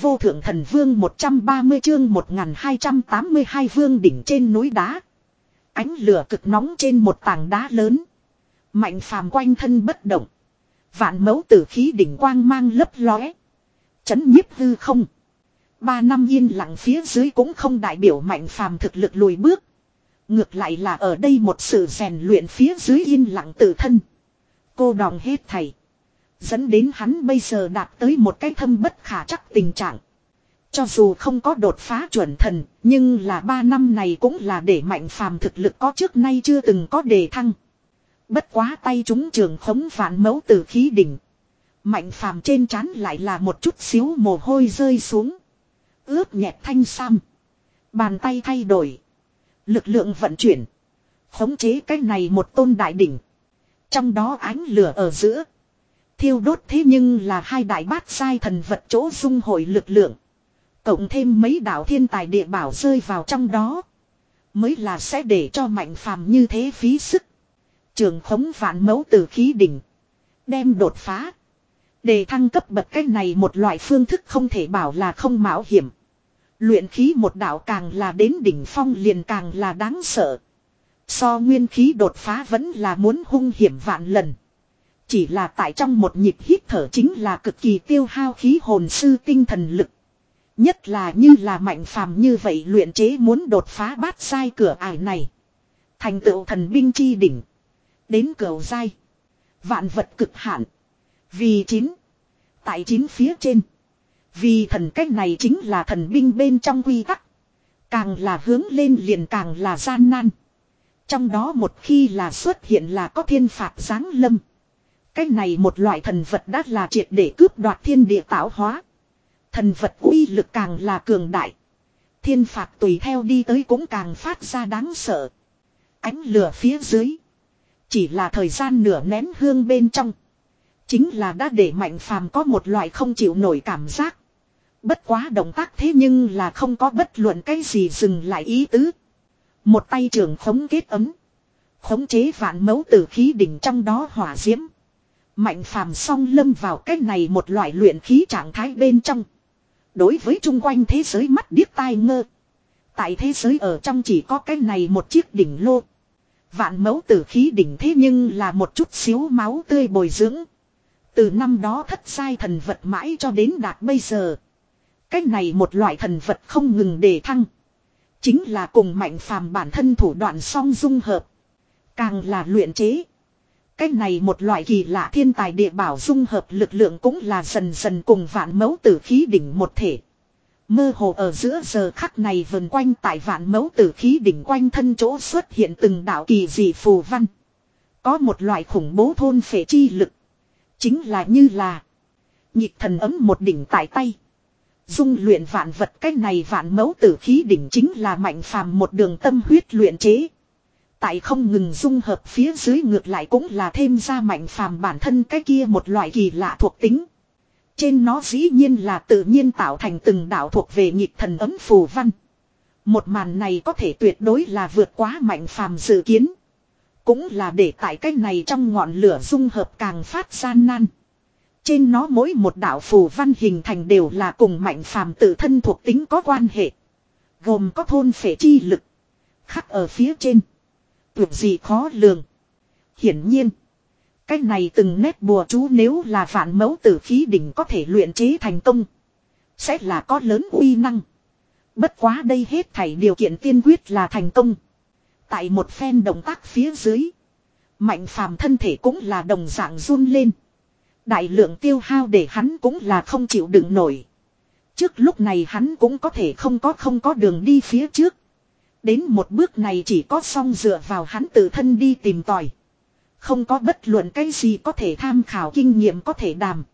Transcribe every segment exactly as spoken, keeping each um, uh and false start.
vô thượng thần vương một trăm ba mươi chương một nghìn hai trăm tám mươi hai vương đỉnh trên núi đá. Ánh lửa cực nóng trên một tảng đá lớn. Mạnh phàm quanh thân bất động. Vạn mẫu tử khí đỉnh quang mang lấp lóe. Chấn nhiếp hư không. Ba năm yên lặng phía dưới cũng không đại biểu mạnh phàm thực lực lùi bước. Ngược lại là ở đây một sự rèn luyện phía dưới yên lặng tự thân. Cô đọng hết thầy. Dẫn đến hắn bây giờ đạt tới một cái thâm bất khả chắc tình trạng. Cho dù không có đột phá chuẩn thần, nhưng là ba năm này cũng là để mạnh phàm thực lực có trước nay chưa từng có đề thăng. Bất quá tay chúng trường khống vạn mẫu từ khí đỉnh. Mạnh phàm trên trán lại là một chút xíu mồ hôi rơi xuống. Ướt nhẹt thanh sam. Bàn tay thay đổi. Lực lượng vận chuyển. Khống chế cái này một tôn đại đỉnh. Trong đó ánh lửa ở giữa. Thiêu đốt thế nhưng là hai đại bát sai thần vật chỗ dung hội lực lượng. Cộng thêm mấy đạo thiên tài địa bảo rơi vào trong đó. Mới là sẽ để cho mạnh phàm như thế phí sức. Trường khống vạn mẫu từ khí đỉnh. Đem đột phá. Để thăng cấp bậc cái này một loại phương thức không thể bảo là không mạo hiểm. Luyện khí một đạo càng là đến đỉnh phong liền càng là đáng sợ. So nguyên khí đột phá vẫn là muốn hung hiểm vạn lần. Chỉ là tại trong một nhịp hít thở chính là cực kỳ tiêu hao khí hồn sư tinh thần lực. Nhất là như là mạnh phàm như vậy luyện chế muốn đột phá bát sai cửa ải này. Thành tựu thần binh chi đỉnh. Đến cửu giai. Vạn vật cực hạn. Vì chín. Tại chín phía trên. Vì thần cách này chính là thần binh bên trong quy tắc. Càng là hướng lên liền càng là gian nan. Trong đó một khi là xuất hiện là có thiên phạt giáng lâm. Cách này một loại thần vật đã là triệt để cướp đoạt thiên địa tạo hóa. Thần vật uy lực càng là cường đại. Thiên phạt tùy theo đi tới cũng càng phát ra đáng sợ. Ánh lửa phía dưới. Chỉ là thời gian nửa nén hương bên trong. Chính là đã để mạnh phàm có một loại không chịu nổi cảm giác. Bất quá động tác thế nhưng là không có bất luận cái gì dừng lại ý tứ. Một tay trường khống kết ấm. Khống chế vạn mẫu tử khí đỉnh trong đó hỏa diễm. Mạnh phàm song lâm vào cái này một loại luyện khí trạng thái bên trong. Đối với chung quanh thế giới mắt điếc tai ngơ. Tại thế giới ở trong chỉ có cái này một chiếc đỉnh lô. Vạn mẫu tử khí đỉnh thế nhưng là một chút xíu máu tươi bồi dưỡng. Từ năm đó thất sai thần vật mãi cho đến đạt bây giờ. Cái này một loại thần vật không ngừng đề thăng. Chính là cùng mạnh phàm bản thân thủ đoạn song dung hợp. Càng là luyện chế. Cái này một loại kỳ lạ thiên tài địa bảo dung hợp lực lượng cũng là dần dần cùng vạn mẫu tử khí đỉnh một thể. Mơ hồ ở giữa giờ khắc này vần quanh tại vạn mẫu tử khí đỉnh quanh thân chỗ xuất hiện từng đạo kỳ dị phù văn. Có một loại khủng bố thôn phệ chi lực. Chính là như là nhịp thần ấm một đỉnh tại tay. Dung luyện vạn vật cái này vạn mẫu tử khí đỉnh chính là mạnh phàm một đường tâm huyết luyện chế. Tại không ngừng dung hợp phía dưới ngược lại cũng là thêm ra mạnh phàm bản thân cái kia một loại kỳ lạ thuộc tính. Trên nó dĩ nhiên là tự nhiên tạo thành từng đạo thuộc về nhịp thần ấm phù văn. Một màn này có thể tuyệt đối là vượt quá mạnh phàm dự kiến. Cũng là để tại cái này trong ngọn lửa dung hợp càng phát gian nan. Trên nó mỗi một đạo phù văn hình thành đều là cùng mạnh phàm tự thân thuộc tính có quan hệ. Gồm có thôn phệ chi lực. Khắc ở phía trên. Tuyệt gì khó lường. Hiển nhiên. Cái này từng nét bùa chú nếu là vạn mẫu tử khí đỉnh có thể luyện chế thành công. Sẽ là có lớn uy năng. Bất quá đây hết thảy điều kiện tiên quyết là thành công. Tại một phen động tác phía dưới. Mạnh phàm thân thể cũng là đồng dạng run lên. Đại lượng tiêu hao để hắn cũng là không chịu đựng nổi. Trước lúc này hắn cũng có thể không có không có đường đi phía trước. Đến một bước này chỉ có song dựa vào hắn tự thân đi tìm tòi. Không có bất luận cái gì có thể tham khảo kinh nghiệm có thể đàm.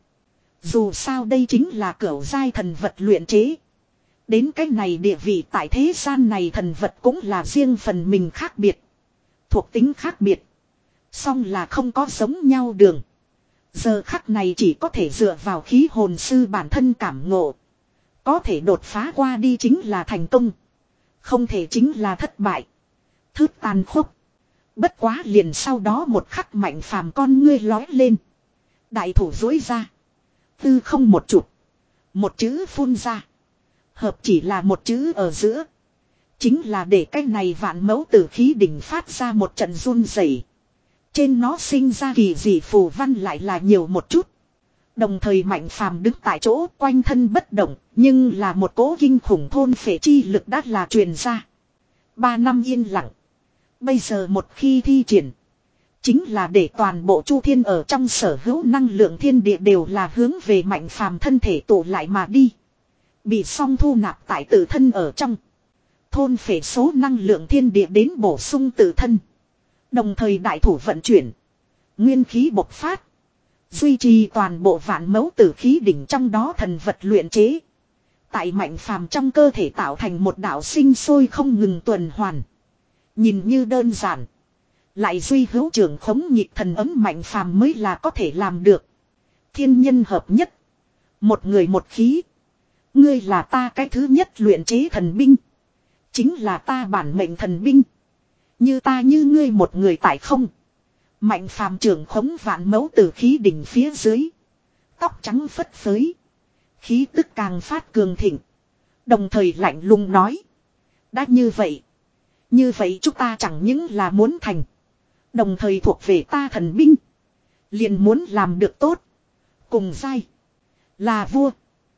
Dù sao đây chính là cửu giai thần vật luyện chế. Đến cái này địa vị tại thế gian này thần vật cũng là riêng phần mình khác biệt. Thuộc tính khác biệt. Song là không có giống nhau đường. Giờ khắc này chỉ có thể dựa vào khí hồn sư bản thân cảm ngộ. Có thể đột phá qua đi chính là thành công. Không thể chính là thất bại. Thước tàn khốc. Bất quá liền sau đó một khắc mạnh phàm con ngươi lói lên. Đại thủ dối ra. Tư không một chụp. Một chữ phun ra. Hợp chỉ là một chữ ở giữa. Chính là để cái này vạn mẫu tử khí đỉnh phát ra một trận run rẩy. Trên nó sinh ra kỳ dị phù văn lại là nhiều một chút. Đồng thời Mạnh Phàm đứng tại chỗ quanh thân bất động. Nhưng là một cỗ kinh khủng thôn phệ chi lực đã là truyền ra. Ba năm yên lặng. Bây giờ một khi thi triển. Chính là để toàn bộ chu thiên ở trong sở hữu năng lượng thiên địa đều là hướng về Mạnh Phàm thân thể tụ lại mà đi. Bị song thu nạp tại tự thân ở trong. Thôn phệ số năng lượng thiên địa đến bổ sung tự thân. Đồng thời đại thủ vận chuyển. Nguyên khí bộc phát. Duy trì toàn bộ vạn mẫu tử khí đỉnh trong đó thần vật luyện chế. Tại Mạnh Phàm trong cơ thể tạo thành một đạo sinh sôi không ngừng tuần hoàn. Nhìn như đơn giản. Lại duy hữu trưởng khống nhịp thần ấm Mạnh Phàm mới là có thể làm được. Thiên nhân hợp nhất. Một người một khí. Ngươi là ta cái thứ nhất luyện chế thần binh. Chính là ta bản mệnh thần binh. Như ta như ngươi một người tại không. Mạnh Phàm trưởng khống vạn mẫu từ khí đỉnh phía dưới. Tóc trắng phất phới. Khí tức càng phát cường thịnh. Đồng thời lạnh lùng nói. Đã như vậy. Như vậy chúng ta chẳng những là muốn thành. Đồng thời thuộc về ta thần binh. Liền muốn làm được tốt. Cùng giai. Là vua.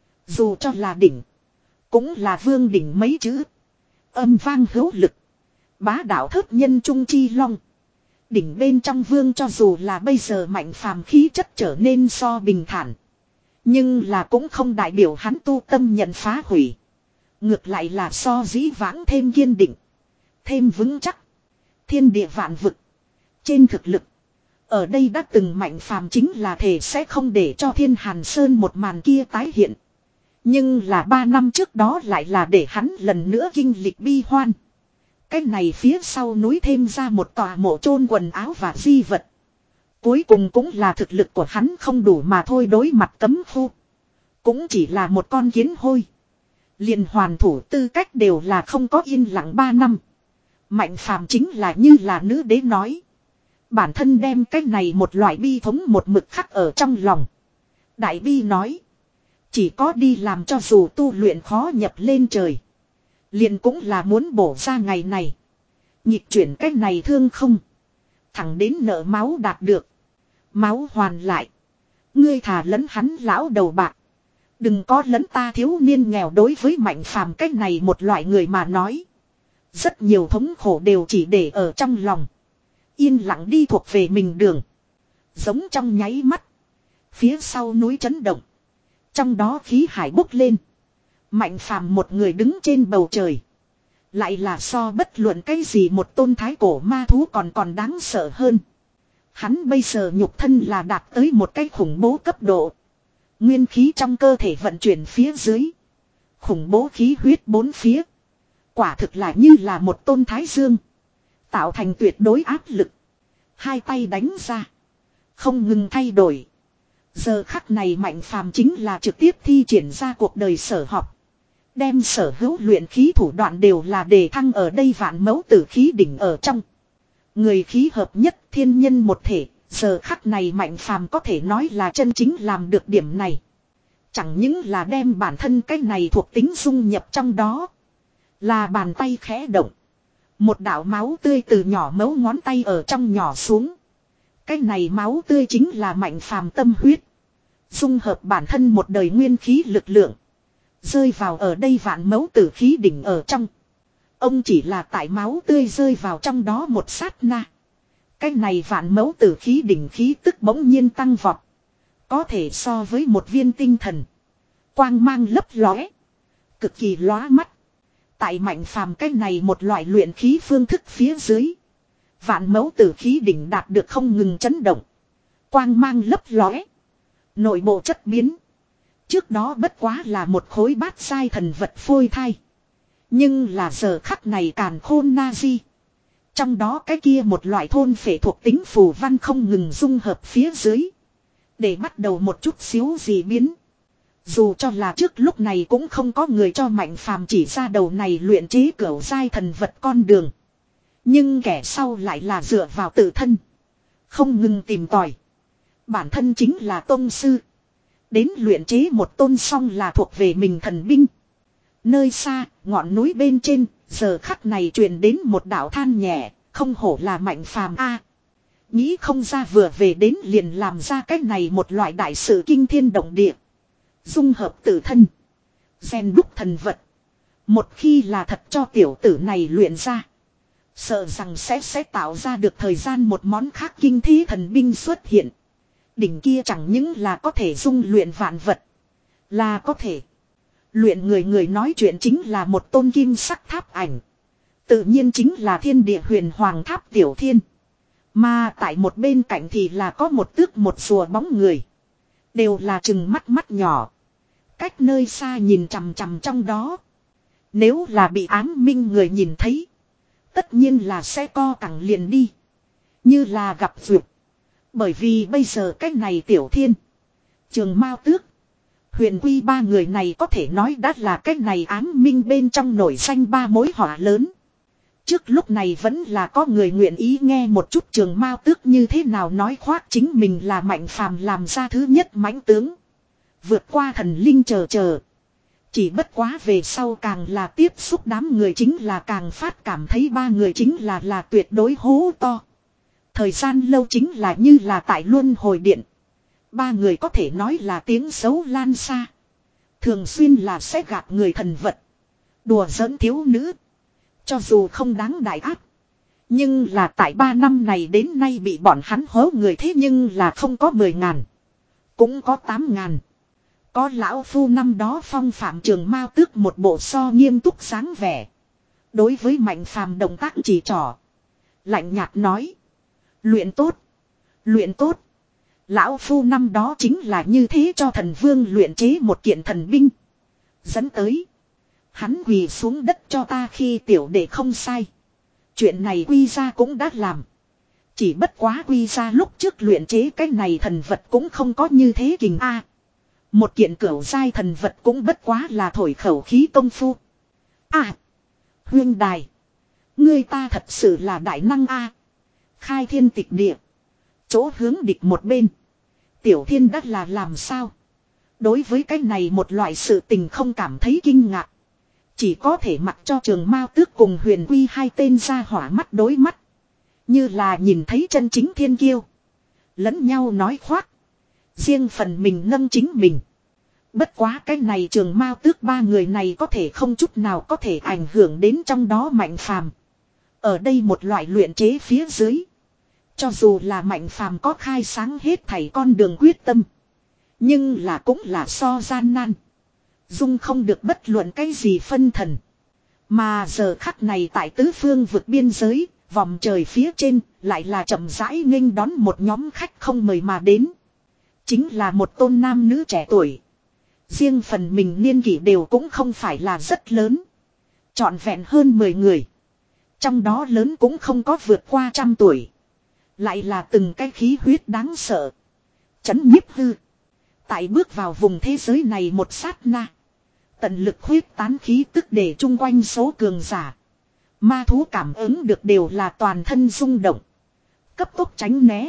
Dù cho là đỉnh. Cũng là vương đỉnh mấy chữ. Âm vang hữu lực. Bá đạo thất nhân trung chi long. Đỉnh bên trong vương cho dù là bây giờ Mạnh Phàm khí chất trở nên so bình thản. Nhưng là cũng không đại biểu hắn tu tâm nhận phá hủy. Ngược lại là so dĩ vãng thêm kiên định. Thêm vững chắc. Thiên địa vạn vực. Trên thực lực. Ở đây đã từng Mạnh Phàm chính là thể sẽ không để cho Thiên Hàn Sơn một màn kia tái hiện. Nhưng là ba năm trước đó lại là để hắn lần nữa kinh lịch bi hoan. Cái này phía sau núi thêm ra một tòa mộ chôn quần áo và di vật. Cuối cùng cũng là thực lực của hắn không đủ mà thôi, đối mặt cấm khu. Cũng chỉ là một con kiến hôi. Liền hoàn thủ tư cách đều là không có, yên lặng ba năm. Mạnh Phàm chính là như là nữ đế nói. Bản thân đem cái này một loại bi thống một mực khắc ở trong lòng. Đại bi nói. Chỉ có đi làm cho dù tu luyện khó nhập lên trời. Liền cũng là muốn bổ ra ngày này. Nhịp chuyển cái này thương không. Thẳng đến nợ máu đạt được. Máu hoàn lại. Ngươi thà lẫn hắn lão đầu bạc. Đừng có lẫn ta thiếu niên nghèo, đối với Mạnh Phàm cái này một loại người mà nói. Rất nhiều thống khổ đều chỉ để ở trong lòng. Yên lặng đi thuộc về mình đường. Giống trong nháy mắt. Phía sau núi chấn động. Trong đó khí hải bốc lên. Mạnh Phàm một người đứng trên bầu trời. Lại là so bất luận cái gì một tôn thái cổ ma thú còn còn đáng sợ hơn. Hắn bây giờ nhục thân là đạt tới một cái khủng bố cấp độ. Nguyên khí trong cơ thể vận chuyển phía dưới. Khủng bố khí huyết bốn phía. Quả thực là như là một tôn thái dương. Tạo thành tuyệt đối áp lực. Hai tay đánh ra. Không ngừng thay đổi. Giờ khắc này Mạnh Phàm chính là trực tiếp thi triển ra cuộc đời sở học. Đem sở hữu luyện khí thủ đoạn đều là đề thăng ở đây vạn mẫu tử khí đỉnh ở trong. Người khí hợp nhất, thiên nhân một thể. Giờ khắc này Mạnh Phàm có thể nói là chân chính làm được điểm này. Chẳng những là đem bản thân cái này thuộc tính dung nhập trong đó. Là bàn tay khẽ động. Một đạo máu tươi từ nhỏ mấu ngón tay ở trong nhỏ xuống. Cái này máu tươi chính là Mạnh Phàm tâm huyết. Dung hợp bản thân một đời nguyên khí lực lượng. Rơi vào ở đây vạn mẫu tử khí đỉnh ở trong. Ông chỉ là tại máu tươi rơi vào trong đó một sát na. Cái này vạn mẫu tử khí đỉnh khí tức bỗng nhiên tăng vọt. Có thể so với một viên tinh thần. Quang mang lấp lóe. Cực kỳ lóa mắt. Tại Mạnh Phàm cái này một loại luyện khí phương thức phía dưới. Vạn mẫu tử khí đỉnh đạt được không ngừng chấn động. Quang mang lấp lóe. Nội bộ chất biến. Trước đó bất quá là một khối bát sai thần vật phôi thai. Nhưng là giờ khắc này càn khôn na di. Trong đó cái kia một loại thôn phệ thuộc tính phù văn không ngừng dung hợp phía dưới. Để bắt đầu một chút xíu gì biến. Dù cho là trước lúc này cũng không có người cho Mạnh Phàm chỉ ra đầu này luyện chế cửu giai thần vật con đường. Nhưng kẻ sau lại là dựa vào tự thân. Không ngừng tìm tòi. Bản thân chính là tông sư. Đến luyện chế một tôn xong là thuộc về mình thần binh. Nơi xa, ngọn núi bên trên, giờ khắc này truyền đến một đạo than nhẹ, không hổ là Mạnh Phàm a. Nghĩ không ra vừa về đến liền làm ra cái này một loại đại sự kinh thiên động địa. Dung hợp tự thân. Rèn đúc thần vật. Một khi là thật cho tiểu tử này luyện ra. Sợ rằng sẽ sẽ tạo ra được thời gian một món khác kinh thí thần binh xuất hiện. Đỉnh kia chẳng những là có thể dung luyện vạn vật. Là có thể. Luyện người người nói chuyện chính là một tôn kim sắc tháp ảnh. Tự nhiên chính là thiên địa huyền hoàng tháp tiểu thiên. Mà tại một bên cạnh thì là có một tước một rùa bóng người. Đều là chừng mắt mắt nhỏ. Cách nơi xa nhìn chằm chằm trong đó. Nếu là bị ám minh người nhìn thấy. Tất nhiên là sẽ co cẳng liền đi. Như là gặp vượt. Bởi vì bây giờ cái này tiểu thiên. Trường Mao Tước. Huyền Quy ba người này có thể nói đã là cái này ám minh bên trong nổi danh ba mối họa lớn. Trước lúc này vẫn là có người nguyện ý nghe một chút Trường Mao Tước như thế nào nói khoác chính mình là Mạnh Phàm làm ra thứ nhất mãnh tướng. Vượt qua thần linh chờ chờ. Chỉ bất quá về sau càng là tiếp xúc đám người chính là càng phát cảm thấy ba người chính là là tuyệt đối hố to. Thời gian lâu chính là như là tại luân hồi điện. Ba người có thể nói là tiếng xấu lan xa. Thường xuyên là sẽ gạt người thần vật. Đùa giỡn thiếu nữ. Cho dù không đáng đại ác. Nhưng là tại ba năm này đến nay bị bọn hắn hố người thế nhưng là không có mười ngàn. Cũng có tám ngàn. Có lão phu năm đó phong phạm Trường Mao Tước một bộ so nghiêm túc sáng vẻ. Đối với Mạnh Phàm động tác chỉ trỏ. Lạnh nhạt nói. Luyện tốt. Luyện tốt. Lão phu năm đó chính là như thế cho thần vương luyện chế một kiện thần binh. Dẫn tới. Hắn quỳ xuống đất cho ta khi tiểu đệ không sai. Chuyện này quy ra cũng đã làm. Chỉ bất quá quy ra lúc trước luyện chế cái này thần vật cũng không có như thế kình a. Một kiện cửu giai thần vật cũng bất quá là thổi khẩu khí công phu. À. Huyên đài. Ngươi ta thật sự là đại năng a. Khai thiên tịch địa. Chỗ hướng địch một bên. Tiểu thiên đất là làm sao? Đối với cái này một loại sự tình không cảm thấy kinh ngạc. Chỉ có thể mặc cho Trường Mao Tước cùng Huyền Quy hai tên ra hỏa mắt đối mắt. Như là nhìn thấy chân chính thiên kiêu. Lẫn nhau nói khoác. Riêng phần mình nâng chính mình. Bất quá cái này Trường Mao Tước ba người này có thể không chút nào có thể ảnh hưởng đến trong đó Mạnh Phàm. Ở đây một loại luyện chế phía dưới. Cho dù là Mạnh Phàm có khai sáng hết thảy con đường quyết tâm. Nhưng là cũng là so gian nan. Dung không được bất luận cái gì phân thần. Mà giờ khắc này tại tứ phương vực biên giới, vòng trời phía trên, lại là chậm rãi nghênh đón một nhóm khách không mời mà đến. Chính là một tôn nam nữ trẻ tuổi. Riêng phần mình niên kỷ đều cũng không phải là rất lớn. Trọn vẹn hơn mười người. Trong đó lớn cũng không có vượt qua trăm tuổi. Lại là từng cái khí huyết đáng sợ. Chấn nhiếp hư. Tại bước vào vùng thế giới này một sát na. Tận lực huyết tán khí tức để chung quanh số cường giả. Ma thú cảm ứng được đều là toàn thân rung động. Cấp tốc tránh né.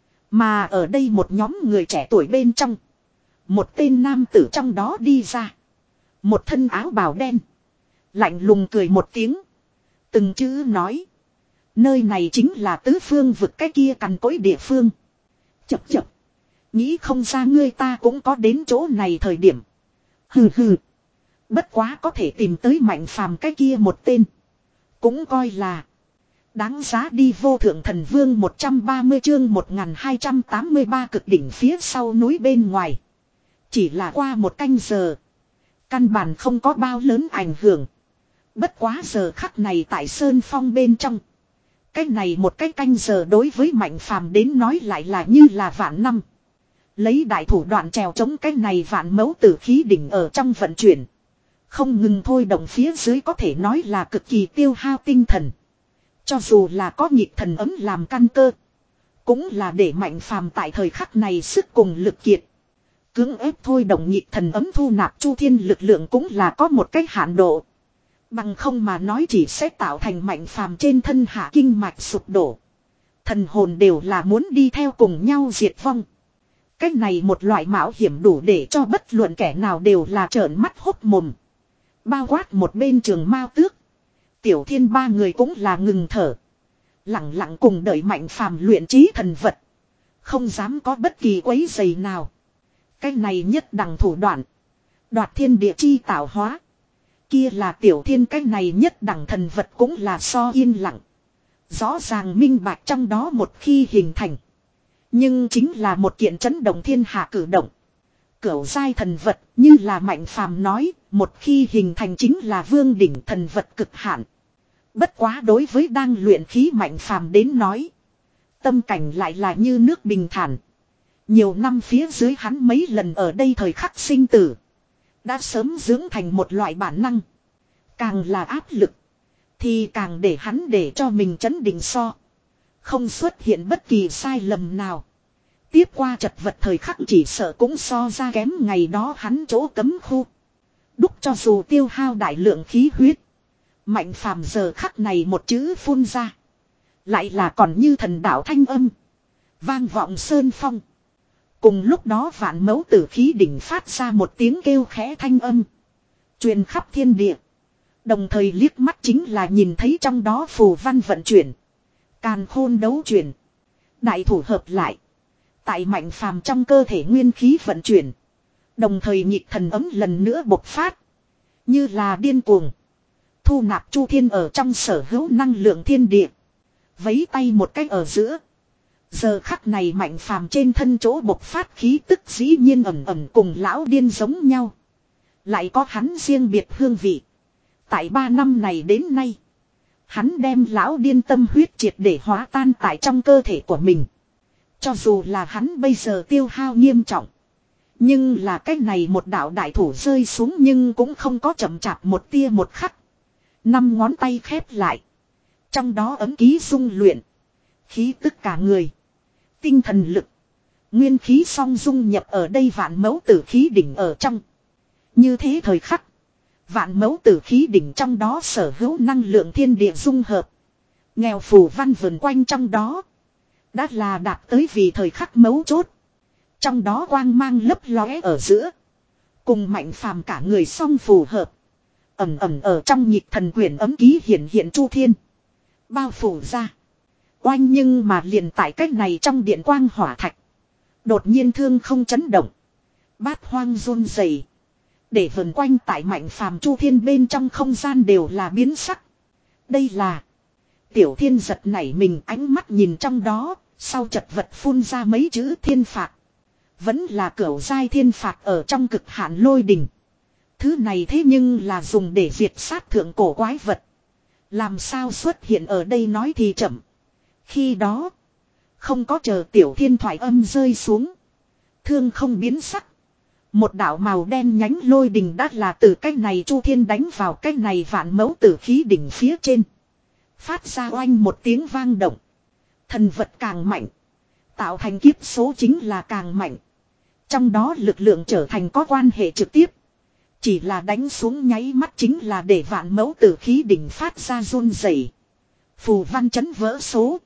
Mà ở đây một nhóm người trẻ tuổi bên trong. Một tên nam tử trong đó đi ra. Một thân áo bào đen. Lạnh lùng cười một tiếng. Từng chữ nói. Nơi này chính là tứ phương vực cái kia cằn cỗi địa phương. Chập chập. Nghĩ không ra ngươi ta cũng có đến chỗ này thời điểm. Hừ hừ. Bất quá có thể tìm tới Mạnh Phàm cái kia một tên. Cũng coi là. Đáng giá đi vô thượng thần vương một trăm ba mươi chương một nghìn hai trăm tám mươi ba cực đỉnh phía sau núi bên ngoài. Chỉ là qua một canh giờ. Căn bản không có bao lớn ảnh hưởng. Bất quá giờ khắc này tại Sơn Phong bên trong. Cái này một cái canh giờ đối với Mạnh Phàm đến nói lại là như là vạn năm. Lấy đại thủ đoạn trèo chống cái này vạn mẫu tử khí đỉnh ở trong vận chuyển. Không ngừng thôi động phía dưới có thể nói là cực kỳ tiêu hao tinh thần. Cho dù là có nhịp thần ấm làm căn cơ. Cũng là để Mạnh Phàm tại thời khắc này sức cùng lực kiệt. Cưỡng ép thôi động nhịp thần ấm thu nạp chu thiên lực lượng cũng là có một cái hạn độ. Bằng không mà nói chỉ sẽ tạo thành Mạnh Phàm trên thân hạ kinh mạch sụp đổ. Thần hồn đều là muốn đi theo cùng nhau diệt vong. Cái này một loại mạo hiểm đủ để cho bất luận kẻ nào đều là trợn mắt hốt mồm. Bao quát một bên Trường Mao Tước. Tiểu Thiên ba người cũng là ngừng thở. Lặng lặng cùng đợi Mạnh Phàm luyện trí thần vật. Không dám có bất kỳ quấy rầy nào. Cái này nhất đẳng thủ đoạn. Đoạt thiên địa chi tạo hóa. Kia là Tiểu Thiên, cái này nhất đẳng thần vật cũng là so yên lặng. Rõ ràng minh bạch trong đó một khi hình thành. Nhưng chính là một kiện chấn động thiên hạ cử động. Cửu giai thần vật như là Mạnh Phàm nói, một khi hình thành chính là vương đỉnh thần vật cực hạn. Bất quá đối với đang luyện khí Mạnh Phàm đến nói. Tâm cảnh lại là như nước bình thản. Nhiều năm phía dưới hắn mấy lần ở đây thời khắc sinh tử. Đã sớm dưỡng thành một loại bản năng. Càng là áp lực. Thì càng để hắn để cho mình chấn định so. Không xuất hiện bất kỳ sai lầm nào. Tiếp qua chật vật thời khắc chỉ sợ cũng so ra kém ngày đó hắn chỗ cấm khu. Đúc cho dù tiêu hao đại lượng khí huyết. Mạnh Phàm giờ khắc này một chữ phun ra. Lại là còn như thần đạo thanh âm. Vang vọng sơn phong. Cùng lúc đó vạn mẫu tử khí đỉnh phát ra một tiếng kêu khẽ thanh âm. Truyền khắp thiên địa. Đồng thời liếc mắt chính là nhìn thấy trong đó phù văn vận chuyển. Càn khôn đấu chuyển. Đại thủ hợp lại. Tại Mạnh Phàm trong cơ thể nguyên khí vận chuyển. Đồng thời nhịp thần ấm lần nữa bộc phát. Như là điên cuồng. Thu nạp Chu Thiên ở trong sở hữu năng lượng thiên địa. Vấy tay một cách ở giữa. Giờ khắc này Mạnh Phàm trên thân chỗ bộc phát khí tức dĩ nhiên ẩm ẩm cùng lão điên giống nhau. Lại có hắn riêng biệt hương vị. Tại ba năm này đến nay. Hắn đem lão điên tâm huyết triệt để hóa tan tại trong cơ thể của mình. Cho dù là hắn bây giờ tiêu hao nghiêm trọng. Nhưng là cái này một đạo đại thủ rơi xuống nhưng cũng không có chậm chạp một tia một khắc. Năm ngón tay khép lại. Trong đó ấm ký dung luyện. Khí tức cả người. Tinh thần lực. Nguyên khí song dung nhập ở đây vạn mẫu tử khí đỉnh ở trong. Như thế thời khắc. Vạn mẫu tử khí đỉnh trong đó sở hữu năng lượng thiên địa dung hợp. Nghèo phù văn vần quanh trong đó. Đã là đạt tới vì thời khắc mấu chốt. Trong đó quang mang lấp lóe ở giữa. Cùng Mạnh Phàm cả người song phù hợp. Ẩm ẩm ở trong nhịp thần quyển ấm ký hiện hiện Chu Thiên. Bao phủ ra. Oanh nhưng mà liền tại cách này trong điện quang hỏa thạch. Đột nhiên thương không chấn động. Bát hoang run rẩy. Để vần quanh tại Mạnh Phàm Chu Thiên bên trong không gian đều là biến sắc. Đây là. Tiểu Thiên giật nảy mình ánh mắt nhìn trong đó. Sau chật vật phun ra mấy chữ thiên phạt. Vẫn là cửu giai thiên phạt ở trong cực hạn lôi đình. Thứ này thế nhưng là dùng để diệt sát thượng cổ quái vật. Làm sao xuất hiện ở đây nói thì chậm. Khi đó. Không có chờ Tiểu Thiên thoại âm rơi xuống. Thương không biến sắc. Một đạo màu đen nhánh lôi đình đã là từ cái này Chu Thiên đánh vào cái này vạn mẫu tử khí đỉnh phía trên. Phát ra oanh một tiếng vang động. Thần vật càng mạnh. Tạo thành kiếp số chính là càng mạnh. Trong đó lực lượng trở thành có quan hệ trực tiếp. Chỉ là đánh xuống nháy mắt chính là để vạn mẫu tử khí đỉnh phát ra run rẩy. Phù văn chấn vỡ số.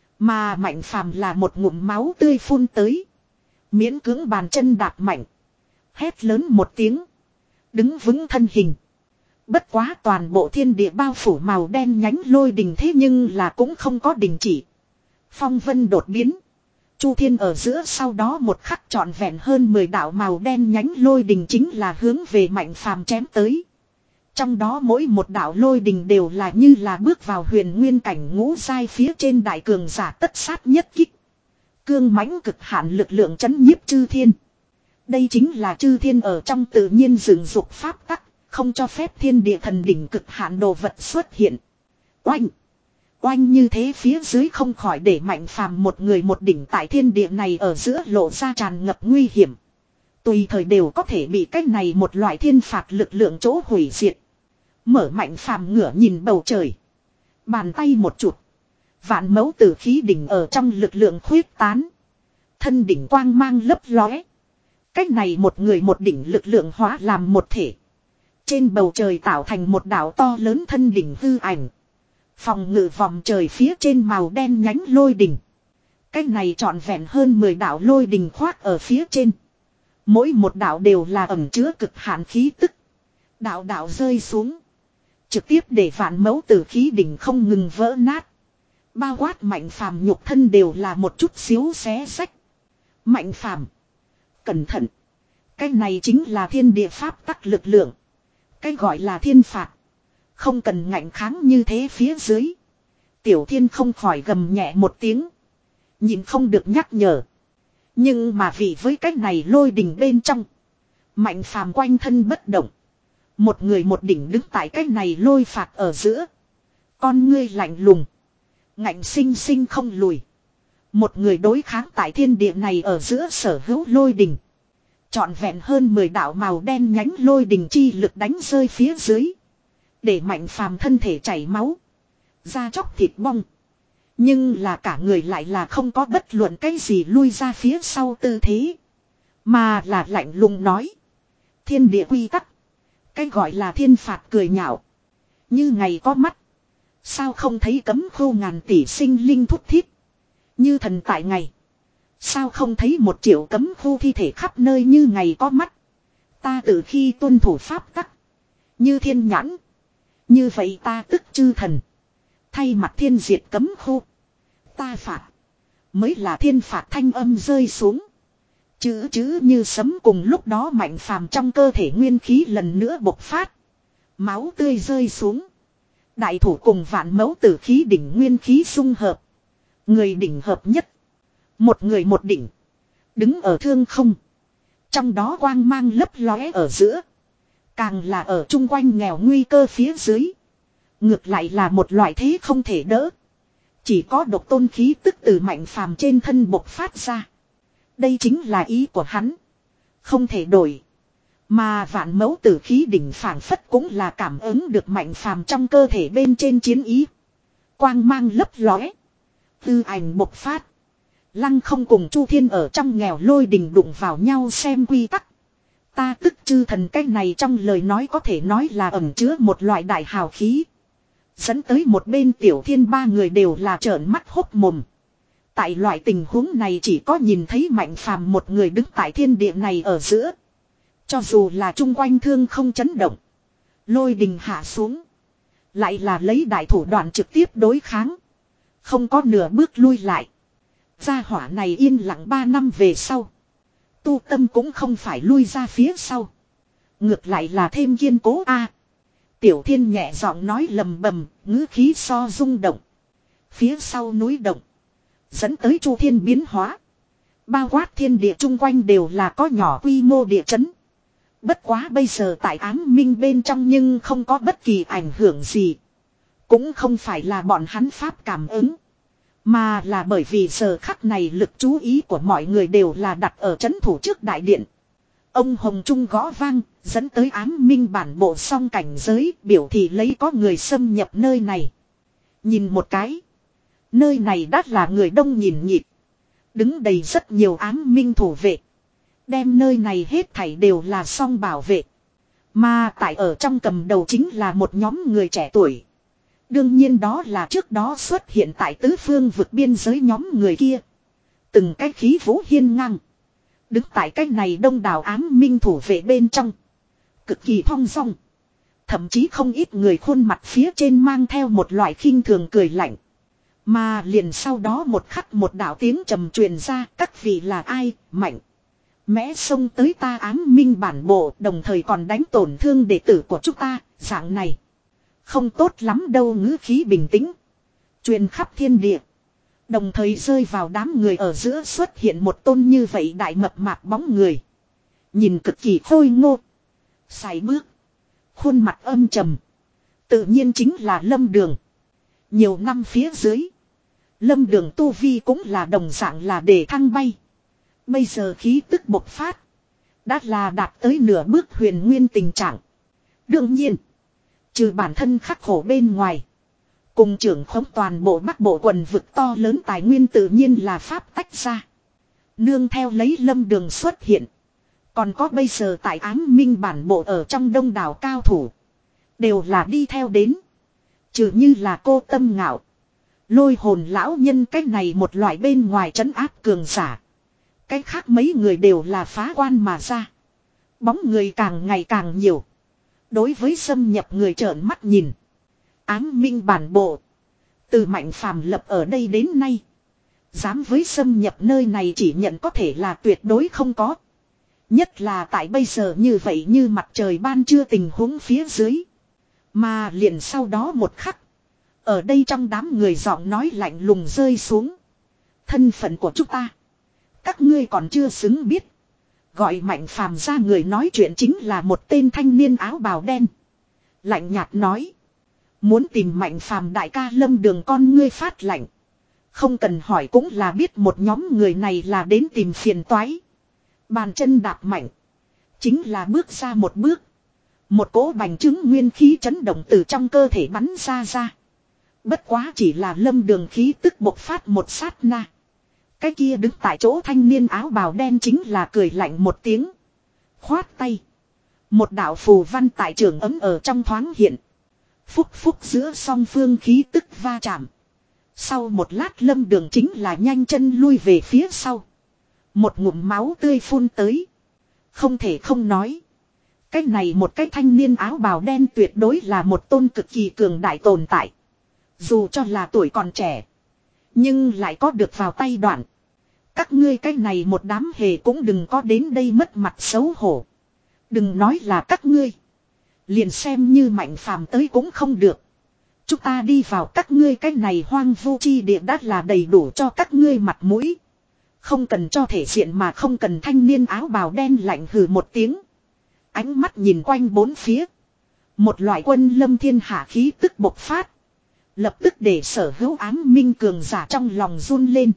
Mà Mạnh Phàm là một ngụm máu tươi phun tới. Miễn cưỡng bàn chân đạp mạnh. Hét lớn một tiếng. Đứng vững thân hình. Bất quá toàn bộ thiên địa bao phủ màu đen nhánh lôi đình thế nhưng là cũng không có đình chỉ. Phong vân đột biến. Chu Thiên ở giữa sau đó một khắc trọn vẹn hơn mười đạo màu đen nhánh lôi đình chính là hướng về Mạnh Phàm chém tới. Trong đó mỗi một đạo lôi đình đều là như là bước vào huyền nguyên cảnh ngũ giai phía trên đại cường giả tất sát nhất kích. Cương mãnh cực hạn lực lượng chấn nhiếp chư thiên. Đây chính là chư thiên ở trong tự nhiên dựng dục pháp tắc, không cho phép thiên địa thần đỉnh cực hạn đồ vật xuất hiện. Oanh! Oanh như thế phía dưới không khỏi để Mạnh Phàm một người một đỉnh tại thiên địa này ở giữa lộ ra tràn ngập nguy hiểm. Tùy thời đều có thể bị cách này một loại thiên phạt lực lượng chỗ hủy diệt. Mở Mạnh Phàm ngửa nhìn bầu trời. Bàn tay một chụp. Vạn mẫu tử khí đỉnh ở trong lực lượng khuyết tán. Thân đỉnh quang mang lấp lóe. Cách này một người một đỉnh lực lượng hóa làm một thể. Trên bầu trời tạo thành một đảo to lớn thân đỉnh hư ảnh. Phòng ngự vòng trời phía trên màu đen nhánh lôi đỉnh. Cái này trọn vẹn hơn mười đạo lôi đình khoác ở phía trên. Mỗi một đạo đều là ẩn chứa cực hạn khí tức. Đạo đạo rơi xuống. Trực tiếp để vạn mẫu tử khí đỉnh không ngừng vỡ nát. Bao quát Mạnh Phàm nhục thân đều là một chút xíu xé rách. Mạnh Phàm, cẩn thận. Cái này chính là thiên địa pháp tắc lực lượng. Cái gọi là thiên phạt. Không cần ngạnh kháng như thế phía dưới. Tiểu Thiên không khỏi gầm nhẹ một tiếng. Nhìn không được nhắc nhở. Nhưng mà vì với cái này lôi đình bên trong. Mạnh Phàm quanh thân bất động. Một người một đỉnh đứng tại cái này lôi phạt ở giữa. Con ngươi lạnh lùng. Ngạnh sinh sinh không lùi. Một người đối kháng tại thiên địa này ở giữa sở hữu lôi đình. Trọn vẹn hơn mười đạo màu đen nhánh lôi đình chi lực đánh rơi phía dưới. Để Mạnh Phàm thân thể chảy máu. Da chóc thịt bong. Nhưng là cả người lại là không có bất luận cái gì lui ra phía sau tư thế. Mà là lạnh lùng nói. Thiên địa quy tắc. Cái gọi là thiên phạt cười nhạo. Như ngày có mắt. Sao không thấy cấm khô ngàn tỷ sinh linh thúc thiết. Như thần tại ngày. Sao không thấy một triệu cấm khu thi thể khắp nơi như ngày có mắt. Ta từ khi tuân thủ pháp tắc. Như thiên nhãn. Như vậy ta tức chư thần. Thay mặt thiên diệt cấm khu. Ta phạt. Mới là thiên phạt thanh âm rơi xuống. Chữ chữ như sấm cùng lúc đó Mạnh Phàm trong cơ thể nguyên khí lần nữa bộc phát. Máu tươi rơi xuống. Đại thủ cùng vạn mẫu tử khí đỉnh nguyên khí xung hợp. Người đỉnh hợp nhất. Một người một đỉnh. Đứng ở thương không. Trong đó quang mang lấp lóe ở giữa. Càng là ở chung quanh nghèo nguy cơ phía dưới. Ngược lại là một loại thế không thể đỡ. Chỉ có độc tôn khí tức từ Mạnh Phàm trên thân bộc phát ra. Đây chính là ý của hắn. Không thể đổi. Mà vạn mẫu tử khí đỉnh phảng phất cũng là cảm ứng được Mạnh Phàm trong cơ thể bên trên chiến ý. Quang mang lấp lóe. Tư ảnh bộc phát. Lăng không cùng Chu Thiên ở trong nghèo lôi đình đụng vào nhau xem quy tắc. Ta tức chư thần cái này trong lời nói có thể nói là ẩn chứa một loại đại hào khí. Dẫn tới một bên Tiểu Thiên ba người đều là trợn mắt hốc mồm. Tại loại tình huống này chỉ có nhìn thấy Mạnh Phàm một người đứng tại thiên địa này ở giữa. Cho dù là chung quanh thương không chấn động. Lôi đình hạ xuống. Lại là lấy đại thủ đoạn trực tiếp đối kháng. Không có nửa bước lui lại. Gia hỏa này yên lặng ba năm về sau. Tu tâm cũng không phải lui ra phía sau. Ngược lại là thêm kiên cố a. Tiểu Thiên nhẹ giọng nói lầm bầm, ngữ khí so rung động. Phía sau núi động. Dẫn tới Chu Thiên biến hóa. Bao quát thiên địa chung quanh đều là có nhỏ quy mô địa chấn. Bất quá bây giờ tại ám minh bên trong nhưng không có bất kỳ ảnh hưởng gì. Cũng không phải là bọn hắn pháp cảm ứng. Mà là bởi vì giờ khắc này lực chú ý của mọi người đều là đặt ở chấn thủ trước đại điện. Ông Hồng Trung gõ vang, dẫn tới ám minh bản bộ song cảnh giới, biểu thị lấy có người xâm nhập nơi này. Nhìn một cái. Nơi này đắt là người đông nhìn nhịp. Đứng đầy rất nhiều ám minh thủ vệ. Đem nơi này hết thảy đều là song bảo vệ. Mà tại ở trong cầm đầu chính là một nhóm người trẻ tuổi. Đương nhiên đó là trước đó xuất hiện tại tứ phương vực biên giới nhóm người kia. Từng cái khí vũ hiên ngang. Đứng tại cái này đông đảo ám minh thủ vệ bên trong. Cực kỳ thong dong. Thậm chí không ít người khuôn mặt phía trên mang theo một loại khinh thường cười lạnh. Mà liền sau đó một khắc một đạo tiếng trầm truyền ra, các vị là ai, mạnh. Mẽ xông tới ta ám minh bản bộ, đồng thời còn đánh tổn thương đệ tử của chúng ta, dạng này. Không tốt lắm đâu, ngữ khí bình tĩnh. Truyền khắp thiên địa. Đồng thời rơi vào đám người ở giữa xuất hiện một tôn như vậy đại mập mạp bóng người. Nhìn cực kỳ khôi ngô. Sải bước. Khuôn mặt âm trầm. Tự nhiên chính là Lâm Đường. Nhiều năm phía dưới. Lâm Đường tu vi cũng là đồng dạng là để thăng bay. Bây giờ khí tức bộc phát. Đã là đạt tới nửa bước huyền nguyên tình trạng. Đương nhiên. Trừ bản thân khắc khổ bên ngoài. Cùng trưởng khống toàn bộ bắc bộ quần vực to lớn tài nguyên tự nhiên là pháp tách ra. Nương theo lấy Lâm Đường xuất hiện. Còn có bây giờ tại ám minh bản bộ ở trong đông đảo cao thủ. Đều là đi theo đến. Trừ như là cô Tâm Ngạo. Lôi hồn lão nhân cái này một loại bên ngoài trấn áp cường giả. Cái khác mấy người đều là phá quan mà ra. Bóng người càng ngày càng nhiều. Đối với xâm nhập người trợn mắt nhìn. Ám minh bản bộ. Từ Mạnh Phàm lập ở đây đến nay. Dám với xâm nhập nơi này chỉ nhận có thể là tuyệt đối không có. Nhất là tại bây giờ như vậy như mặt trời ban trưa tình huống phía dưới. Mà liền sau đó một khắc. Ở đây trong đám người giọng nói lạnh lùng rơi xuống. Thân phận của chúng ta. Các ngươi còn chưa xứng biết. Gọi Mạnh Phàm ra người nói chuyện chính là một tên thanh niên áo bào đen. Lạnh nhạt nói. Muốn tìm Mạnh Phàm đại ca Lâm Đường con ngươi phát lạnh. Không cần hỏi cũng là biết một nhóm người này là đến tìm phiền toái. Bàn chân đạp mạnh. Chính là bước ra một bước. Một cỗ bành trướng nguyên khí chấn động từ trong cơ thể bắn ra ra. Bất quá chỉ là Lâm Đường khí tức bộc phát một sát na. Cái kia đứng tại chỗ thanh niên áo bào đen chính là cười lạnh một tiếng. Khoát tay. Một đạo phù văn tại trường ấm ở trong thoáng hiện. Phúc phúc giữa song phương khí tức va chạm. Sau một lát Lâm Đường chính là nhanh chân lui về phía sau. Một ngụm máu tươi phun tới. Không thể không nói. Cái này một cái thanh niên áo bào đen tuyệt đối là một tôn cực kỳ cường đại tồn tại. Dù cho là tuổi còn trẻ. Nhưng lại có được vào tay đoạn. Các ngươi cái này một đám hề cũng đừng có đến đây mất mặt xấu hổ. Đừng nói là các ngươi. Liền xem như Mạnh Phàm tới cũng không được. Chúng ta đi vào các ngươi cái này hoang vu chi địa đã là đầy đủ cho các ngươi mặt mũi. Không cần cho thể diện mà không cần thanh niên áo bào đen lạnh hừ một tiếng. Ánh mắt nhìn quanh bốn phía. Một loại quân lâm thiên hạ khí tức bộc phát. Lập tức để sở hữu ám minh cường giả trong lòng run lên.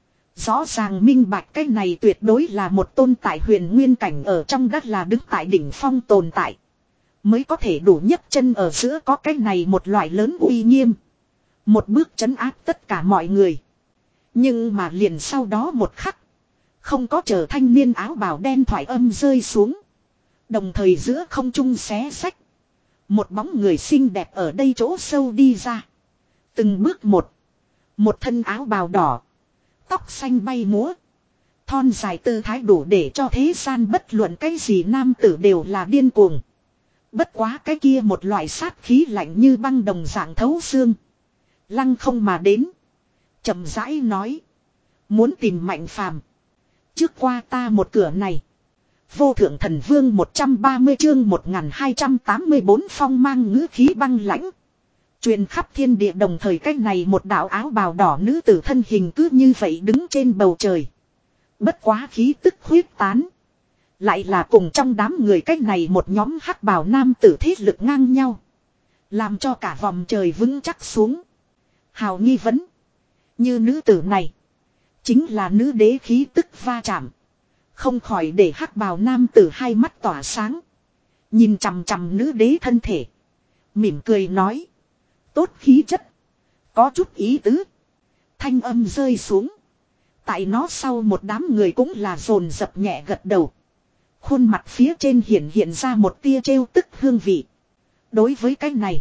Rõ ràng minh bạch cái này tuyệt đối là một tôn tại huyền nguyên cảnh ở trong đất là đứng tại đỉnh phong tồn tại. Mới có thể đủ nhấc chân ở giữa có cái này một loại lớn uy nghiêm. Một bước trấn áp tất cả mọi người. Nhưng mà liền sau đó một khắc. Không có chờ thanh niên áo bào đen thoại âm rơi xuống. Đồng thời giữa không trung xé xách. Một bóng người xinh đẹp ở đây chỗ sâu đi ra. Từng bước một. Một thân áo bào đỏ. Tóc xanh bay múa. Thon dài tư thái đủ để cho thế gian bất luận cái gì nam tử đều là điên cuồng. Bất quá cái kia một loại sát khí lạnh như băng đồng dạng thấu xương. Lăng không mà đến. Chậm rãi nói. Muốn tìm Mạnh Phàm. Trước qua ta một cửa này. Vô thượng thần vương một trăm ba mươi chương một nghìn hai trăm tám mươi bốn phong mang ngữ khí băng lãnh. Truyền khắp thiên địa đồng thời cách này một đạo áo bào đỏ nữ tử thân hình cứ như vậy đứng trên bầu trời. Bất quá khí tức huyết tán. Lại là cùng trong đám người cách này một nhóm hắc bào nam tử thế lực ngang nhau. Làm cho cả vòng trời vững chắc xuống. Hào nghi vấn. Như nữ tử này. Chính là nữ đế khí tức va chạm. Không khỏi để hắc bào nam tử hai mắt tỏa sáng. Nhìn chằm chằm nữ đế thân thể. Mỉm cười nói. Tốt khí chất. Có chút ý tứ. Thanh âm rơi xuống. Tại nó sau một đám người cũng là dồn dập nhẹ gật đầu. Khuôn mặt phía trên hiện hiện ra một tia trêu tức hương vị. Đối với cái này.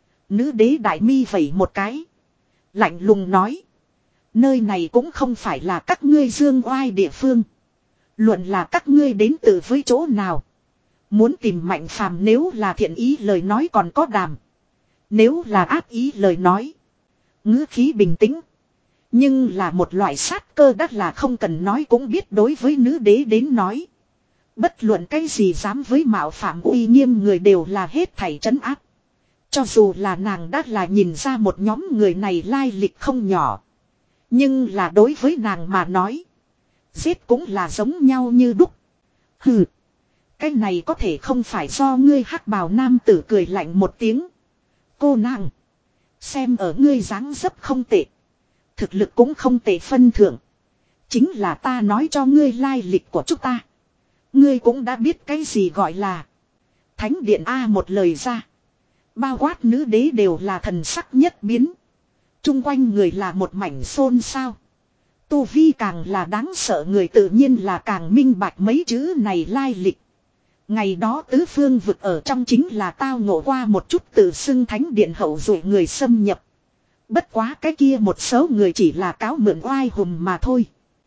Nữ đế đại mi vẩy một cái. Lạnh lùng nói. Nơi này cũng không phải là các ngươi dương oai địa phương. Luận là các ngươi đến từ với chỗ nào. Muốn tìm Mạnh Phàm nếu là thiện ý lời nói còn có đàm. Nếu là ác ý lời nói. Ngữ khí bình tĩnh. Nhưng là một loại sát cơ đắt là không cần nói cũng biết đối với nữ đế đến nói. Bất luận cái gì dám với mạo phạm uy nghiêm người đều là hết thảy trấn áp. Cho dù là nàng đã là nhìn ra một nhóm người này lai lịch không nhỏ. Nhưng là đối với nàng mà nói. Giết cũng là giống nhau như đúc. Hừ. Cái này có thể không phải do ngươi hắc bào nam tử cười lạnh một tiếng. Cô nàng. Xem ở ngươi dáng dấp không tệ. Thực lực cũng không tệ phân thượng. Chính là ta nói cho ngươi lai lịch của chúng ta. Ngươi cũng đã biết cái gì gọi là. Thánh điện A một lời ra. Bao quát nữ đế đều là thần sắc nhất biến. Trung quanh người là một mảnh xôn xao. Tu vi càng là đáng sợ người tự nhiên là càng minh bạch mấy chữ này lai lịch. Ngày đó tứ phương vực ở trong chính là tao ngộ qua một chút tự xưng thánh điện hậu dụ người xâm nhập. Bất quá cái kia một số người chỉ là cáo mượn oai hùm mà thôi.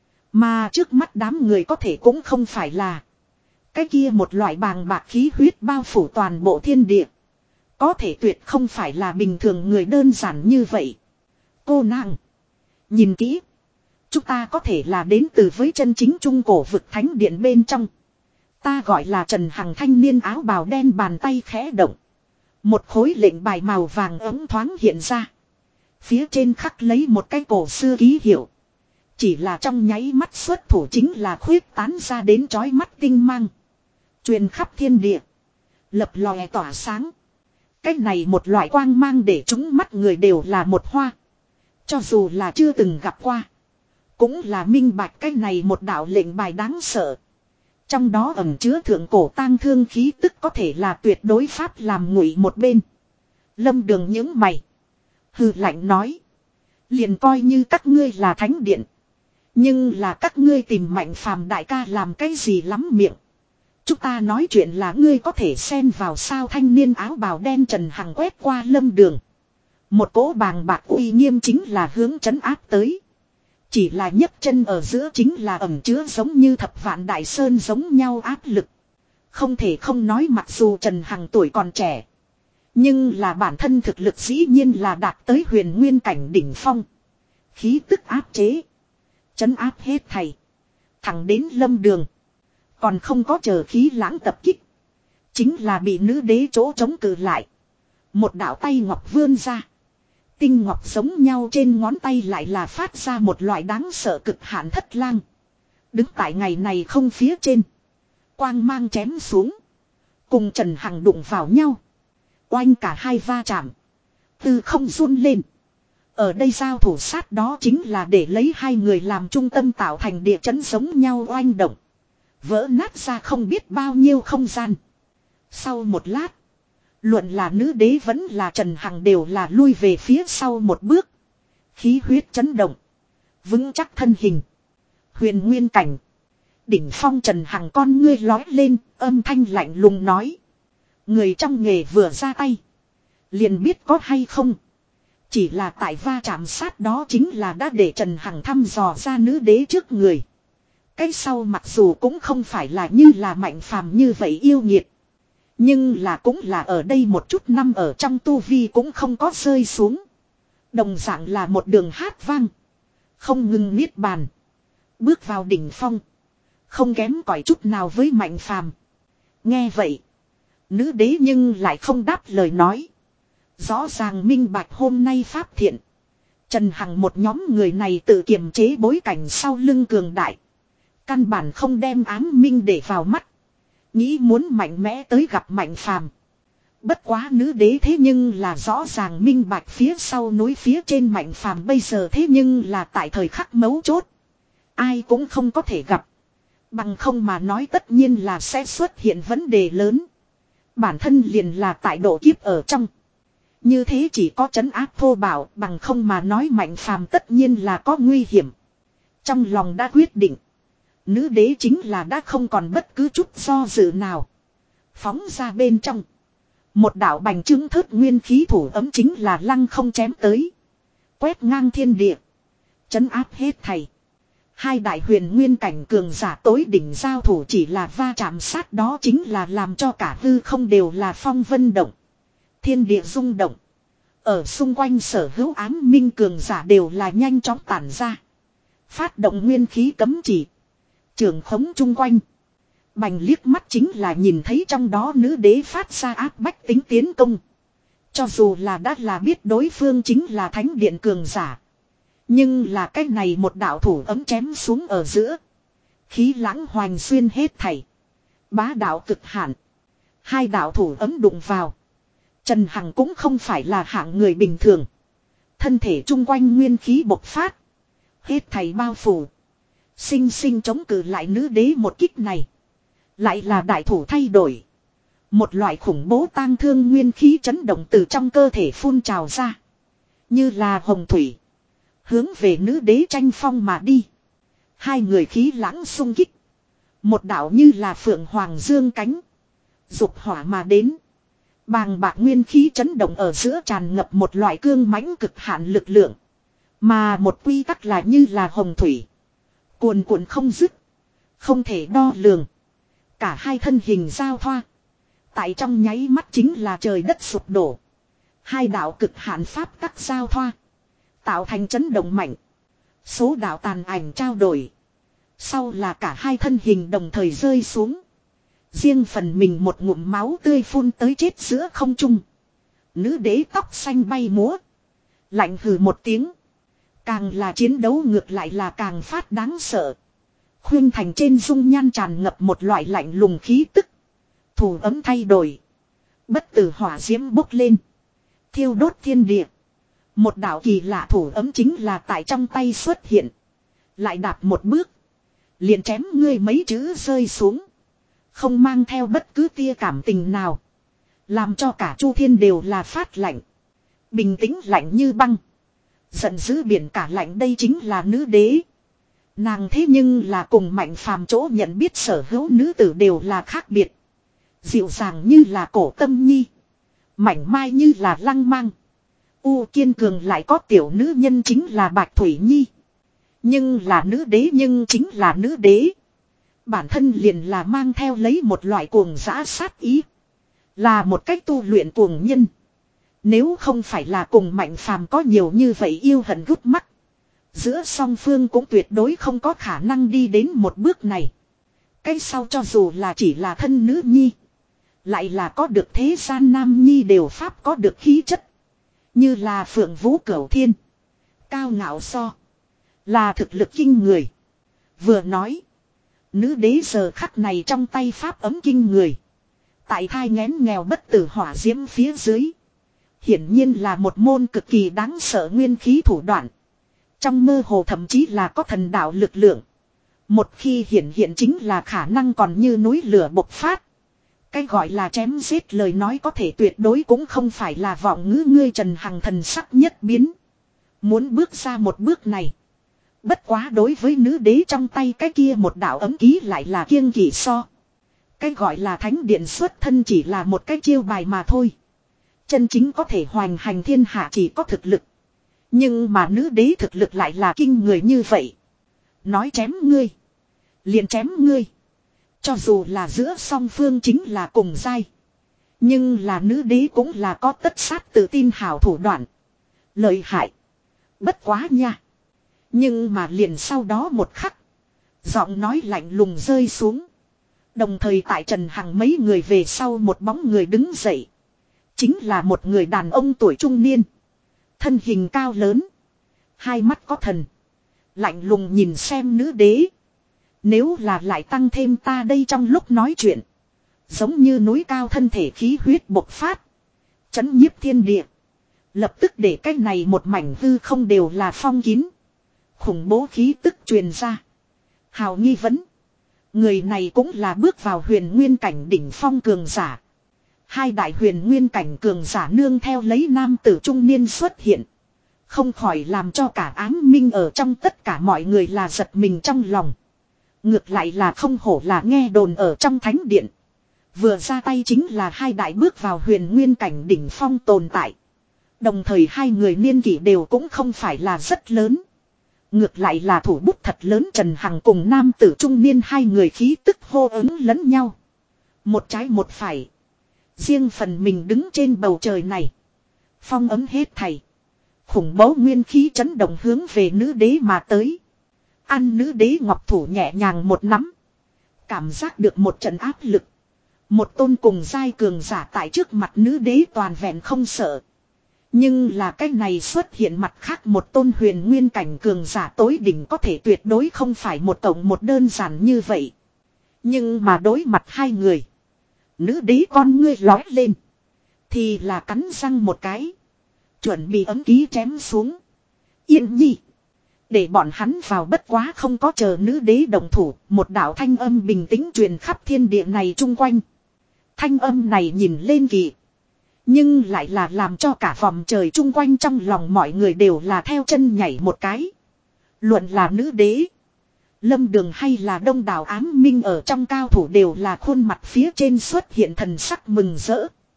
Mà trước mắt đám người có thể cũng không phải là cái kia một loại bàng bạc khí huyết bao phủ toàn bộ thiên địa. Có thể tuyệt không phải là bình thường người đơn giản như vậy. Cô nàng, nhìn kỹ. Chúng ta có thể là đến từ với chân chính trung cổ vực thánh điện bên trong. Ta gọi là Trần Hằng, thanh niên áo bào đen bàn tay khẽ động. Một khối lệnh bài màu vàng ấm thoáng hiện ra. Phía trên khắc lấy một cái cổ xưa ký hiệu. Chỉ là trong nháy mắt xuất thủ chính là khuyết tán ra đến chói mắt tinh mang. Truyền khắp thiên địa. Lập lòe tỏa sáng. Cái này một loại quang mang để chúng mắt người đều là một hoa. Cho dù là chưa từng gặp qua. Cũng là minh bạch cái này một đạo lệnh bài đáng sợ. Trong đó ẩn chứa thượng cổ tang thương khí tức có thể là tuyệt đối pháp làm ngụy một bên. Lâm Đường những mày. Hừ lạnh nói. Liền coi như các ngươi là thánh điện. Nhưng là các ngươi tìm Mạnh Phàm đại ca làm cái gì lắm miệng. Chúng ta nói chuyện là ngươi có thể xen vào sao. Thanh niên áo bào đen Trần Hằng quét qua Lâm Đường. Một cỗ bàng bạc uy nghiêm chính là hướng trấn áp tới. Chỉ là nhấc chân ở giữa chính là ẩn chứa giống như thập vạn đại sơn giống nhau áp lực. Không thể không nói mặc dù Trần Hằng tuổi còn trẻ. Nhưng là bản thân thực lực dĩ nhiên là đạt tới huyền nguyên cảnh đỉnh phong. Khí tức áp chế. Trấn áp hết thầy. Thẳng đến Lâm Đường. Còn không có chờ khí lãng tập kích. Chính là bị nữ đế chỗ chống cự lại. Một đạo tay ngọc vươn ra. Tinh ngọc giống nhau trên ngón tay lại là phát ra một loại đáng sợ cực hạn thất lang. Đứng tại ngày này không phía trên. Quang mang chém xuống. Cùng Trần Hằng đụng vào nhau. Oanh cả hai va chạm. Từ không run lên. Ở đây giao thủ sát đó chính là để lấy hai người làm trung tâm tạo thành địa chấn giống nhau oanh động. Vỡ nát ra không biết bao nhiêu không gian. Sau một lát. Luận là nữ đế vẫn là Trần Hằng đều là lui về phía sau một bước. Khí huyết chấn động. Vững chắc thân hình. Huyền nguyên cảnh. Đỉnh phong Trần Hằng con ngươi lói lên, âm thanh lạnh lùng nói. Người trong nghề vừa ra tay. Liền biết có hay không. Chỉ là tại va chạm sát đó chính là đã để Trần Hằng thăm dò ra nữ đế trước người. Cái sau mặc dù cũng không phải là như là Mạnh Phàm như vậy yêu nghiệt. Nhưng là cũng là ở đây một chút năm ở trong tu vi cũng không có rơi xuống. Đồng dạng là một đường hát vang. Không ngừng niết bàn. Bước vào đỉnh phong. Không kém cỏi chút nào với Mạnh Phàm. Nghe vậy. Nữ đế nhưng lại không đáp lời nói. Rõ ràng minh bạch hôm nay pháp thiện. Trần Hằng một nhóm người này tự kiềm chế bối cảnh sau lưng cường đại. Căn bản không đem ám minh để vào mắt. Nghĩ muốn mạnh mẽ tới gặp Mạnh Phàm. Bất quá nữ đế thế nhưng là rõ ràng minh bạch phía sau núi phía trên Mạnh Phàm bây giờ thế nhưng là tại thời khắc mấu chốt. Ai cũng không có thể gặp. Bằng không mà nói tất nhiên là sẽ xuất hiện vấn đề lớn. Bản thân liền là tại độ kiếp ở trong. Như thế chỉ có trấn áp thô bảo, bằng không mà nói Mạnh Phàm tất nhiên là có nguy hiểm. Trong lòng đã quyết định. Nữ đế chính là đã không còn bất cứ chút do dự nào. Phóng ra bên trong. Một đạo bành trướng thớt nguyên khí thủ ấm chính là lăng không chém tới. Quét ngang thiên địa. Trấn áp hết thầy. Hai đại huyền nguyên cảnh cường giả tối đỉnh giao thủ chỉ là va chạm sát đó chính là làm cho cả hư không đều là phong vân động. Thiên địa rung động. Ở xung quanh sở hữu ám minh cường giả đều là nhanh chóng tản ra. Phát động nguyên khí cấm chỉ. Trường khống chung quanh. Bành liếc mắt chính là nhìn thấy trong đó nữ đế phát ra áp bách tính tiến công. Cho dù là đã là biết đối phương chính là thánh điện cường giả. Nhưng là cái này một đạo thủ ấm chém xuống ở giữa. Khí lãng hoành xuyên hết thảy. Bá đạo cực hạn. Hai đạo thủ ấm đụng vào. Trần Hằng cũng không phải là hạng người bình thường. Thân thể chung quanh nguyên khí bộc phát. Hết thảy bao phủ. Sinh sinh chống cự lại nữ đế một kích này. Lại là đại thủ thay đổi. Một loại khủng bố tang thương nguyên khí chấn động từ trong cơ thể phun trào ra. Như là hồng thủy. Hướng về nữ đế tranh phong mà đi. Hai người khí lãng xung kích. Một đạo như là phượng hoàng dương cánh. Dục hỏa mà đến. Bàng bạc nguyên khí chấn động ở giữa tràn ngập một loại cương mãnh cực hạn lực lượng. Mà một quy tắc là như là hồng thủy. Cuồn cuộn không dứt. Không thể đo lường. Cả hai thân hình giao thoa. Tại trong nháy mắt chính là trời đất sụp đổ. Hai đạo cực hạn pháp tắc giao thoa. Tạo thành chấn động mạnh. Số đạo tàn ảnh trao đổi. Sau là cả hai thân hình đồng thời rơi xuống. Riêng phần mình một ngụm máu tươi phun tới chết giữa không trung. Nữ đế tóc xanh bay múa. Lạnh hừ một tiếng. Càng là chiến đấu ngược lại là càng phát đáng sợ. Khuyên thành trên dung nhan tràn ngập một loại lạnh lùng khí tức. Thủ ấm thay đổi. Bất tử hỏa diễm bốc lên. Thiêu đốt thiên địa. Một đạo kỳ lạ thủ ấm chính là tại trong tay xuất hiện. Lại đạp một bước. Liền chém ngươi mấy chữ rơi xuống. Không mang theo bất cứ tia cảm tình nào. Làm cho cả Chu Thiên đều là phát lạnh. Bình tĩnh lạnh như băng. Giận dữ biển cả lạnh, đây chính là nữ đế. Nàng thế nhưng là cùng Mạnh Phàm chỗ nhận biết sở hữu nữ tử đều là khác biệt. Dịu dàng như là Cổ Tâm Nhi. Mảnh mai như là Lăng Mang. U kiên cường lại có tiểu nữ nhân chính là Bạch Thủy Nhi. Nhưng là nữ đế, nhưng chính là nữ đế. Bản thân liền là mang theo lấy một loại cuồng dã sát ý. Là một cách tu luyện cuồng nhân. Nếu không phải là cùng Mạnh Phàm có nhiều như vậy yêu hận gút mắt. Giữa song phương cũng tuyệt đối không có khả năng đi đến một bước này. Cái sau cho dù là chỉ là thân nữ nhi. Lại là có được thế gian nam nhi đều pháp có được khí chất. Như là Phượng Vũ Cửu Thiên. Cao ngạo so. Là thực lực kinh người. Vừa nói. Nữ đế giờ khắc này trong tay pháp ấm kinh người. Tại thai nghén nghèo bất tử hỏa diễm phía dưới. Hiển nhiên là một môn cực kỳ đáng sợ nguyên khí thủ đoạn. Trong mơ hồ thậm chí là có thần đạo lực lượng. Một khi hiển hiện chính là khả năng còn như núi lửa bộc phát. Cái gọi là chém giết lời nói có thể tuyệt đối cũng không phải là vọng ngữ. Ngươi Trần Hằng thần sắc nhất biến. Muốn bước ra một bước này. Bất quá đối với nữ đế trong tay cái kia một đạo ấm ký lại là kiêng kỵ so. Cái gọi là thánh điện xuất thân chỉ là một cái chiêu bài mà thôi. Chân chính có thể hoành hành thiên hạ chỉ có thực lực. Nhưng mà nữ đế thực lực lại là kinh người như vậy. Nói chém ngươi. Liền chém ngươi. Cho dù là giữa song phương chính là cùng giai. Nhưng là nữ đế cũng là có tất sát tự tin hảo thủ đoạn. Lợi hại. Bất quá nha. Nhưng mà liền sau đó một khắc. Giọng nói lạnh lùng rơi xuống. Đồng thời tại Trần Hằng mấy người về sau một bóng người đứng dậy. Chính là một người đàn ông tuổi trung niên. Thân hình cao lớn. Hai mắt có thần. Lạnh lùng nhìn xem nữ đế. Nếu là lại tăng thêm ta đây trong lúc nói chuyện. Giống như núi cao thân thể khí huyết bộc phát. Chấn nhiếp thiên địa. Lập tức để cái này một mảnh hư không đều là phong kín. Khủng bố khí tức truyền ra. Hào nghi vấn. Người này cũng là bước vào huyền nguyên cảnh đỉnh phong cường giả. Hai đại huyền nguyên cảnh cường giả nương theo lấy nam tử trung niên xuất hiện. Không khỏi làm cho cả áng minh ở trong tất cả mọi người là giật mình trong lòng. Ngược lại là không hổ là nghe đồn ở trong thánh điện. Vừa ra tay chính là hai đại bước vào huyền nguyên cảnh đỉnh phong tồn tại. Đồng thời hai người niên kỷ đều cũng không phải là rất lớn. Ngược lại là thủ bút thật lớn. Trần Hằng cùng nam tử trung niên hai người khí tức hô ứng lẫn nhau. Một trái một phải. Riêng phần mình đứng trên bầu trời này. Phong ấm hết thảy. Khủng bố nguyên khí chấn động hướng về nữ đế mà tới. Ăn nữ đế ngọc thủ nhẹ nhàng một nắm. Cảm giác được một trận áp lực. Một tôn cùng giai cường giả tại trước mặt nữ đế toàn vẹn không sợ. Nhưng là cái này xuất hiện mặt khác một tôn huyền nguyên cảnh cường giả tối đỉnh có thể tuyệt đối không phải một tổng một đơn giản như vậy. Nhưng mà đối mặt hai người. Nữ đế con ngươi lói lên. Thì là cắn răng một cái. Chuẩn bị ấm ký chém xuống. Yên nhi. Để bọn hắn vào bất quá không có chờ nữ đế đồng thủ. Một đạo thanh âm bình tĩnh truyền khắp thiên địa này chung quanh. Thanh âm này nhìn lên kỳ. Nhưng lại là làm cho cả vòng trời chung quanh trong lòng mọi người đều là theo chân nhảy một cái. Luận là nữ đế. Lâm Đường hay là đông đảo ám minh ở trong cao thủ đều là khuôn mặt phía trên xuất hiện thần sắc mừng rỡ.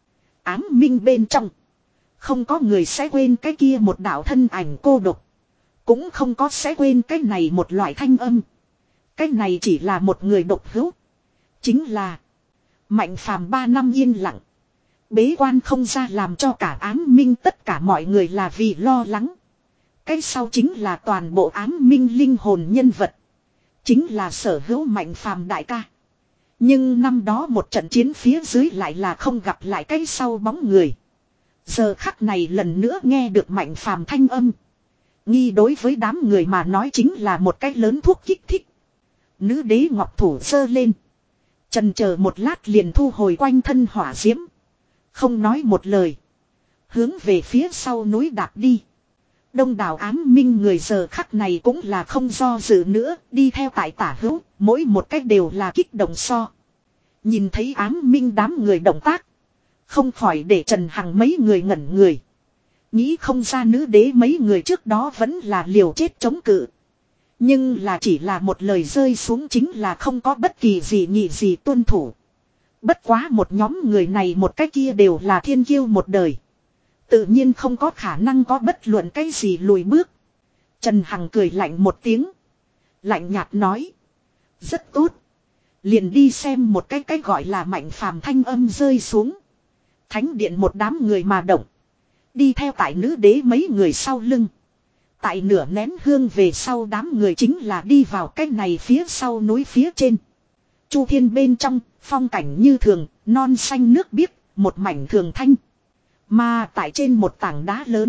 Ám minh bên trong. Không có người sẽ quên cái kia một đạo thân ảnh cô độc. Cũng không có sẽ quên cái này một loại thanh âm. Cái này chỉ là một người độc hữu. Chính là Mạnh Phàm ba năm yên lặng. Bế quan không ra làm cho cả ám minh tất cả mọi người là vì lo lắng. Cái sau chính là toàn bộ ám minh linh hồn nhân vật. Chính là sở hữu Mạnh Phàm đại ca. Nhưng năm đó một trận chiến phía dưới lại là không gặp lại cái sau bóng người. Giờ khắc này lần nữa nghe được Mạnh Phàm thanh âm. Nghi đối với đám người mà nói chính là một cái lớn thuốc kích thích. Nữ đế ngọc thủ giơ lên. Chần chờ một lát liền thu hồi quanh thân hỏa diễm. Không nói một lời. Hướng về phía sau núi đạp đi. Đông đảo ám minh người giờ khắc này cũng là không do dự nữa. Đi theo tại tả hữu. Mỗi một cách đều là kích động so. Nhìn thấy ám minh đám người động tác. Không khỏi để Trần Hằng mấy người ngẩn người. Nghĩ không ra nữ đế mấy người trước đó vẫn là liều chết chống cự. Nhưng là chỉ là một lời rơi xuống chính là không có bất kỳ gì nghị gì tuân thủ. Bất quá một nhóm người này một cái kia đều là thiên kiêu một đời. Tự nhiên không có khả năng có bất luận cái gì lùi bước. Trần Hằng cười lạnh một tiếng. Lạnh nhạt nói. Rất tốt. Liền đi xem một cái cái gọi là Mạnh Phàm thanh âm rơi xuống. Thánh điện một đám người mà động. Đi theo tại nữ đế mấy người sau lưng. Tại nửa nén hương về sau đám người chính là đi vào cái này phía sau núi phía trên. Chu thiên bên trong, phong cảnh như thường, non xanh nước biếc, một mảnh thường thanh. Mà tại trên một tảng đá lớn.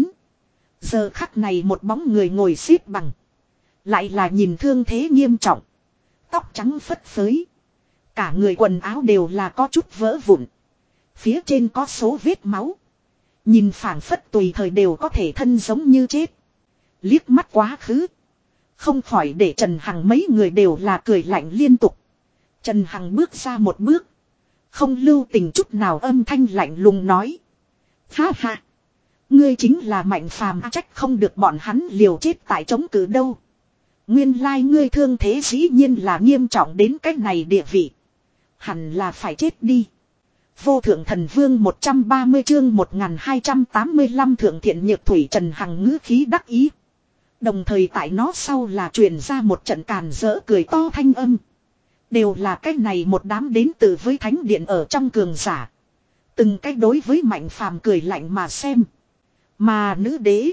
Giờ khắc này một bóng người ngồi xếp bằng. Lại là nhìn thương thế nghiêm trọng. Tóc trắng phất phới. Cả người quần áo đều là có chút vỡ vụn. Phía trên có số vết máu. Nhìn phảng phất tùy thời đều có thể thân giống như chết. Liếc mắt quá khứ. Không khỏi để Trần Hằng mấy người đều là cười lạnh liên tục. Trần Hằng bước ra một bước. Không lưu tình chút nào âm thanh lạnh lùng nói. Ha ha. Ngươi chính là Mạnh Phàm, trách không được bọn hắn liều chết tại chống cự đâu. Nguyên lai ngươi thương thế dĩ nhiên là nghiêm trọng đến cách này địa vị. Hẳn là phải chết đi. Vô thượng thần vương một trăm ba mươi chương một nghìn hai trăm tám mươi lăm thượng thiện nhược thủy Trần Hằng ngữ khí đắc ý. Đồng thời tại nó sau là truyền ra một trận càn rỡ cười to thanh âm. Đều là cái này một đám đến từ với thánh điện ở trong cường giả. Từng cái đối với Mạnh Phàm cười lạnh mà xem. Mà nữ đế.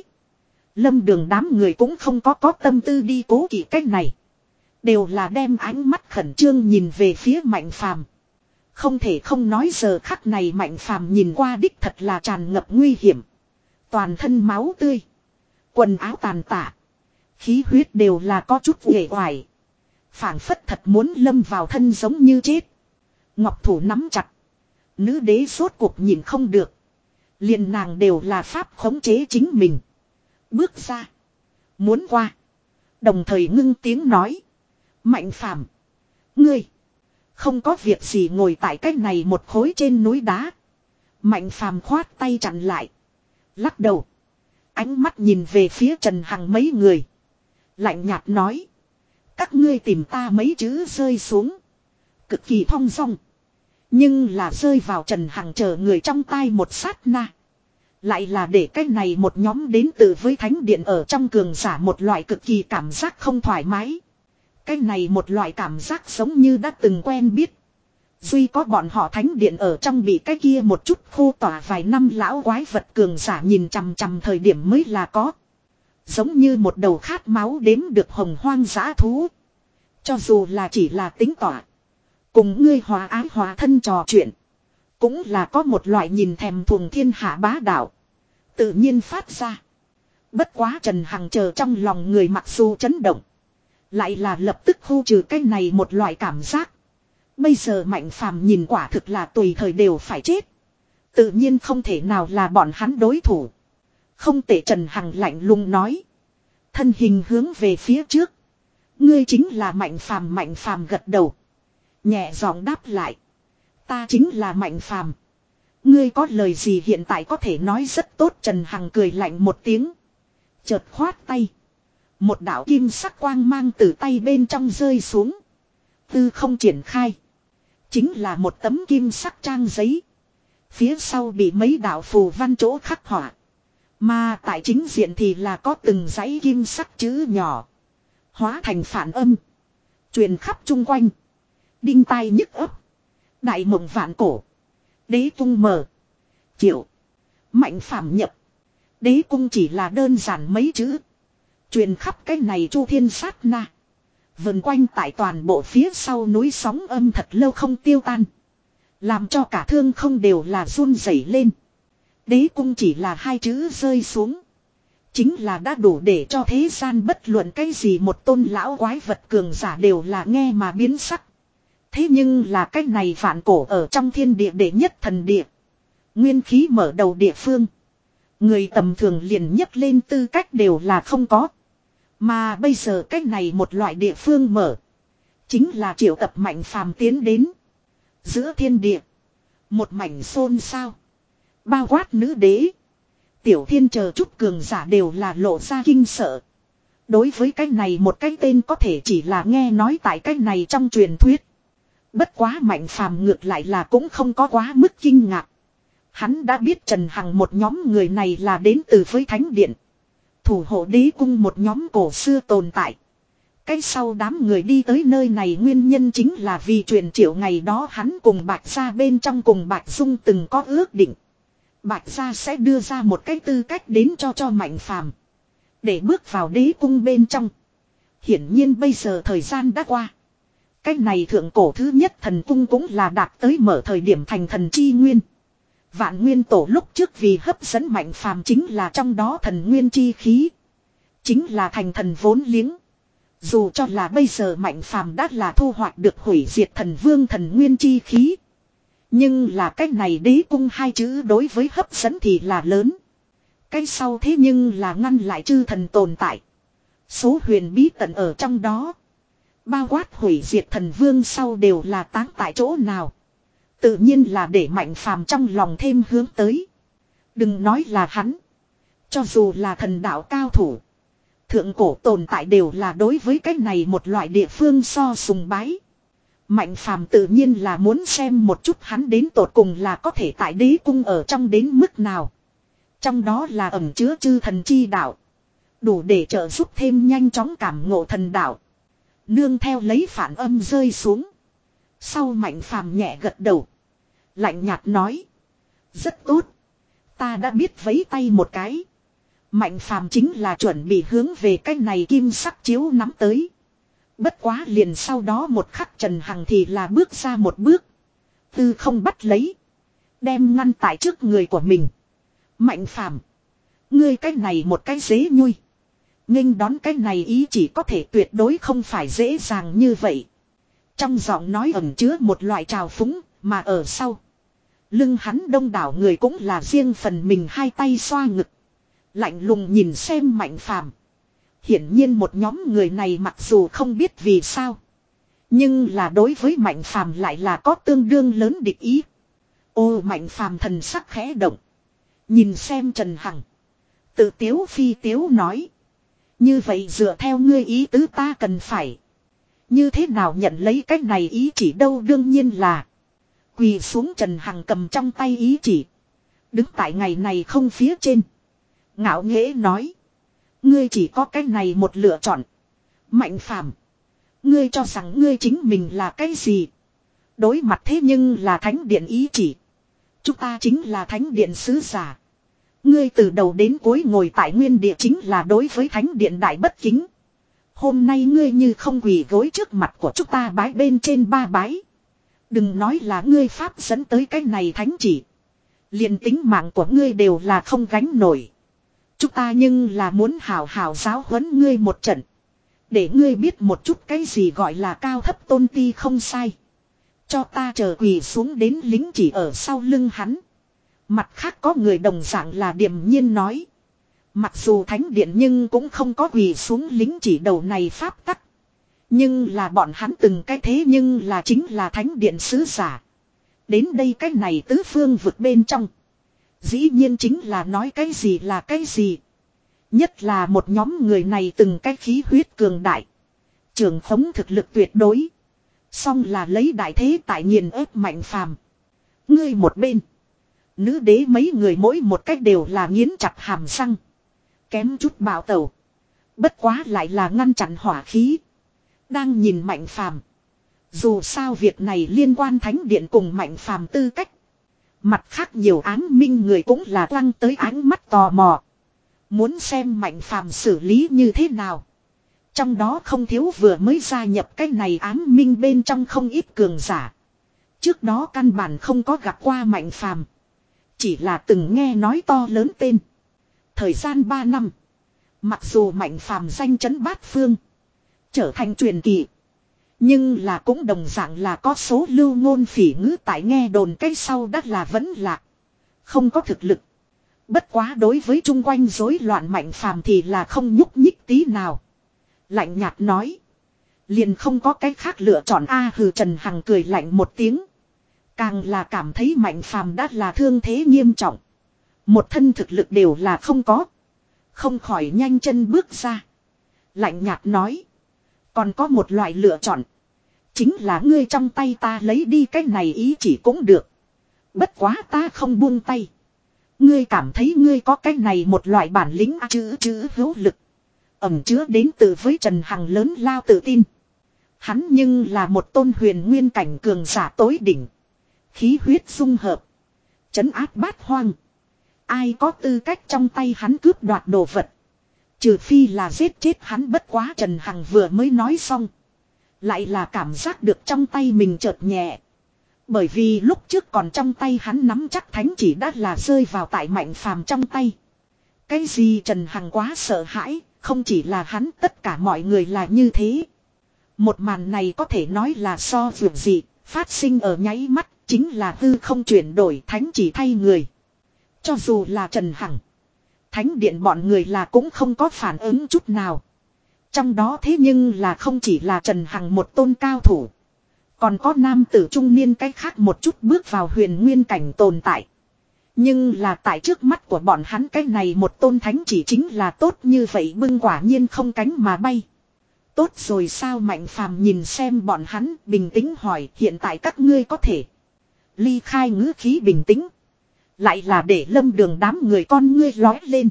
Lâm Đường đám người cũng không có có tâm tư đi cố kỵ cách này. Đều là đem ánh mắt khẩn trương nhìn về phía Mạnh Phàm. Không thể không nói giờ khắc này Mạnh Phàm nhìn qua đích thật là tràn ngập nguy hiểm. Toàn thân máu tươi. Quần áo tàn tạ. Khí huyết đều là có chút uể oải. Phảng phất thật muốn lâm vào thân giống như chết. Ngọc thủ nắm chặt. Nữ đế rốt cuộc nhìn không được. Liền nàng đều là pháp khống chế chính mình. Bước ra. Muốn qua. Đồng thời ngưng tiếng nói. Mạnh Phàm, ngươi. Không có việc gì ngồi tại cái này một khối trên núi đá. Mạnh Phàm khoát tay chặn lại. Lắc đầu. Ánh mắt nhìn về phía Trần Hằng mấy người. Lạnh nhạt nói. Các ngươi tìm ta mấy chữ rơi xuống. Cực kỳ thong dong. Nhưng là rơi vào Trần Hằng chờ người trong tai một sát na. Lại là để cái này một nhóm đến từ với thánh điện ở trong cường giả một loại cực kỳ cảm giác không thoải mái. Cái này một loại cảm giác giống như đã từng quen biết. Duy có bọn họ thánh điện ở trong bị cái kia một chút khô tỏa vài năm lão quái vật cường giả nhìn chằm chằm thời điểm mới là có. Giống như một đầu khát máu đếm được hồng hoang dã thú. Cho dù là chỉ là tính tỏa. Cùng ngươi hòa ái hòa thân trò chuyện. Cũng là có một loại nhìn thèm thuồng thiên hạ bá đạo. Tự nhiên phát ra. Bất quá Trần Hằng chờ trong lòng người mặc dù chấn động. Lại là lập tức khu trừ cái này một loại cảm giác. Bây giờ Mạnh Phàm nhìn quả thực là tùy thời đều phải chết. Tự nhiên không thể nào là bọn hắn đối thủ. Không tệ Trần Hằng lạnh lùng nói. Thân hình hướng về phía trước. Ngươi chính là Mạnh Phàm. Mạnh Phàm gật đầu. Nhẹ giọng đáp lại. Ta chính là Mạnh Phàm. Ngươi có lời gì hiện tại có thể nói rất tốt. Trần Hằng cười lạnh một tiếng. Chợt khoát tay. Một đạo kim sắc quang mang từ tay bên trong rơi xuống. Tư không triển khai. Chính là một tấm kim sắc trang giấy. Phía sau bị mấy đạo phù văn chỗ khắc họa. Mà tại chính diện thì là có từng dãy kim sắc chữ nhỏ. Hóa thành phản âm. Truyền khắp chung quanh. Đinh tai nhức ấp. Đại mộng vạn cổ. Đế cung mở. Triệu. Mạnh phàm nhập. Đế cung chỉ là đơn giản mấy chữ. Truyền khắp cái này chu thiên sát na. Vần quanh tại toàn bộ phía sau núi sóng âm thật lâu không tiêu tan. Làm cho cả thương không đều là run rẩy lên. Đế cung chỉ là hai chữ rơi xuống. Chính là đã đủ để cho thế gian bất luận cái gì một tôn lão quái vật cường giả đều là nghe mà biến sắc. Thế nhưng là cái này vạn cổ ở trong thiên địa đệ nhất thần địa. Nguyên khí mở đầu địa phương. Người tầm thường liền nhấc lên tư cách đều là không có. Mà bây giờ cái này một loại địa phương mở. Chính là triệu tập mạnh phàm tiến đến. Giữa thiên địa. Một mảnh xôn xao. Bao quát nữ đế. Tiểu thiên chờ chút cường giả đều là lộ ra kinh sợ. Đối với cái này một cái tên có thể chỉ là nghe nói tại cái này trong truyền thuyết. Bất quá mạnh phàm ngược lại là cũng không có quá mức kinh ngạc. Hắn đã biết Trần Hằng một nhóm người này là đến từ với Thánh Điện. Thủ hộ đế cung một nhóm cổ xưa tồn tại. Cái sau đám người đi tới nơi này nguyên nhân chính là vì truyền triệu ngày đó hắn cùng Bạch Gia bên trong cùng Bạch Dung từng có ước định. Bạch Gia sẽ đưa ra một cái tư cách đến cho cho mạnh phàm. Để bước vào đế cung bên trong. Hiển nhiên bây giờ thời gian đã qua. Cái này thượng cổ thứ nhất thần cung cũng là đạt tới mở thời điểm thành thần chi nguyên. Vạn nguyên tổ lúc trước vì hấp dẫn mạnh phàm chính là trong đó thần nguyên chi khí. Chính là thành thần vốn liếng. Dù cho là bây giờ mạnh phàm đã là thu hoạch được hủy diệt thần vương thần nguyên chi khí. Nhưng là cái này đế cung hai chữ đối với hấp dẫn thì là lớn. Cái sau thế nhưng là ngăn lại chư thần tồn tại. Số huyền bí tận ở trong đó. Bao quát hủy diệt thần vương sau đều là táng tại chỗ nào. Tự nhiên là để mạnh phàm trong lòng thêm hướng tới. Đừng nói là hắn. Cho dù là thần đạo cao thủ. Thượng cổ tồn tại đều là đối với cái này một loại địa phương so sùng bái. Mạnh phàm tự nhiên là muốn xem một chút hắn đến tột cùng là có thể tại đế cung ở trong đến mức nào. Trong đó là ẩn chứa chư thần chi đạo. Đủ để trợ giúp thêm nhanh chóng cảm ngộ thần đạo. Nương theo lấy phản âm rơi xuống. Sau mạnh phàm nhẹ gật đầu. Lạnh nhạt nói. Rất tốt. Ta đã biết vấy tay một cái. Mạnh phàm chính là chuẩn bị hướng về cái này kim sắc chiếu nắm tới. Bất quá liền sau đó một khắc Trần Hằng thì là bước ra một bước. Tư không bắt lấy. Đem ngăn tại trước người của mình. Mạnh phàm. Ngươi cái này một cái dế nhui. Nghênh đón cái này ý chỉ có thể tuyệt đối không phải dễ dàng như vậy. Trong giọng nói ẩn chứa một loại trào phúng mà ở sau. Lưng hắn đông đảo người cũng là riêng phần mình hai tay xoa ngực. Lạnh lùng nhìn xem mạnh phàm. Hiển nhiên một nhóm người này mặc dù không biết vì sao. Nhưng là đối với mạnh phàm lại là có tương đương lớn địch ý. Ô mạnh phàm thần sắc khẽ động. Nhìn xem Trần Hằng. Tự tiếu phi tiếu nói. Như vậy dựa theo ngươi ý tứ ta cần phải. Như thế nào nhận lấy cái này ý chỉ đâu đương nhiên là. Quỳ xuống Trần Hằng cầm trong tay ý chỉ. Đứng tại ngày này không phía trên. Ngạo nghễ nói. Ngươi chỉ có cái này một lựa chọn. Mạnh phàm. Ngươi cho rằng ngươi chính mình là cái gì? Đối mặt thế nhưng là thánh điện ý chỉ. Chúng ta chính là thánh điện sứ giả. Ngươi từ đầu đến cuối ngồi tại nguyên địa chính là đối với thánh điện đại bất kính. Hôm nay ngươi như không quỳ gối trước mặt của chúng ta bái bên trên ba bái. Đừng nói là ngươi pháp dẫn tới cái này thánh chỉ. Liền tính mạng của ngươi đều là không gánh nổi. Chúng ta nhưng là muốn hào hào giáo huấn ngươi một trận. Để ngươi biết một chút cái gì gọi là cao thấp tôn ti không sai. Cho ta chờ quỳ xuống đến lính chỉ ở sau lưng hắn. Mặt khác có người đồng dạng là điềm nhiên nói. Mặc dù thánh điện nhưng cũng không có quỳ xuống lính chỉ đầu này pháp tắc. Nhưng là bọn hắn từng cái thế nhưng là chính là thánh điện sứ giả. Đến đây cái này tứ phương vực bên trong. Dĩ nhiên chính là nói cái gì là cái gì. Nhất là một nhóm người này từng cái khí huyết cường đại. Trường khống thực lực tuyệt đối. Xong là lấy đại thế tại nghiền ép mạnh phàm. Ngươi một bên. Nữ đế mấy người mỗi một cách đều là nghiến chặt hàm răng. Kém chút bạo tẩu. Bất quá lại là ngăn chặn hỏa khí. Đang nhìn Mạnh Phàm. Dù sao việc này liên quan thánh điện cùng Mạnh Phàm tư cách. Mặt khác nhiều án minh người cũng là quăng tới ánh mắt tò mò. Muốn xem Mạnh Phàm xử lý như thế nào. Trong đó không thiếu vừa mới gia nhập cái này ám minh bên trong không ít cường giả. Trước đó căn bản không có gặp qua Mạnh Phàm. Chỉ là từng nghe nói to lớn tên. Thời gian ba năm. Mặc dù Mạnh Phàm danh chấn bát phương. Trở thành truyền kỳ. Nhưng là cũng đồng dạng là có số lưu ngôn phỉ ngữ tại nghe đồn cái sau đắt là vẫn lạc. Không có thực lực. Bất quá đối với chung quanh rối loạn Mạnh Phàm thì là không nhúc nhích tí nào. Lạnh nhạt nói. Liền không có cái khác lựa chọn a hừ Trần Hằng cười lạnh một tiếng. Càng là cảm thấy Mạnh Phàm đã là thương thế nghiêm trọng. Một thân thực lực đều là không có. Không khỏi nhanh chân bước ra. Lạnh nhạt nói. Còn có một loại lựa chọn. Chính là ngươi trong tay ta lấy đi cái này ý chỉ cũng được. Bất quá ta không buông tay. Ngươi cảm thấy ngươi có cái này một loại bản lĩnh chữ chữ hữu lực. Ẩm chứa đến từ với Trần Hằng lớn lao tự tin. Hắn nhưng là một tôn huyền nguyên cảnh cường giả tối đỉnh. Khí huyết dung hợp. Trấn áp bát hoang. Ai có tư cách trong tay hắn cướp đoạt đồ vật. Trừ phi là giết chết hắn bất quá Trần Hằng vừa mới nói xong. Lại là cảm giác được trong tay mình chợt nhẹ. Bởi vì lúc trước còn trong tay hắn nắm chắc thánh chỉ đã là rơi vào tại Mạnh Phàm trong tay. Cái gì Trần Hằng quá sợ hãi, không chỉ là hắn tất cả mọi người là như thế. Một màn này có thể nói là so vượt gì, phát sinh ở nháy mắt, chính là hư không chuyển đổi thánh chỉ thay người. Cho dù là Trần Hằng, thánh điện bọn người là cũng không có phản ứng chút nào. Trong đó thế nhưng là không chỉ là Trần Hằng một tôn cao thủ. Còn có nam tử trung niên cách khác một chút bước vào huyền nguyên cảnh tồn tại. Nhưng là tại trước mắt của bọn hắn cái này một tôn thánh chỉ chính là tốt như vậy bưng quả nhiên không cánh mà bay. Tốt rồi sao Mạnh Phàm nhìn xem bọn hắn bình tĩnh hỏi hiện tại các ngươi có thể. Ly khai ngữ khí bình tĩnh. Lại là để Lâm Đường đám người con ngươi lói lên.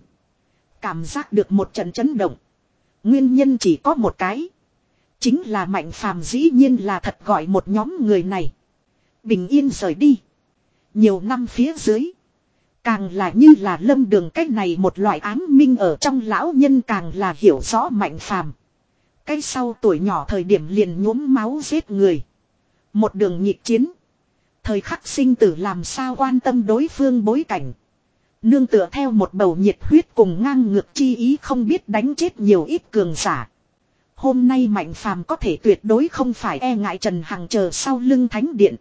Cảm giác được một trận chấn động. Nguyên nhân chỉ có một cái. Chính là Mạnh Phàm dĩ nhiên là thật gọi một nhóm người này. Bình yên rời đi. Nhiều năm phía dưới. Càng là như là Lâm Đường cách này một loại ám minh ở trong lão nhân càng là hiểu rõ Mạnh Phàm. Cái sau tuổi nhỏ thời điểm liền nhuốm máu giết người. Một đường nhịp chiến. Thời khắc sinh tử làm sao quan tâm đối phương bối cảnh. Nương tựa theo một bầu nhiệt huyết cùng ngang ngược chi ý không biết đánh chết nhiều ít cường giả. Hôm nay Mạnh Phàm có thể tuyệt đối không phải e ngại Trần Hằng chờ sau lưng thánh điện.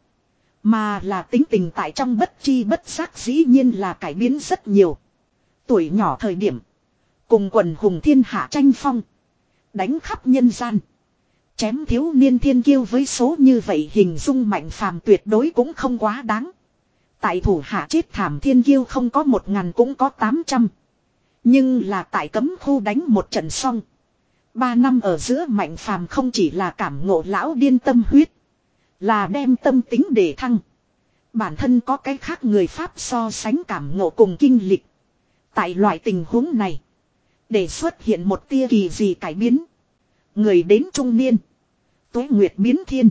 Mà là tính tình tại trong bất chi bất giác dĩ nhiên là cải biến rất nhiều. Tuổi nhỏ thời điểm. Cùng quần hùng thiên hạ tranh phong. Đánh khắp nhân gian. Chém thiếu niên thiên kiêu với số như vậy hình dung Mạnh Phàm tuyệt đối cũng không quá đáng. Tại thủ hạ chết thảm thiên kiêu không có một ngàn cũng có tám trăm. Nhưng là tại cấm khu đánh một trận xong. Ba năm ở giữa Mạnh Phàm không chỉ là cảm ngộ lão điên tâm huyết. Là đem tâm tính để thăng. Bản thân có cái khác người Pháp so sánh cảm ngộ cùng kinh lịch. Tại loại tình huống này. Để xuất hiện một tia kỳ gì cải biến. Người đến trung niên. Tuế nguyệt biến thiên.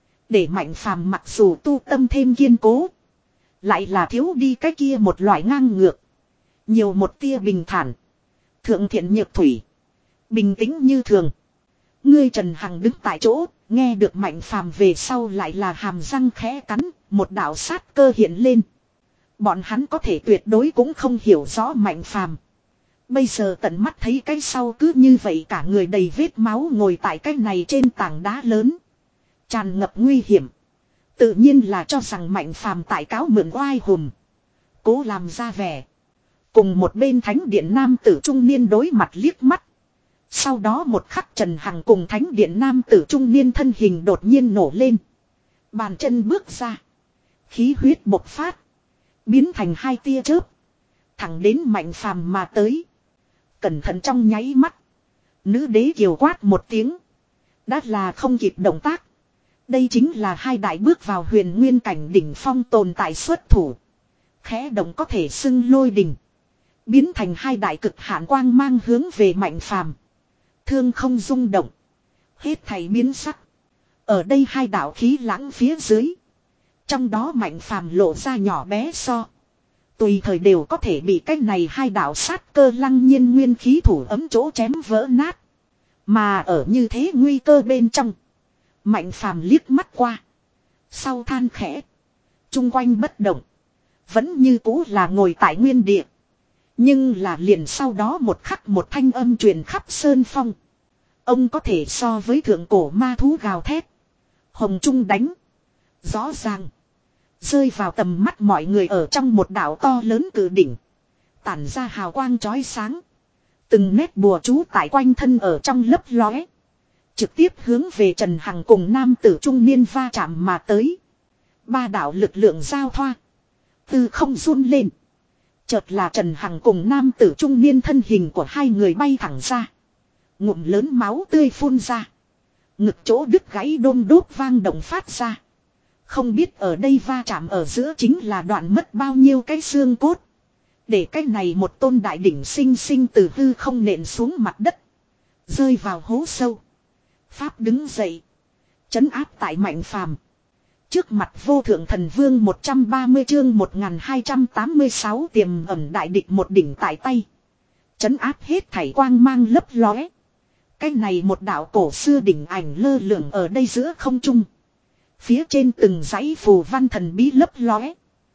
Để Mạnh Phàm mặc dù tu tâm thêm kiên cố. Lại là thiếu đi cái kia một loại ngang ngược. Nhiều một tia bình thản. Thượng thiện nhược thủy. Bình tĩnh như thường. Ngươi Trần Hằng đứng tại chỗ. Nghe được Mạnh Phàm về sau lại là hàm răng khẽ cắn. Một đạo sát cơ hiện lên. Bọn hắn có thể tuyệt đối cũng không hiểu rõ Mạnh Phàm. Bây giờ tận mắt thấy cái sau cứ như vậy cả người đầy vết máu ngồi tại cái này trên tảng đá lớn. Tràn ngập nguy hiểm. Tự nhiên là cho rằng Mạnh Phàm tại cáo mượn oai hùm. Cố làm ra vẻ. Cùng một bên thánh điện nam tử trung niên đối mặt liếc mắt. Sau đó một khắc Trần Hằng cùng thánh điện nam tử trung niên thân hình đột nhiên nổ lên. Bàn chân bước ra. Khí huyết bộc phát. Biến thành hai tia chớp. Thẳng đến Mạnh Phàm mà tới. Cẩn thận trong nháy mắt. Nữ đế kiều quát một tiếng. Đã là không kịp động tác. Đây chính là hai đại bước vào huyền nguyên cảnh đỉnh phong tồn tại xuất thủ. khẽ động có thể xưng lôi đình. Biến thành hai đại cực hạn quang mang hướng về Mạnh Phàm. Thương không rung động. Hết thảy biến sắc. Ở đây hai đạo khí lãng phía dưới. Trong đó Mạnh Phàm lộ ra nhỏ bé so. Tùy thời đều có thể bị cái này hai đạo sát cơ lăng nhiên nguyên khí thủ ấm chỗ chém vỡ nát. Mà ở như thế nguy cơ bên trong. Mạnh Phàm liếc mắt qua. Sau than khẽ. Trung quanh bất động. Vẫn như cũ là ngồi tại nguyên địa. Nhưng là liền sau đó một khắc một thanh âm truyền khắp sơn phong. Ông có thể so với thượng cổ ma thú gào thét. Hồng trung đánh. Rõ ràng. Rơi vào tầm mắt mọi người ở trong một đảo to lớn cự đỉnh. Tản ra hào quang chói sáng. Từng nét bùa chú tại quanh thân ở trong lấp lóe. Trực tiếp hướng về Trần Hằng cùng nam tử trung niên va chạm mà tới. Ba đảo lực lượng giao thoa. Từ không run lên. Chợt là Trần Hằng cùng nam tử trung niên thân hình của hai người bay thẳng ra. Ngụm lớn máu tươi phun ra. Ngực chỗ đứt gãy đôm đốt vang động phát ra. Không biết ở đây va chạm ở giữa chính là đoạn mất bao nhiêu cái xương cốt. Để cái này một tôn đại đỉnh sinh sinh từ hư không nện xuống mặt đất. Rơi vào hố sâu. Pháp đứng dậy. Trấn áp tại Mạnh Phàm. Trước mặt vô thượng thần vương một trăm ba mươi chương một nghìn hai trăm tám mươi sáu tiềm ẩn đại địch một đỉnh tại tay. Trấn áp hết thảy quang mang lấp lóe. Cái này một đạo cổ xưa đỉnh ảnh lơ lửng ở đây giữa không trung. Phía trên từng dãy phù văn thần bí lấp lóe.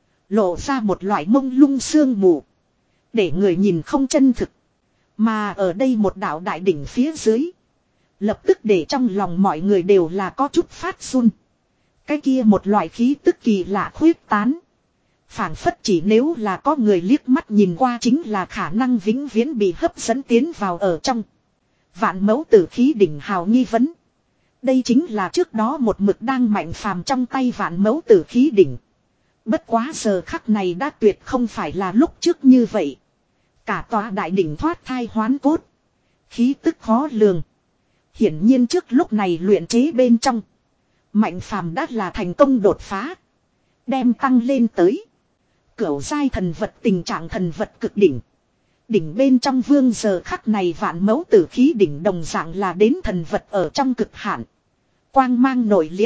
Lộ ra một loại mông lung sương mù. Để người nhìn không chân thực. Mà ở đây một đạo đại đỉnh phía dưới. Lập tức để trong lòng mọi người đều là có chút phát run. Cái kia một loại khí tức kỳ lạ khuyết tán. Phảng phất chỉ nếu là có người liếc mắt nhìn qua chính là khả năng vĩnh viễn bị hấp dẫn tiến vào ở trong. Vạn mẫu tử khí đỉnh hào nghi vấn. Đây chính là trước đó một mực đang Mạnh Phàm trong tay vạn mẫu tử khí đỉnh. Bất quá giờ khắc này đã tuyệt không phải là lúc trước như vậy. Cả tòa đại đỉnh thoát thai hoán cốt. Khí tức khó lường. Hiển nhiên trước lúc này luyện chế bên trong. Mạnh Phàm đã là thành công đột phá. Đem tăng lên tới. Cửu giai thần vật tình trạng thần vật cực đỉnh. Đỉnh bên trong vương giờ khắc này vạn mẫu tử khí đỉnh đồng dạng là đến thần vật ở trong cực hạn. Quang mang nổi liếm.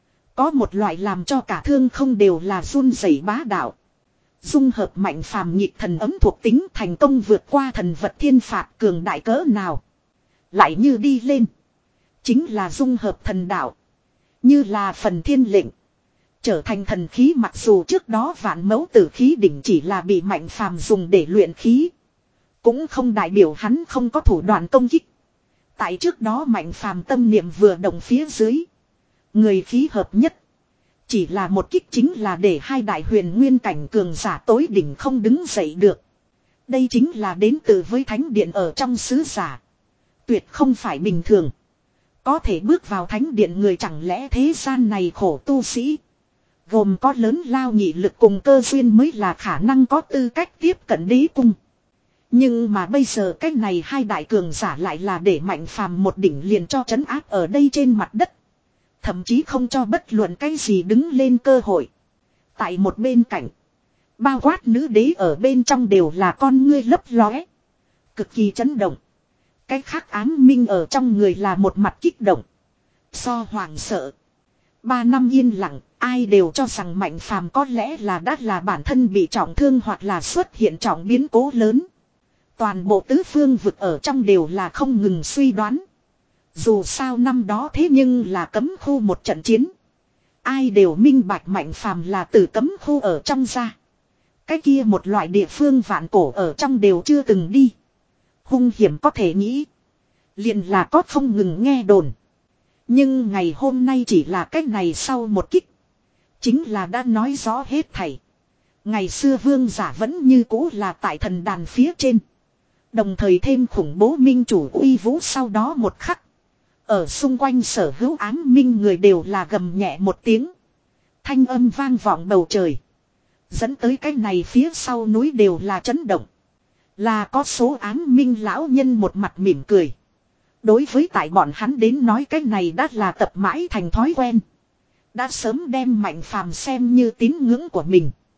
Có một loại làm cho cả thương không đều là run rẩy bá đạo. Dung hợp Mạnh Phàm nhịp thần ấm thuộc tính thành công vượt qua thần vật thiên phạt cường đại cỡ nào. Lại như đi lên. Chính là dung hợp thần đạo. Như là phần thiên lệnh. Trở thành thần khí mặc dù trước đó vạn mẫu tử khí đỉnh chỉ là bị Mạnh Phàm dùng để luyện khí. Cũng không đại biểu hắn không có thủ đoạn công kích. Tại trước đó Mạnh Phàm tâm niệm vừa động phía dưới. Người khí hợp nhất. Chỉ là một kích chính là để hai đại huyền nguyên cảnh cường giả tối đỉnh không đứng dậy được. Đây chính là đến từ với thánh điện ở trong sứ giả. Tuyệt không phải bình thường. Có thể bước vào thánh điện người chẳng lẽ thế gian này khổ tu sĩ. Gồm có lớn lao nhị lực cùng cơ duyên mới là khả năng có tư cách tiếp cận đế cung. Nhưng mà bây giờ cách này hai đại cường giả lại là để Mạnh Phàm một đỉnh liền cho trấn áp ở đây trên mặt đất. Thậm chí không cho bất luận cái gì đứng lên cơ hội. Tại một bên cạnh. Bao quát nữ đế ở bên trong đều là con ngươi lấp lóe. Cực kỳ chấn động. Cái khác ám minh ở trong người là một mặt kích động. So hoàng sợ. Ba năm yên lặng. Ai đều cho rằng Mạnh Phàm có lẽ là đã là bản thân bị trọng thương hoặc là xuất hiện trọng biến cố lớn. Toàn bộ tứ phương vực ở trong đều là không ngừng suy đoán. Dù sao năm đó thế nhưng là cấm khu một trận chiến. Ai đều minh bạch Mạnh Phàm là từ cấm khu ở trong ra. Cái kia một loại địa phương vạn cổ ở trong đều chưa từng đi. Hung hiểm có thể nghĩ. Liền là có không ngừng nghe đồn. Nhưng ngày hôm nay chỉ là cách này sau một kích. Chính là đã nói rõ hết thảy. Ngày xưa vương giả vẫn như cũ là tại thần đàn phía trên. Đồng thời thêm khủng bố minh chủ uy vũ sau đó một khắc. Ở xung quanh sở hữu ám minh người đều là gầm nhẹ một tiếng. Thanh âm vang vọng bầu trời. Dẫn tới cái này phía sau núi đều là chấn động. Là có số ám minh lão nhân một mặt mỉm cười. Đối với tại bọn hắn đến nói cái này đã là tập mãi thành thói quen. Đã sớm đem Mạnh Phàm xem như tín ngưỡng của mình.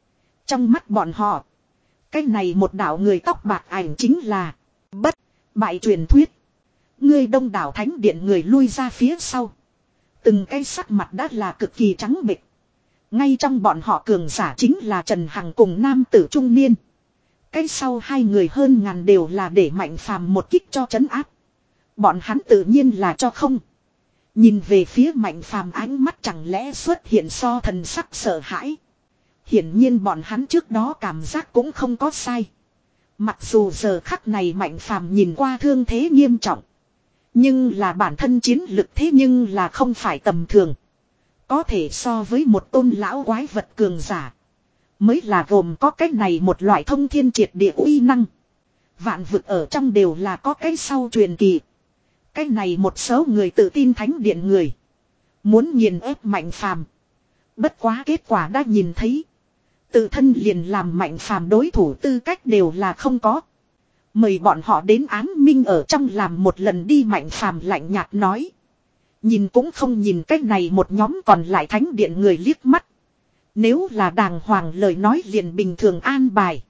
Trong mắt bọn họ, cái này một đạo người tóc bạc ảnh chính là bất bại truyền thuyết. Ngươi đông đảo thánh điện người lui ra phía sau. Từng cái sắc mặt đã là cực kỳ trắng bệch. Ngay trong bọn họ cường giả chính là Trần Hằng cùng nam tử trung niên. Cái sau hai người hơn ngàn đều là để Mạnh Phàm một kích cho trấn áp. Bọn hắn tự nhiên là cho không. Nhìn về phía Mạnh Phàm ánh mắt chẳng lẽ xuất hiện so thần sắc sợ hãi. Hiển nhiên bọn hắn trước đó cảm giác cũng không có sai. Mặc dù giờ khắc này Mạnh Phàm nhìn qua thương thế nghiêm trọng. Nhưng là bản thân chiến lực thế nhưng là không phải tầm thường. Có thể so với một tôn lão quái vật cường giả. Mới là gồm có cái này một loại thông thiên triệt địa uy năng. Vạn vực ở trong đều là có cái sau truyền kỳ. Cái này một số người tự tin thánh điện người. Muốn nghiền ép Mạnh Phàm. Bất quá kết quả đã nhìn thấy. Tự thân liền làm Mạnh Phàm đối thủ tư cách đều là không có. Mời bọn họ đến án minh ở trong làm một lần đi. Mạnh Phàm lạnh nhạt nói. Nhìn cũng không nhìn cái này một nhóm còn lại thánh điện người liếc mắt. Nếu là đàng hoàng lời nói liền bình thường an bài.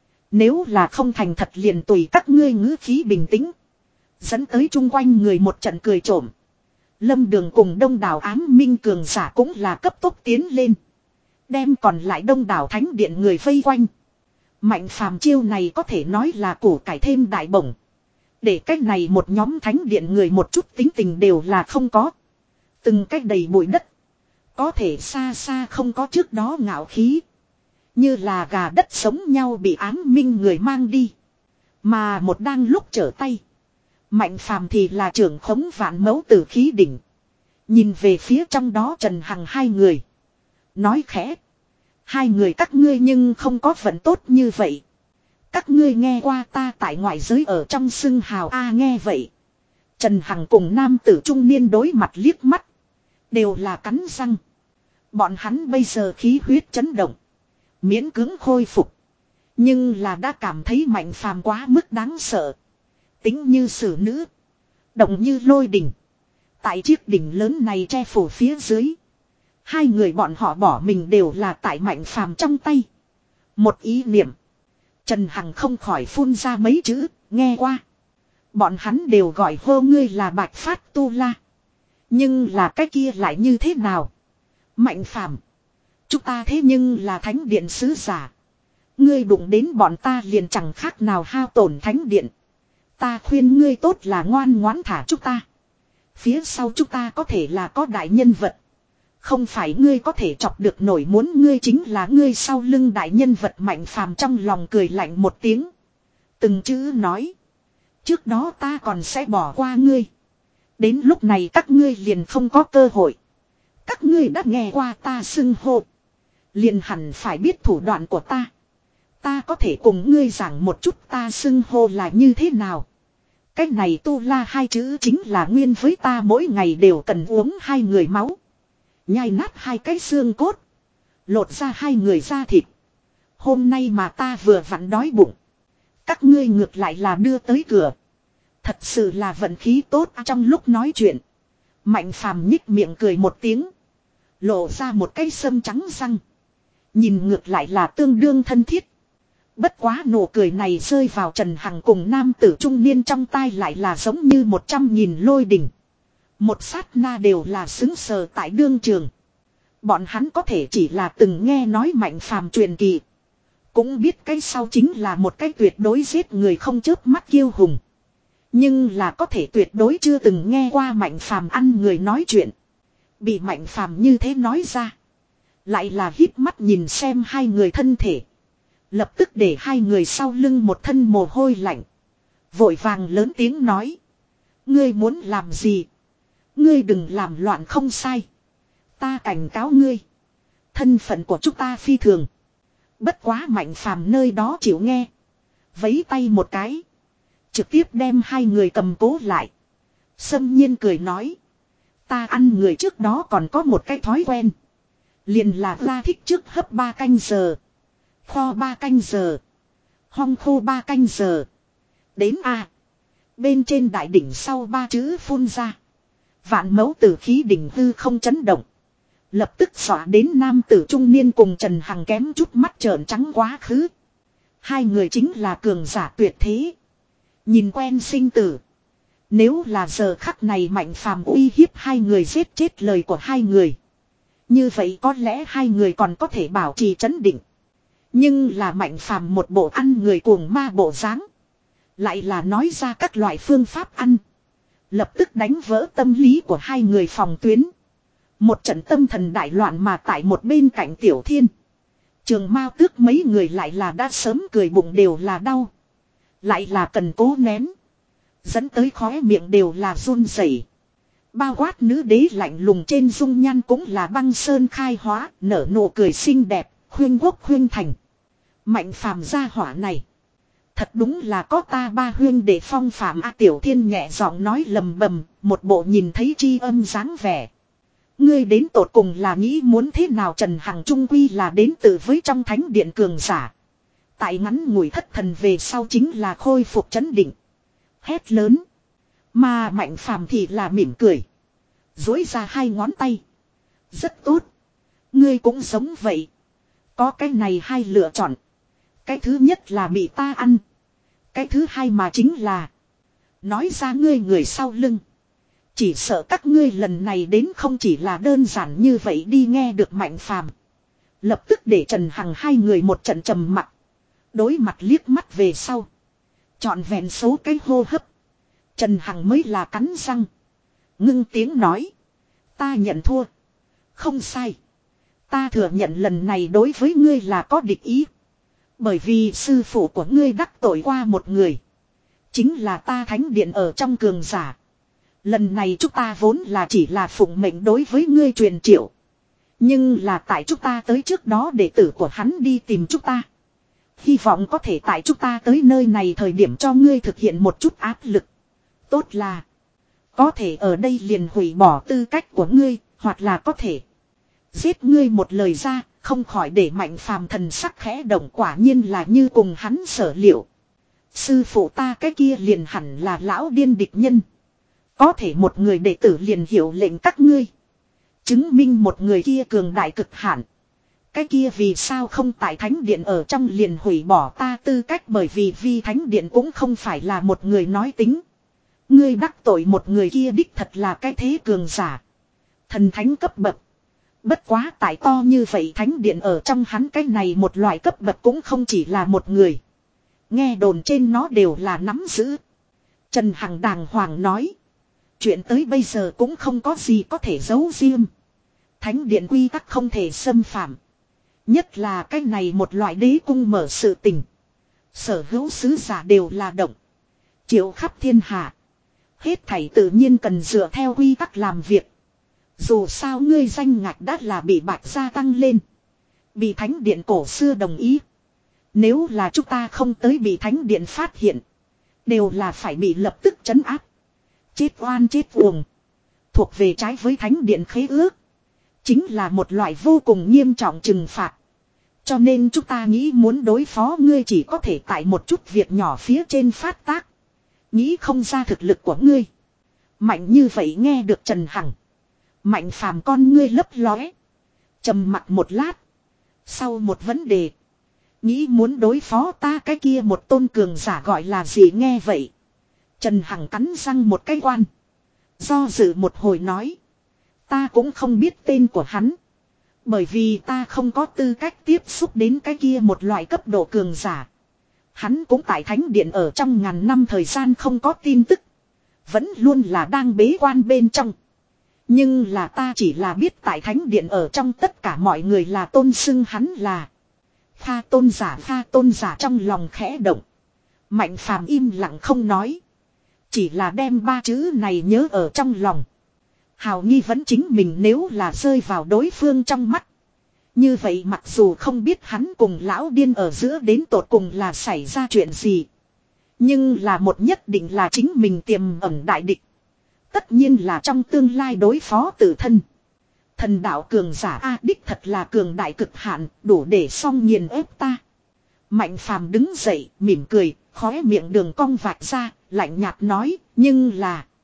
Nếu là không thành thật liền tùy các ngươi ngữ khí bình tĩnh. Dẫn tới chung quanh người một trận cười trộm. Lâm Đường cùng đông đảo ám minh cường giả cũng là cấp tốc tiến lên. Đem còn lại đông đảo thánh điện người vây quanh. Mạnh Phàm chiêu này có thể nói là củ cải thêm đại bổng. Để cách này một nhóm thánh điện người một chút tính tình đều là không có. Từng cách đầy bụi đất. Có thể xa xa không có trước đó ngạo khí. Như là gà đất sống nhau bị ám minh người mang đi. Mà một đang lúc trở tay. Mạnh Phàm thì là trưởng khống vạn mẫu tử khí đỉnh. Nhìn về phía trong đó Trần Hằng hai người. Nói khẽ. Hai người các ngươi nhưng không có vận tốt như vậy. Các ngươi nghe qua ta tại ngoại giới ở trong xưng hào a nghe vậy. Trần Hằng cùng nam tử trung niên đối mặt liếc mắt. Đều là cắn răng. Bọn hắn bây giờ khí huyết chấn động. Miễn cứng khôi phục. Nhưng là đã cảm thấy Mạnh Phàm quá mức đáng sợ. Tính như sử nữ. Động như lôi đỉnh. Tại chiếc đỉnh lớn này che phủ phía dưới. Hai người bọn họ bỏ mình đều là tại Mạnh Phàm trong tay. Một ý niệm. Trần Hằng không khỏi phun ra mấy chữ, nghe qua. Bọn hắn đều gọi hô ngươi là Bạch Phát Tu La. Nhưng là cái kia lại như thế nào? Mạnh Phàm, chúng ta thế nhưng là thánh điện sứ giả. Ngươi đụng đến bọn ta liền chẳng khác nào hao tổn thánh điện. Ta khuyên ngươi tốt là ngoan ngoãn thả chúng ta. Phía sau chúng ta có thể là có đại nhân vật. Không phải ngươi có thể chọc được nổi, muốn ngươi chính là ngươi sau lưng đại nhân vật. Mạnh Phàm trong lòng cười lạnh một tiếng. Từng chữ nói. Trước đó ta còn sẽ bỏ qua ngươi. Đến lúc này các ngươi liền không có cơ hội. Các ngươi đã nghe qua ta xưng hô. Liền hẳn phải biết thủ đoạn của ta. Ta có thể cùng ngươi giảng một chút ta xưng hô là như thế nào. Cái này Tu La hai chữ chính là nguyên với ta mỗi ngày đều cần uống hai người máu. Nhai nát hai cái xương cốt. Lột ra hai người da thịt. Hôm nay mà ta vừa vặn đói bụng. Các ngươi ngược lại là đưa tới cửa. Thật sự là vận khí tốt. Trong lúc nói chuyện, Mạnh Phàm nhích miệng cười một tiếng. Lộ ra một cái sâm trắng răng. Nhìn ngược lại là tương đương thân thiết. Bất quá nụ cười này rơi vào Trần Hằng cùng nam tử trung niên trong tai lại là giống như một trăm nghìn lôi đỉnh. Một sát na đều là xứng sờ tại đương trường. Bọn hắn có thể chỉ là từng nghe nói Mạnh Phàm truyền kỳ. Cũng biết cái sau chính là một cái tuyệt đối giết người không chớp mắt kiêu hùng. Nhưng là có thể tuyệt đối chưa từng nghe qua Mạnh Phàm ăn người nói chuyện. Bị Mạnh Phàm như thế nói ra. Lại là híp mắt nhìn xem hai người thân thể. Lập tức để hai người sau lưng một thân mồ hôi lạnh. Vội vàng lớn tiếng nói. Ngươi muốn làm gì? Ngươi đừng làm loạn không sai. Ta cảnh cáo ngươi. Thân phận của chúng ta phi thường. Bất quá Mạnh Phàm nơi đó chịu nghe. Vấy tay một cái. Trực tiếp đem hai người cầm cố lại. Sâm nhiên cười nói. Ta ăn người trước đó còn có một cái thói quen. Liền là ra thích trước hấp ba canh giờ. Kho ba canh giờ. Hong khô ba canh giờ. Đến A. Bên trên đại đỉnh sau ba chữ phun ra. Vạn mẫu tử khí đỉnh hư không chấn động. Lập tức dọa đến nam tử trung niên cùng Trần Hằng kém chút mắt trợn trắng quá khứ. Hai người chính là cường giả tuyệt thế. Nhìn quen sinh tử. Nếu là giờ khắc này Mạnh Phàm uy hiếp hai người giết chết lời của hai người. Như vậy có lẽ hai người còn có thể bảo trì trấn định. Nhưng là Mạnh Phàm một bộ ăn người cuồng ma bộ dáng, lại là nói ra các loại phương pháp ăn. Lập tức đánh vỡ tâm lý của hai người phòng tuyến. Một trận tâm thần đại loạn mà tại một bên cạnh Tiểu Thiên. Trường Mao Tước mấy người lại là đã sớm cười bụng đều là đau. Lại là cần cố nén. Dẫn tới khóe miệng đều là run rẩy. Bao quát nữ đế lạnh lùng trên dung nhan cũng là băng sơn khai hóa, nở nụ cười xinh đẹp, khuyên quốc khuyên thành. Mạnh Phàm gia hỏa này. Thật đúng là có ta ba huyên để phong phạm A Tiểu Thiên nhẹ giọng nói lầm bầm, một bộ nhìn thấy tri âm dáng vẻ. Ngươi đến tột cùng là nghĩ muốn thế nào? Trần Hằng trung quy là đến từ với trong thánh điện cường giả. Tại ngắn ngủi thất thần về sau chính là khôi phục trấn định. Hét lớn. Mà Mạnh Phàm thì là mỉm cười. Dối ra hai ngón tay. Rất tốt. Ngươi cũng giống vậy. Có cái này hai lựa chọn. Cái thứ nhất là bị ta ăn. Cái thứ hai mà chính là. Nói ra ngươi người sau lưng. Chỉ sợ các ngươi lần này đến không chỉ là đơn giản như vậy đi. Nghe được Mạnh Phàm, lập tức để Trần Hằng hai người một trận trầm mặc. Đối mặt liếc mắt về sau. Chọn vẹn số cái hô hấp. Trần Hằng mới là cắn răng. Ngưng tiếng nói. Ta nhận thua. Không sai. Ta thừa nhận lần này đối với ngươi là có địch ý. Bởi vì sư phụ của ngươi đắc tội qua một người. Chính là ta thánh điện ở trong cường giả. Lần này chúng ta vốn là chỉ là phụng mệnh đối với ngươi truyền triệu. Nhưng là tại chúng ta tới trước đó đệ tử của hắn đi tìm chúng ta. Hy vọng có thể tại chúng ta tới nơi này thời điểm cho ngươi thực hiện một chút áp lực. Tốt là. Có thể ở đây liền hủy bỏ tư cách của ngươi. Hoặc là có thể. Giết ngươi một lời ra. Không khỏi để Mạnh Phàm thần sắc khẽ động, quả nhiên là như cùng hắn sở liệu. Sư phụ ta cái kia liền hẳn là lão điên địch nhân. Có thể một người đệ tử liền hiểu lệnh các ngươi. Chứng minh một người kia cường đại cực hạn. Cái kia vì sao không tại thánh điện ở trong liền hủy bỏ ta tư cách, bởi vì vi thánh điện cũng không phải là một người nói tính. Ngươi đắc tội một người kia đích thật là cái thế cường giả. Thần thánh cấp bậc. Bất quá tại to như vậy thánh điện ở trong hắn cái này một loại cấp bậc cũng không chỉ là một người. Nghe đồn trên nó đều là nắm giữ. Trần Hằng đàng hoàng nói. Chuyện tới bây giờ cũng không có gì có thể giấu riêng. Thánh điện quy tắc không thể xâm phạm. Nhất là cái này một loại đế cung mở sự tình. Sở hữu sứ giả đều là động. Chiếu khắp thiên hạ. Hết thảy tự nhiên cần dựa theo quy tắc làm việc. Dù sao ngươi danh ngạch đã là bị bạch gia tăng lên. Bị thánh điện cổ xưa đồng ý. Nếu là chúng ta không tới bị thánh điện phát hiện. Đều là phải bị lập tức trấn áp. Chết oan chết uổng. Thuộc về trái với thánh điện khế ước. Chính là một loại vô cùng nghiêm trọng trừng phạt. Cho nên chúng ta nghĩ muốn đối phó ngươi chỉ có thể tại một chút việc nhỏ phía trên phát tác. Nghĩ không ra thực lực của ngươi. Mạnh như vậy nghe được Trần Hằng. Mạnh Phàm con ngươi lấp lóe. Trầm mặc một lát. Sau một vấn đề. Nghĩ muốn đối phó ta cái kia một tôn cường giả gọi là gì nghe vậy. Trần Hằng cắn răng một cái quan. Do dự một hồi nói. Ta cũng không biết tên của hắn. Bởi vì ta không có tư cách tiếp xúc đến cái kia một loại cấp độ cường giả. Hắn cũng tại thánh điện ở trong ngàn năm thời gian không có tin tức. Vẫn luôn là đang bế quan bên trong. Nhưng là ta chỉ là biết tại thánh điện ở trong tất cả mọi người là tôn xưng hắn là. Pha tôn giả pha tôn giả trong lòng khẽ động. Mạnh Phàm im lặng không nói. Chỉ là đem ba chữ này nhớ ở trong lòng. Hào nghi vẫn chính mình nếu là rơi vào đối phương trong mắt. Như vậy mặc dù không biết hắn cùng lão điên ở giữa đến tột cùng là xảy ra chuyện gì. Nhưng là một nhất định là chính mình tiềm ẩn đại địch. Tất nhiên là trong tương lai đối phó tự thân. Thần đạo cường giả A đích thật là cường đại cực hạn, đủ để song nghiền ép ta. Mạnh Phàm đứng dậy, mỉm cười, khóe miệng đường cong vạch ra, lạnh nhạt nói, nhưng là.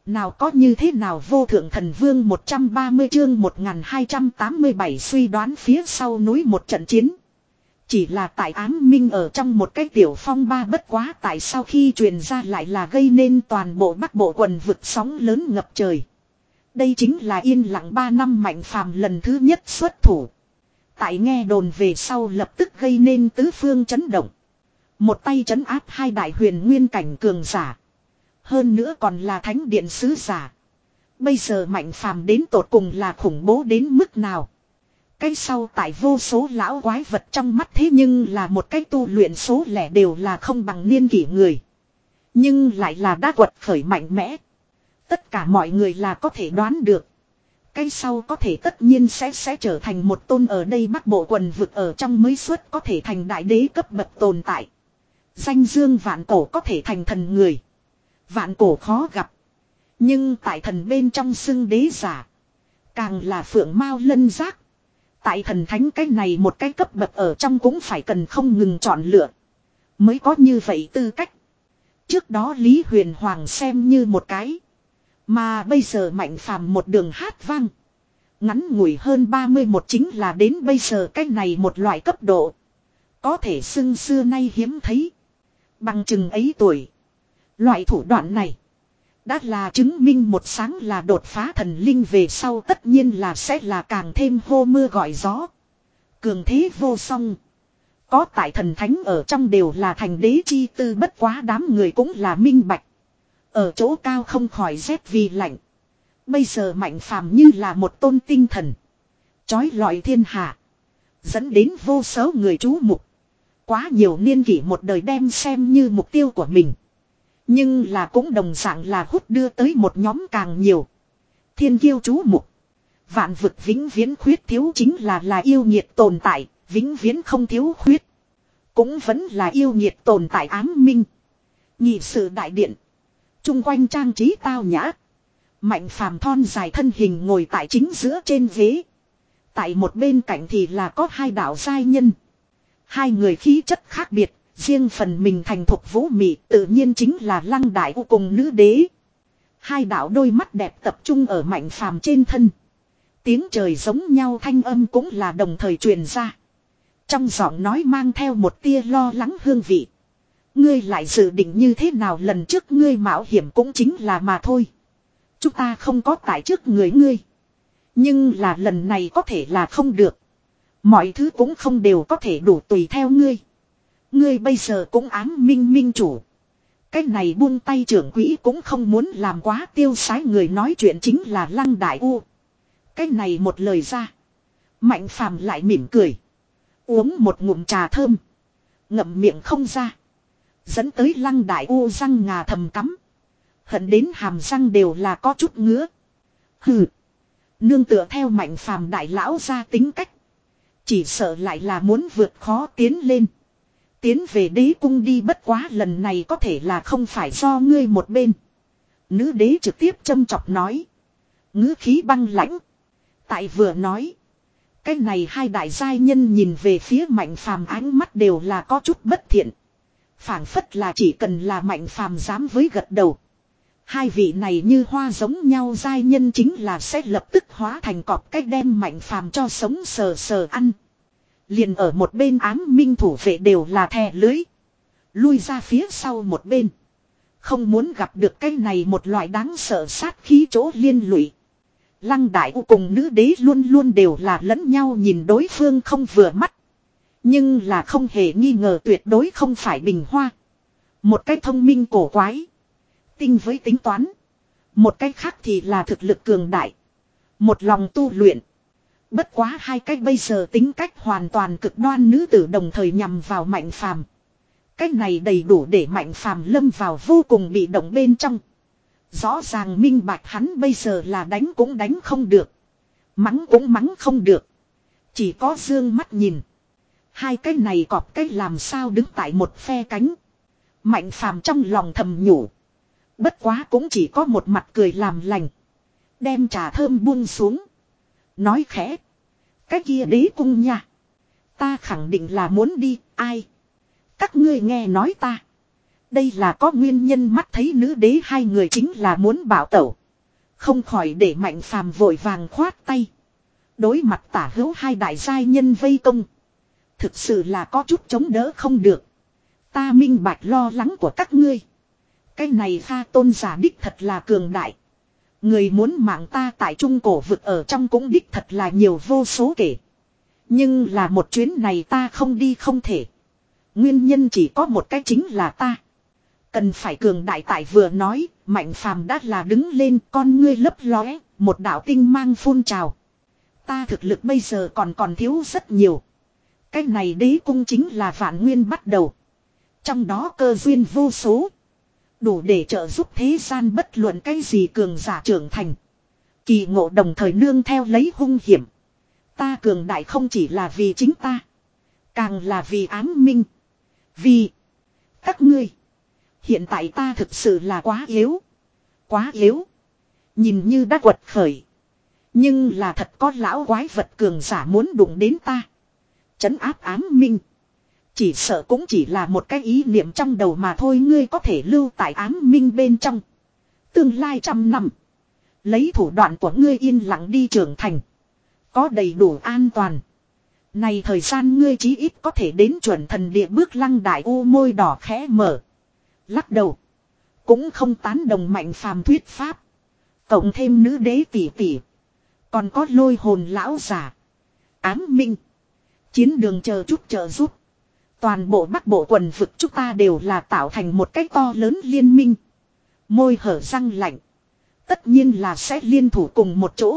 Nào có như thế nào vô thượng thần vương một trăm ba mươi chương một nghìn hai trăm tám mươi bảy suy đoán phía sau núi một trận chiến. Chỉ là tại ám minh ở trong một cái tiểu phong ba bất quá tại sau khi truyền ra lại là gây nên toàn bộ bắc bộ quần vực sóng lớn ngập trời. Đây chính là yên lặng ba năm Mạnh Phàm lần thứ nhất xuất thủ. Tại nghe đồn về sau lập tức gây nên tứ phương chấn động. Một tay trấn áp hai đại huyền nguyên cảnh cường giả. Hơn nữa còn là thánh điện sứ giả. Bây giờ Mạnh Phàm đến tột cùng là khủng bố đến mức nào. Cái sau tại vô số lão quái vật trong mắt thế nhưng là một cái tu luyện số lẻ đều là không bằng niên kỷ người. Nhưng lại là đã quật khởi mạnh mẽ. Tất cả mọi người là có thể đoán được. Cái sau có thể tất nhiên sẽ sẽ trở thành một tôn ở đây bắc bộ quần vực ở trong mới xuất có thể thành đại đế cấp bậc tồn tại. Danh dương vạn cổ có thể thành thần người. Vạn cổ khó gặp. Nhưng tại thần bên trong xưng đế giả. Càng là phượng mao lân giác. Tại thần thánh cái này một cái cấp bậc ở trong cũng phải cần không ngừng chọn lựa. Mới có như vậy tư cách. Trước đó Lý Huyền Hoàng xem như một cái. Mà bây giờ Mạnh Phàm một đường hát vang. Ngắn ngủi hơn ba mươi một chính là đến bây giờ cái này một loại cấp độ. Có thể xưng xưa nay hiếm thấy. Bằng chừng ấy tuổi. Loại thủ đoạn này. Đã là chứng minh một sáng là đột phá thần linh về sau tất nhiên là sẽ là càng thêm hô mưa gọi gió. Cường thế vô song. Có tại thần thánh ở trong đều là thành đế chi tư bất quá đám người cũng là minh bạch. Ở chỗ cao không khỏi rét vì lạnh. Bây giờ Mạnh Phàm như là một tôn tinh thần. Chói lọi thiên hạ. Dẫn đến vô số người chú mục. Quá nhiều niên kỷ một đời đem xem như mục tiêu của mình. Nhưng là cũng đồng dạng là hút đưa tới một nhóm càng nhiều. Thiên kiêu chú mục. Vạn vực vĩnh viễn khuyết thiếu chính là là yêu nhiệt tồn tại. Vĩnh viễn không thiếu khuyết. Cũng vẫn là yêu nhiệt tồn tại ám minh. Nhị sự đại điện. Trung quanh trang trí tao nhã. Mạnh Phàm thon dài thân hình ngồi tại chính giữa trên ghế. Tại một bên cạnh thì là có hai đạo giai nhân. Hai người khí chất khác biệt. Riêng phần mình thành thục vũ mị tự nhiên chính là Lăng Đại U cùng nữ đế. Hai đạo đôi mắt đẹp tập trung ở Mạnh Phàm trên thân. Tiếng trời giống nhau thanh âm cũng là đồng thời truyền ra. Trong giọng nói mang theo một tia lo lắng hương vị. Ngươi lại dự định như thế nào lần trước ngươi mạo hiểm cũng chính là mà thôi. Chúng ta không có tại trước người ngươi. Nhưng là lần này có thể là không được. Mọi thứ cũng không đều có thể đủ tùy theo ngươi. Ngươi bây giờ cũng ám minh minh chủ. Cái này buông tay trưởng quỹ cũng không muốn làm quá tiêu sái người nói chuyện chính là Lăng Đại U. Cái này một lời ra. Mạnh Phàm lại mỉm cười. Uống một ngụm trà thơm. Ngậm miệng không ra. Dẫn tới Lăng Đại U răng ngà thầm cắm. Hận đến hàm răng đều là có chút ngứa. Hừ. Nương tựa theo Mạnh Phàm đại lão ra tính cách. Chỉ sợ lại là muốn vượt khó tiến lên. Tiến về đế cung đi bất quá lần này có thể là không phải do ngươi một bên. Nữ đế trực tiếp châm chọc nói. Ngữ khí băng lãnh. Tại vừa nói. Cái này hai đại giai nhân nhìn về phía Mạnh Phàm ánh mắt đều là có chút bất thiện. Phảng phất là chỉ cần là Mạnh Phàm dám với gật đầu. Hai vị này như hoa giống nhau giai nhân chính là sẽ lập tức hóa thành cọp cách đem Mạnh Phàm cho sống sờ sờ ăn. Liền ở một bên ám minh thủ vệ đều là thè lưới. Lui ra phía sau một bên. Không muốn gặp được cái này một loại đáng sợ sát khí chỗ liên lụy. Lăng Đại U cùng nữ đế luôn luôn đều là lẫn nhau nhìn đối phương không vừa mắt. Nhưng là không hề nghi ngờ tuyệt đối không phải bình hoa. Một cái thông minh cổ quái. Tinh với tính toán. Một cái khác thì là thực lực cường đại. Một lòng tu luyện. Bất quá hai cách bây giờ tính cách hoàn toàn cực đoan nữ tử đồng thời nhằm vào Mạnh Phàm. Cách này đầy đủ để Mạnh Phàm lâm vào vô cùng bị động bên trong. Rõ ràng minh bạch hắn bây giờ là đánh cũng đánh không được. Mắng cũng mắng không được. Chỉ có dương mắt nhìn. Hai cái này cọp cách làm sao đứng tại một phe cánh. Mạnh Phàm trong lòng thầm nhủ. Bất quá cũng chỉ có một mặt cười làm lành. Đem trà thơm buông xuống. Nói khẽ. Cái kia đế cung nha. Ta khẳng định là muốn đi. Ai. Các ngươi nghe nói ta. Đây là có nguyên nhân, mắt thấy nữ đế hai người chính là muốn bảo tẩu. Không khỏi để Mạnh Phàm vội vàng khoát tay. Đối mặt tả hữu hai đại giai nhân vây công. Thực sự là có chút chống đỡ không được. Ta minh bạch lo lắng của các ngươi. Cái này pha tôn giả đích thật là cường đại. Người muốn mạng ta tại trung cổ vực ở trong cũng đích thật là nhiều vô số kể. Nhưng là một chuyến này ta không đi không thể. Nguyên nhân chỉ có một cái, chính là ta. Cần phải cường đại tại vừa nói, Mạnh Phàm đã là đứng lên, con ngươi lấp lóe, một đạo tinh mang phun trào. Ta thực lực bây giờ còn còn thiếu rất nhiều. Cái này đế cung chính là vạn nguyên bắt đầu. Trong đó cơ duyên vô số. Đủ để trợ giúp thế gian bất luận cái gì cường giả trưởng thành. Kỳ ngộ đồng thời nương theo lấy hung hiểm. Ta cường đại không chỉ là vì chính ta. Càng là vì ám minh. Vì các ngươi. Hiện tại ta thực sự là quá yếu. Quá yếu. Nhìn như đã quật khởi. Nhưng là thật có lão quái vật cường giả muốn đụng đến ta. Trấn áp ám minh. Chỉ sợ cũng chỉ là một cái ý niệm trong đầu mà thôi. Ngươi có thể lưu tại ám minh bên trong. Tương lai trăm năm. Lấy thủ đoạn của ngươi yên lặng đi trưởng thành. Có đầy đủ an toàn. Này thời gian ngươi chí ít có thể đến chuẩn thần địa bước. Lăng Đại U môi đỏ khẽ mở. Lắc đầu. Cũng không tán đồng Mạnh Phàm thuyết pháp. Cộng thêm nữ đế tỷ tỷ. Còn có lôi hồn lão giả. Ám minh. Chiến đường chờ chút trợ giúp. Toàn bộ Bắc Bộ quần vực chúng ta đều là tạo thành một cái to lớn liên minh. Môi hở răng lạnh. Tất nhiên là sẽ liên thủ cùng một chỗ.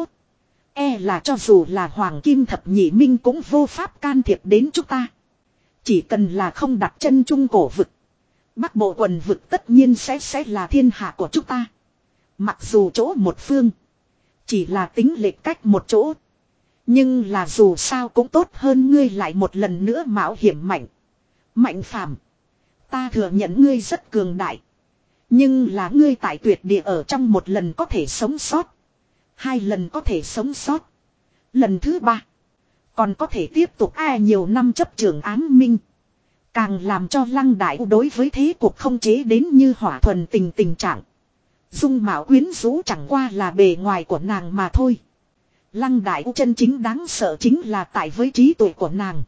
E là cho dù là Hoàng Kim Thập Nhị Minh cũng vô pháp can thiệp đến chúng ta. Chỉ cần là không đặt chân trung cổ vực. Bắc Bộ quần vực tất nhiên sẽ sẽ là thiên hạ của chúng ta. Mặc dù chỗ một phương. Chỉ là tính lệch cách một chỗ. Nhưng là dù sao cũng tốt hơn ngươi lại một lần nữa mạo hiểm mạnh. Mạnh Phàm, ta thừa nhận ngươi rất cường đại. Nhưng là ngươi tại tuyệt địa ở trong một lần có thể sống sót. Hai lần có thể sống sót. Lần thứ ba. Còn có thể tiếp tục ai nhiều năm chấp trưởng ám minh. Càng làm cho Lăng Đại U đối với thế cuộc không chế đến như hỏa thuần tình tình trạng. Dung mạo quyến rũ chẳng qua là bề ngoài của nàng mà thôi. Lăng Đại U chân chính đáng sợ chính là tại với trí tuệ của nàng.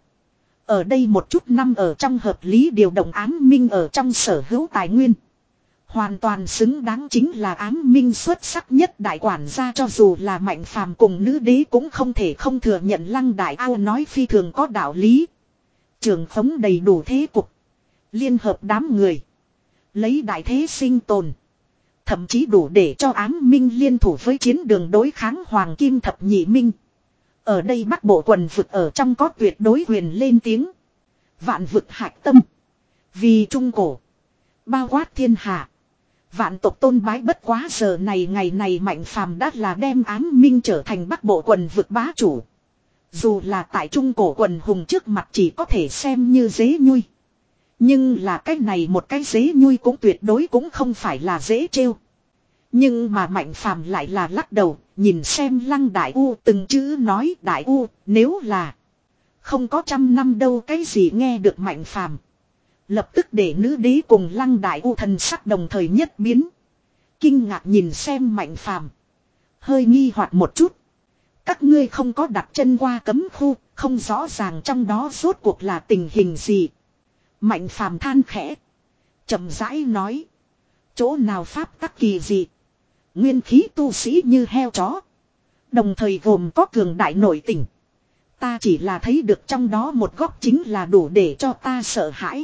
Ở đây một chút năm ở trong hợp lý điều động ám minh ở trong sở hữu tài nguyên. Hoàn toàn xứng đáng chính là ám minh xuất sắc nhất đại quản gia, cho dù là Mạnh Phàm cùng nữ đế cũng không thể không thừa nhận Lăng Đại U nói phi thường có đạo lý. Trường khống đầy đủ thế cục. Liên hợp đám người. Lấy đại thế sinh tồn. Thậm chí đủ để cho ám minh liên thủ với chiến đường đối kháng Hoàng Kim Thập Nhị Minh. Ở đây Bắc Bộ quần vực ở trong có tuyệt đối quyền lên tiếng. Vạn vực hạch tâm. Vì trung cổ. Bao quát thiên hạ. Vạn tộc tôn bái, bất quá giờ này ngày này Mạnh Phàm đã là đem ám minh trở thành Bắc Bộ quần vực bá chủ. Dù là tại trung cổ quần hùng trước mặt chỉ có thể xem như dế nhui. Nhưng là cái này một cái dế nhui cũng tuyệt đối cũng không phải là dễ trêu. Nhưng mà Mạnh Phàm lại là lắc đầu, nhìn xem Lăng Đại U từng chữ nói, Đại U, nếu là không có trăm năm đâu. Cái gì nghe được Mạnh Phàm, lập tức để nữ đế cùng Lăng Đại U thần sắc đồng thời nhất biến. Kinh ngạc nhìn xem Mạnh Phàm, hơi nghi hoặc một chút. Các ngươi không có đặt chân qua cấm khu, không rõ ràng trong đó rốt cuộc là tình hình gì. Mạnh Phàm than khẽ, chậm rãi nói. Chỗ nào pháp tắc kỳ dị. Nguyên khí tu sĩ như heo chó. Đồng thời gồm có cường đại nội tình. Ta chỉ là thấy được trong đó một góc chính là đủ để cho ta sợ hãi.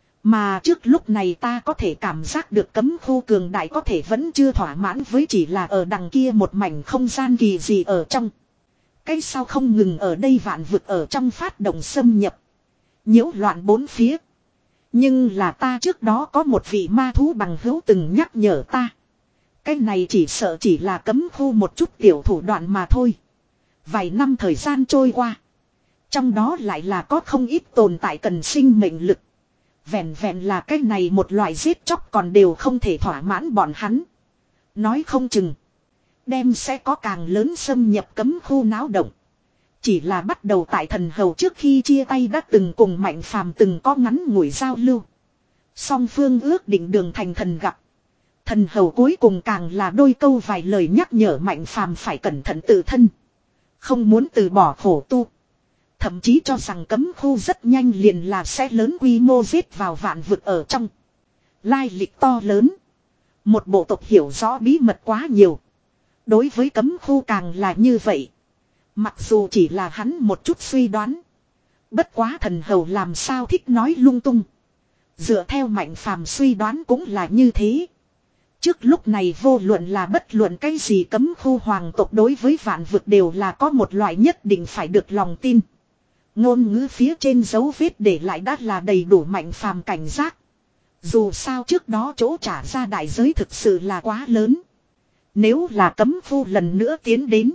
Mà trước lúc này ta có thể cảm giác được cấm khu cường đại có thể vẫn chưa thỏa mãn với chỉ là ở đằng kia một mảnh không gian kỳ dị ở trong. Cái sao không ngừng ở đây vạn vực ở trong phát động xâm nhập. Nhiễu loạn bốn phía. Nhưng là ta trước đó có một vị ma thú bằng hữu từng nhắc nhở ta. Cái này chỉ sợ chỉ là cấm khu một chút tiểu thủ đoạn mà thôi. Vài năm thời gian trôi qua. Trong đó lại là có không ít tồn tại cần sinh mệnh lực. Vẹn vẹn là cái này một loại giết chóc còn đều không thể thỏa mãn bọn hắn. Nói không chừng. Đem sẽ có càng lớn xâm nhập cấm khu náo động. Chỉ là bắt đầu tại thần hầu trước khi chia tay đã từng cùng Mạnh Phàm từng có ngắn ngủi giao lưu. Song phương ước định đường thành thần gặp. Thần hầu cuối cùng càng là đôi câu vài lời nhắc nhở Mạnh Phàm phải cẩn thận tự thân. Không muốn từ bỏ khổ tu. Thậm chí cho rằng cấm khu rất nhanh liền là sẽ lớn quy mô giết vào vạn vực ở trong. Lai lịch to lớn. Một bộ tộc hiểu rõ bí mật quá nhiều. Đối với cấm khu càng là như vậy. Mặc dù chỉ là hắn một chút suy đoán. Bất quá thần hầu làm sao thích nói lung tung. Dựa theo Mạnh Phàm suy đoán cũng là như thế. Trước lúc này vô luận là bất luận cái gì cấm khu hoàng tộc đối với vạn vực đều là có một loại nhất định phải được lòng tin. Ngôn ngữ phía trên dấu vết để lại đã là đầy đủ Mạnh Phàm cảnh giác. Dù sao trước đó chỗ trả ra đại giới thực sự là quá lớn. Nếu là cấm khu lần nữa tiến đến.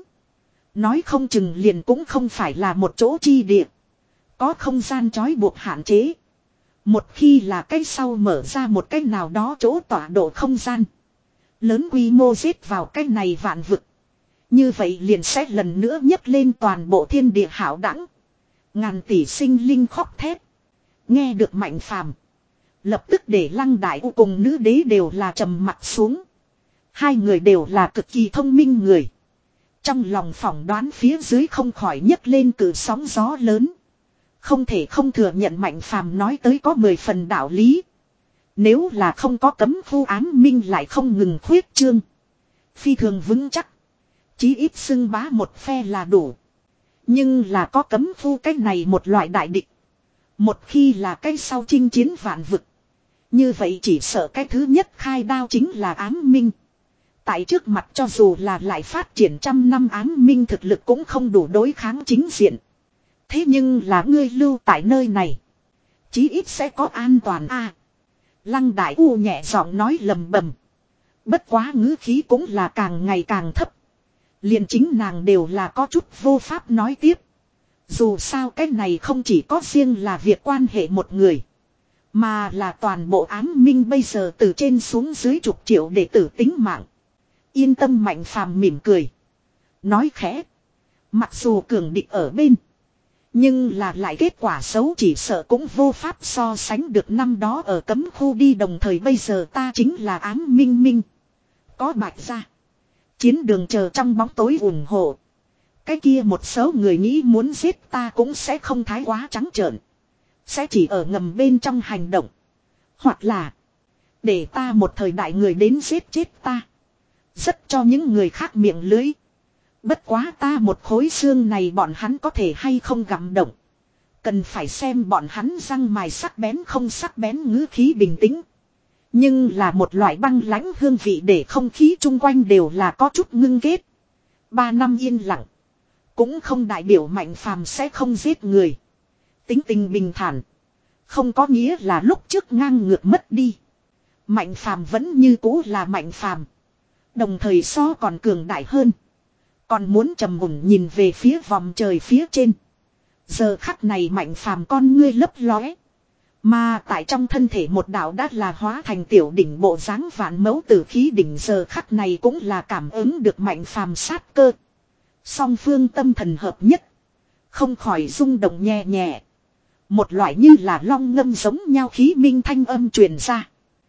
Nói không chừng liền cũng không phải là một chỗ chi địa. Có không gian trói buộc hạn chế. Một khi là cái sau mở ra một cái nào đó chỗ tọa độ không gian. Lớn quy mô giết vào cái này vạn vực. Như vậy liền sẽ lần nữa nhấc lên toàn bộ thiên địa hảo đẳng. Ngàn tỷ sinh linh khóc thét. Nghe được Mạnh Phàm, lập tức để Lăng Đại U cùng nữ đế đều là trầm mặt xuống. Hai người đều là cực kỳ thông minh người. Trong lòng phỏng đoán phía dưới không khỏi nhấc lên cự sóng gió lớn. Không thể không thừa nhận Mạnh Phàm nói tới có mười phần đạo lý. Nếu là không có cấm khu ám minh lại không ngừng khuyết trương. Phi thường vững chắc. Chí ít xưng bá một phe là đủ. Nhưng là có cấm khu cái này một loại đại địch. Một khi là cái sau chinh chiến vạn vực. Như vậy chỉ sợ cái thứ nhất khai đao chính là ám minh. Tại trước mặt cho dù là lại phát triển trăm năm ám minh thực lực cũng không đủ đối kháng chính diện. Thế nhưng là ngươi lưu tại nơi này. Chí ít sẽ có an toàn a. À, Lăng Đại U nhẹ giọng nói lầm bầm. Bất quá ngữ khí cũng là càng ngày càng thấp. Liền chính nàng đều là có chút vô pháp nói tiếp. Dù sao cái này không chỉ có riêng là việc quan hệ một người. Mà là toàn bộ ám minh bây giờ từ trên xuống dưới chục triệu để tử tính mạng. Yên tâm Mạnh Phàm mỉm cười. Nói khẽ. Mặc dù cường địch ở bên. Nhưng là lại kết quả xấu chỉ sợ cũng vô pháp so sánh được năm đó ở cấm khu đi đồng thời bây giờ ta chính là ám minh minh. Có Bạch gia. Chiến đường chờ trong bóng tối ủng hộ. Cái kia một số người nghĩ muốn giết ta cũng sẽ không thái quá trắng trợn. Sẽ chỉ ở ngầm bên trong hành động. Hoặc là. Để ta một thời đại người đến giết chết ta. Rất cho những người khác miệng lưới. Bất quá ta một khối xương này bọn hắn có thể hay không gặm động. Cần phải xem bọn hắn răng mài sắc bén không sắc bén ngữ khí bình tĩnh. Nhưng là một loại băng lãnh hương vị để không khí chung quanh đều là có chút ngưng kết. Ba năm yên lặng. Cũng không đại biểu Mạnh Phàm sẽ không giết người. Tính tình bình thản. Không có nghĩa là lúc trước ngang ngược mất đi. Mạnh Phàm vẫn như cũ là Mạnh Phàm. Đồng thời so còn cường đại hơn. Còn muốn trầm mùng nhìn về phía vòng trời phía trên. Giờ khắc này Mạnh Phàm con ngươi lấp lóe. Mà tại trong thân thể một đạo đã là hóa thành tiểu đỉnh bộ dáng vạn mẫu tử khí đỉnh giờ khắc này cũng là cảm ứng được Mạnh Phàm sát cơ. Song phương tâm thần hợp nhất. Không khỏi rung động nhẹ nhẹ. Một loại như là long ngâm giống nhau khí minh thanh âm truyền ra.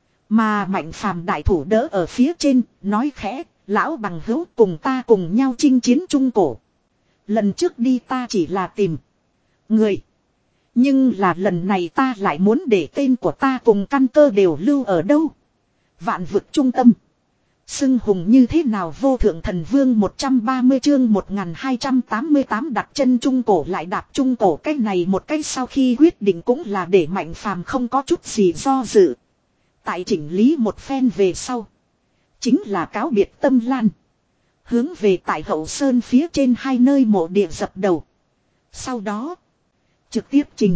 Mà Mạnh Phàm đại thủ đỡ ở phía trên, nói khẽ, lão bằng hữu cùng ta cùng nhau chinh chiến trung cổ. Lần trước đi ta chỉ là tìm người. Nhưng là lần này ta lại muốn để tên của ta cùng căn cơ đều lưu ở đâu. Vạn vực trung tâm. Xưng hùng như thế nào vô thượng thần vương một trăm ba mươi chương một nghìn hai trăm tám mươi tám đặt chân trung cổ lại đạp trung cổ cái này một cái sau khi quyết định cũng là để Mạnh Phàm không có chút gì do dự. Tại chỉnh lý một phen về sau. Chính là cáo biệt Tâm Lan. Hướng về tại hậu sơn phía trên hai nơi mộ địa dập đầu. Sau đó. Trực tiếp trình.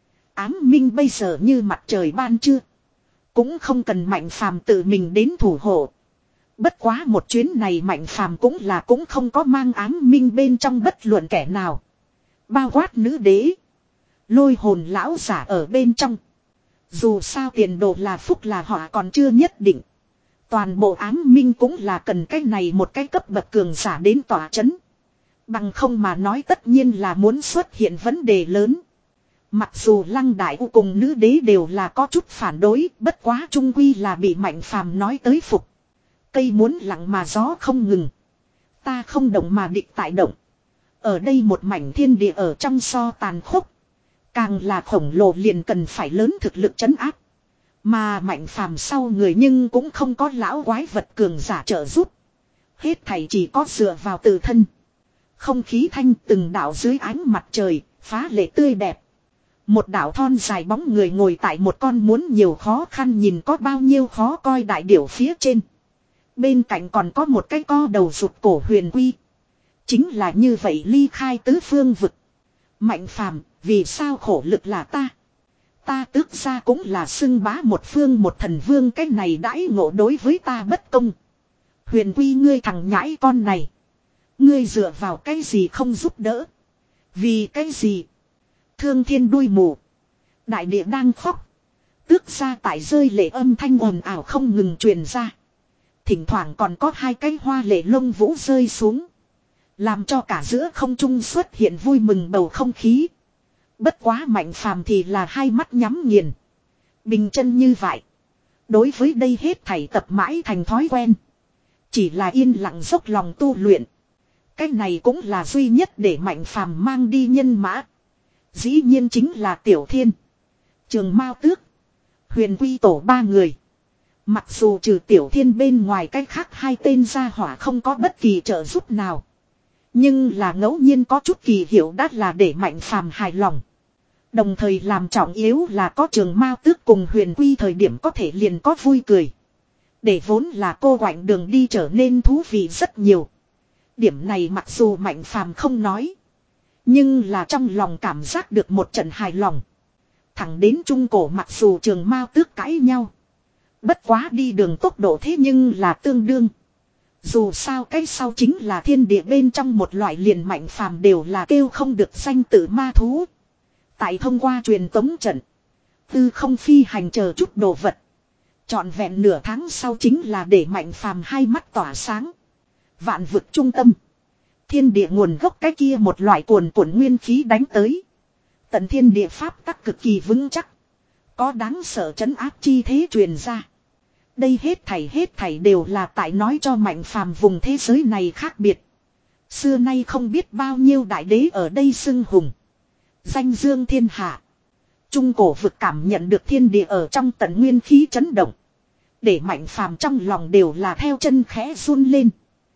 Ám minh bây giờ như mặt trời ban trưa. Cũng không cần Mạnh Phàm tự mình đến thủ hộ. Bất quá một chuyến này Mạnh Phàm cũng là cũng không có mang ám minh bên trong bất luận kẻ nào. Bao quát nữ đế. Lôi hồn lão giả ở bên trong. Dù sao tiền đồ là phúc là họ còn chưa nhất định. Toàn bộ ám minh cũng là cần cái này một cái cấp bậc cường giả đến tỏa chấn. Bằng không mà nói tất nhiên là muốn xuất hiện vấn đề lớn. Mặc dù Lăng Đại U cùng nữ đế đều là có chút phản đối, bất quá trung quy là bị Mạnh Phàm nói tới phục. Cây muốn lặng mà gió không ngừng. Ta không động mà địch tại động. Ở đây một mảnh thiên địa ở trong so tàn khốc. Càng là khổng lồ liền cần phải lớn thực lực trấn áp. Mà Mạnh Phàm sau người nhưng cũng không có lão quái vật cường giả trợ giúp. Hết thảy chỉ có dựa vào tự thân. Không khí thanh từng đạo dưới ánh mặt trời, phá lệ tươi đẹp. Một đạo thon dài bóng người ngồi tại một con muốn nhiều khó khăn nhìn có bao nhiêu khó coi đại điểu phía trên. Bên cạnh còn có một cái co đầu rụt cổ Huyền Quy. Chính là như vậy ly khai tứ phương vực. Mạnh Phàm, vì sao khổ lực là ta? Ta tước ra cũng là xưng bá một phương một thần vương, cái này đãi ngộ đối với ta bất công. Huyền Quy, ngươi thằng nhãi con này. Ngươi dựa vào cái gì không giúp đỡ? Vì cái gì? Thương thiên đuôi mù. Đại địa đang khóc. Tước ra tại rơi lệ âm thanh ồn ào không ngừng truyền ra. Thỉnh thoảng còn có hai cái hoa lệ lông vũ rơi xuống. Làm cho cả giữa không trung xuất hiện vui mừng bầu không khí. Bất quá Mạnh Phàm thì là hai mắt nhắm nghiền. Bình chân như vậy. Đối với đây hết thảy tập mãi thành thói quen. Chỉ là yên lặng dốc lòng tu luyện. Cái này cũng là duy nhất để Mạnh Phàm mang đi nhân mã. Dĩ nhiên chính là Tiểu Thiên, Trường Mao Tước, Huyền Quy tổ ba người. Mặc dù trừ Tiểu Thiên bên ngoài cái khác hai tên gia hỏa không có bất kỳ trợ giúp nào. Nhưng là ngẫu nhiên có chút kỳ hiệu đắt là để Mạnh Phàm hài lòng. Đồng thời làm trọng yếu là có Trường Mao Tước cùng Huyền Quy thời điểm có thể liền có vui cười. Để vốn là cô quạnh đường đi trở nên thú vị rất nhiều. Điểm này mặc dù Mạnh Phàm không nói. Nhưng là trong lòng cảm giác được một trận hài lòng. Thẳng đến trung cổ mặc dù Trường Mao Tước cãi nhau. Bất quá đi đường tốc độ thế nhưng là tương đương. Dù sao cái sau chính là thiên địa bên trong một loại liền Mạnh Phàm đều là kêu không được danh tự ma thú. Tại thông qua truyền tống trận. Tư không phi hành chờ chút đồ vật. Trọn vẹn nửa tháng sau chính là để Mạnh Phàm hai mắt tỏa sáng. Vạn vực trung tâm. Thiên địa nguồn gốc cái kia một loại cuồn cuộn nguyên khí đánh tới. Tận thiên địa pháp tắc cực kỳ vững chắc. Có đáng sợ trấn áp chi thế truyền ra. Đây hết thảy hết thảy đều là tại nói cho Mạnh Phàm vùng thế giới này khác biệt. Xưa nay không biết bao nhiêu đại đế ở đây xưng hùng. Danh dương thiên hạ. Trung cổ vực cảm nhận được thiên địa ở trong tận nguyên khí chấn động. Để Mạnh Phàm trong lòng đều là theo chân khẽ run lên.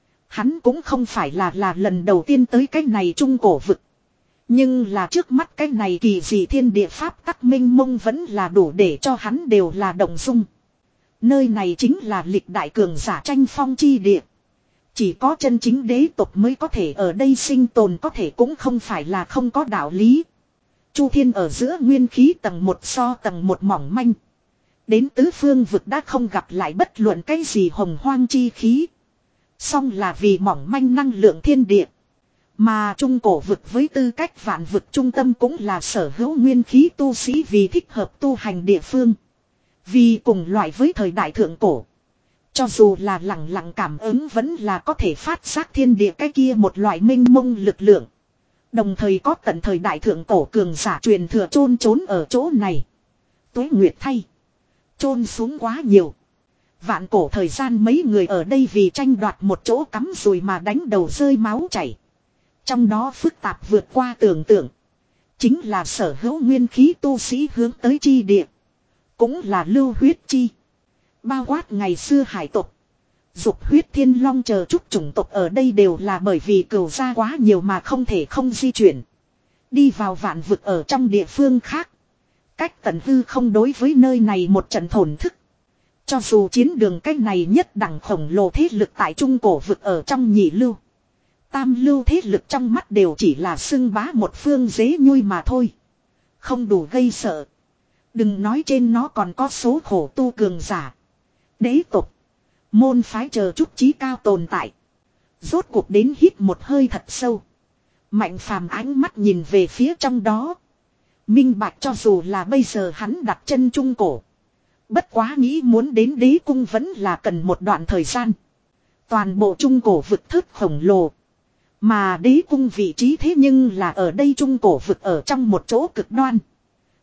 Hắn cũng không phải là là lần đầu tiên tới cái này trung cổ vực. Nhưng là trước mắt cái này kỳ dị thiên địa pháp tắc minh mông vẫn là đủ để cho hắn đều là động dung. Nơi này chính là lịch đại cường giả tranh phong chi địa. Chỉ có chân chính đế tộc mới có thể ở đây sinh tồn, có thể cũng không phải là không có đạo lý. Chu thiên ở giữa nguyên khí tầng một so tầng một mỏng manh. Đến tứ phương vực đã không gặp lại bất luận cái gì hồng hoang chi khí. Song là vì mỏng manh năng lượng thiên địa. Mà trung cổ vực với tư cách vạn vực trung tâm cũng là sở hữu nguyên khí tu sĩ vì thích hợp tu hành địa phương. Vì cùng loại với thời đại thượng cổ. Cho dù là lặng lặng cảm ứng vẫn là có thể phát giác thiên địa cái kia một loại minh mông lực lượng. Đồng thời có tận thời đại thượng cổ cường giả truyền thừa chôn trốn ở chỗ này. Tuế nguyệt thay. Chôn xuống quá nhiều. Vạn cổ thời gian mấy người ở đây vì tranh đoạt một chỗ cắm rùi mà đánh đầu rơi máu chảy. Trong đó phức tạp vượt qua tưởng tượng. Chính là sở hữu nguyên khí tu sĩ hướng tới chi địa. Cũng là lưu huyết chi. Bao quát ngày xưa hải tộc. Dục huyết thiên long chờ chút chủng tộc ở đây đều là bởi vì cừu ra quá nhiều mà không thể không di chuyển. Đi vào vạn vực ở trong địa phương khác. Cách tận hư không đối với nơi này một trận thổn thức. Cho dù chiến đường cách này nhất đẳng khổng lồ thế lực tại trung cổ vực ở trong nhị lưu. Tam lưu thế lực trong mắt đều chỉ là xưng bá một phương dế nhui mà thôi. Không đủ gây sợ. Đừng nói trên nó còn có số khổ tu cường giả. Đế tộc. Môn phái chờ chút chí cao tồn tại. Rốt cuộc đến hít một hơi thật sâu. Mạnh Phàm ánh mắt nhìn về phía trong đó. Minh bạch cho dù là bây giờ hắn đặt chân trung cổ. Bất quá nghĩ muốn đến đế cung vẫn là cần một đoạn thời gian. Toàn bộ trung cổ vực thớt khổng lồ. Mà đế cung vị trí thế nhưng là ở đây trung cổ vực ở trong một chỗ cực đoan.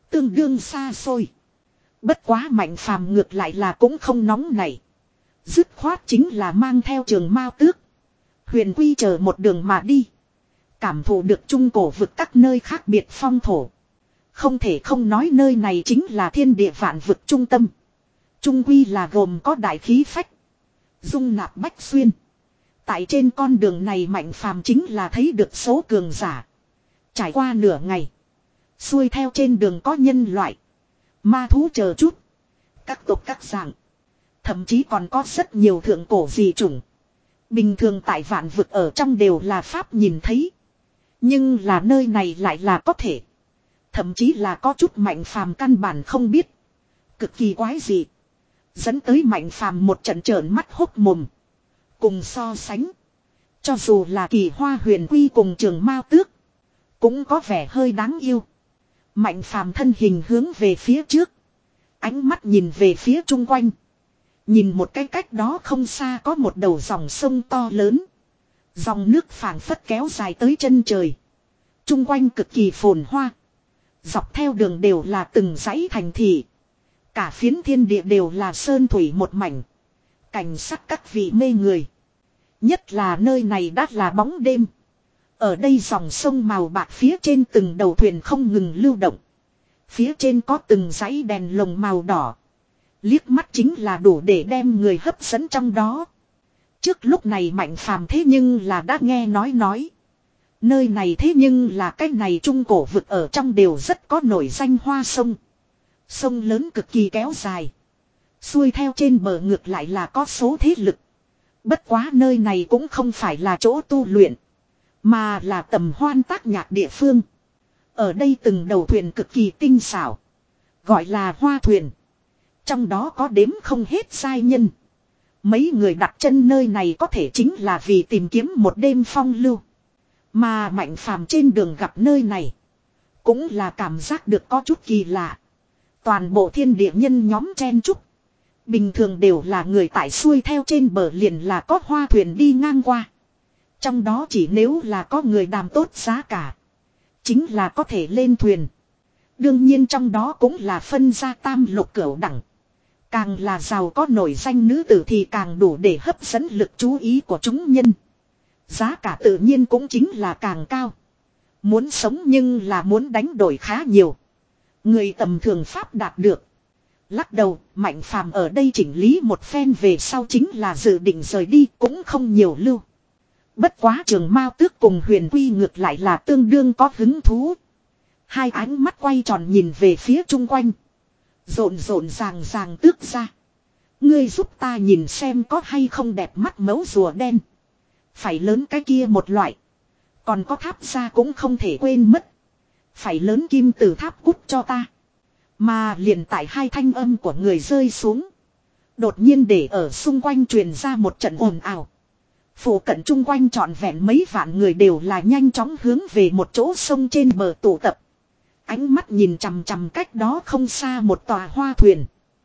Tương đương xa xôi. Bất quá Mạnh Phàm ngược lại là cũng không nóng nảy. Dứt khoát chính là mang theo Trường Mao Tước, Huyền Quy chờ một đường mà đi. Cảm thụ được trung cổ vực các nơi khác biệt phong thổ. Không thể không nói nơi này chính là thiên địa vạn vực trung tâm. Trung quy là gồm có đại khí phách, dung nạp bách xuyên. Tại trên con đường này Mạnh Phàm chính là thấy được số cường giả. Trải qua nửa ngày, xuôi theo trên đường có nhân loại, ma thú chờ chút, các tộc các dạng. Thậm chí còn có rất nhiều thượng cổ dị chủng. Bình thường tại vạn vực ở trong đều là pháp nhìn thấy. Nhưng là nơi này lại là có thể. Thậm chí là có chút Mạnh Phàm căn bản không biết. Cực kỳ quái dị. Dẫn tới Mạnh Phàm một trận trợn mắt hốc mồm. Cùng so sánh, cho dù là Kỳ Hoa Huyền Quy cùng Trường Mao Tước, cũng có vẻ hơi đáng yêu. Mạnh Phàm thân hình hướng về phía trước, ánh mắt nhìn về phía chung quanh. Nhìn một cái cách đó không xa có một đầu dòng sông to lớn. Dòng nước phảng phất kéo dài tới chân trời. Chung quanh cực kỳ phồn hoa. Dọc theo đường đều là từng dãy thành thị. Cả phiến thiên địa đều là sơn thủy một mảnh. Cảnh sắc các vị mê người. Nhất là nơi này đã là bóng đêm. Ở đây dòng sông màu bạc phía trên từng đầu thuyền không ngừng lưu động. Phía trên có từng dãy đèn lồng màu đỏ. Liếc mắt chính là đủ để đem người hấp dẫn trong đó. Trước lúc này Mạnh Phàm thế nhưng là đã nghe nói nói. Nơi này thế nhưng là cái này trung cổ vực ở trong đều rất có nổi danh hoa sông. Sông lớn cực kỳ kéo dài. Xuôi theo trên bờ ngược lại là có số thế lực. Bất quá nơi này cũng không phải là chỗ tu luyện, mà là tầm hoan tác nhạc địa phương. Ở đây từng đầu thuyền cực kỳ tinh xảo, gọi là hoa thuyền. Trong đó có đếm không hết giai nhân. Mấy người đặt chân nơi này có thể chính là vì tìm kiếm một đêm phong lưu. Mà Mạnh Phàm trên đường gặp nơi này, cũng là cảm giác được có chút kỳ lạ. Toàn bộ thiên địa nhân nhóm chen chúc. Bình thường đều là người tại xuôi theo trên bờ liền là có hoa thuyền đi ngang qua. Trong đó chỉ nếu là có người đàm tốt giá cả, chính là có thể lên thuyền. Đương nhiên trong đó cũng là phân ra tam lục cửu đẳng. Càng là giàu có nổi danh nữ tử thì càng đủ để hấp dẫn lực chú ý của chúng nhân. Giá cả tự nhiên cũng chính là càng cao. Muốn sống nhưng là muốn đánh đổi khá nhiều. Người tầm thường pháp đạt được. Lắc đầu, Mạnh Phàm ở đây chỉnh lý một phen về sau chính là dự định rời đi cũng không nhiều lưu. Bất quá Trường Mao Tước cùng Huyền Quy ngược lại là tương đương có hứng thú. Hai ánh mắt quay tròn nhìn về phía chung quanh. Rộn rộn ràng ràng tước ra. Ngươi giúp ta nhìn xem có hay không đẹp mắt mấu rùa đen. Phải lớn cái kia một loại. Còn có tháp ra cũng không thể quên mất. Phải lớn kim từ tháp cút cho ta. Mà liền tại hai thanh âm của người rơi xuống. Đột nhiên để ở xung quanh truyền ra một trận ồn ào. Phủ cận chung quanh trọn vẹn mấy vạn người đều là nhanh chóng hướng về một chỗ sông trên bờ tụ tập. Ánh mắt nhìn chằm chằm cách đó không xa một tòa hoa thuyền.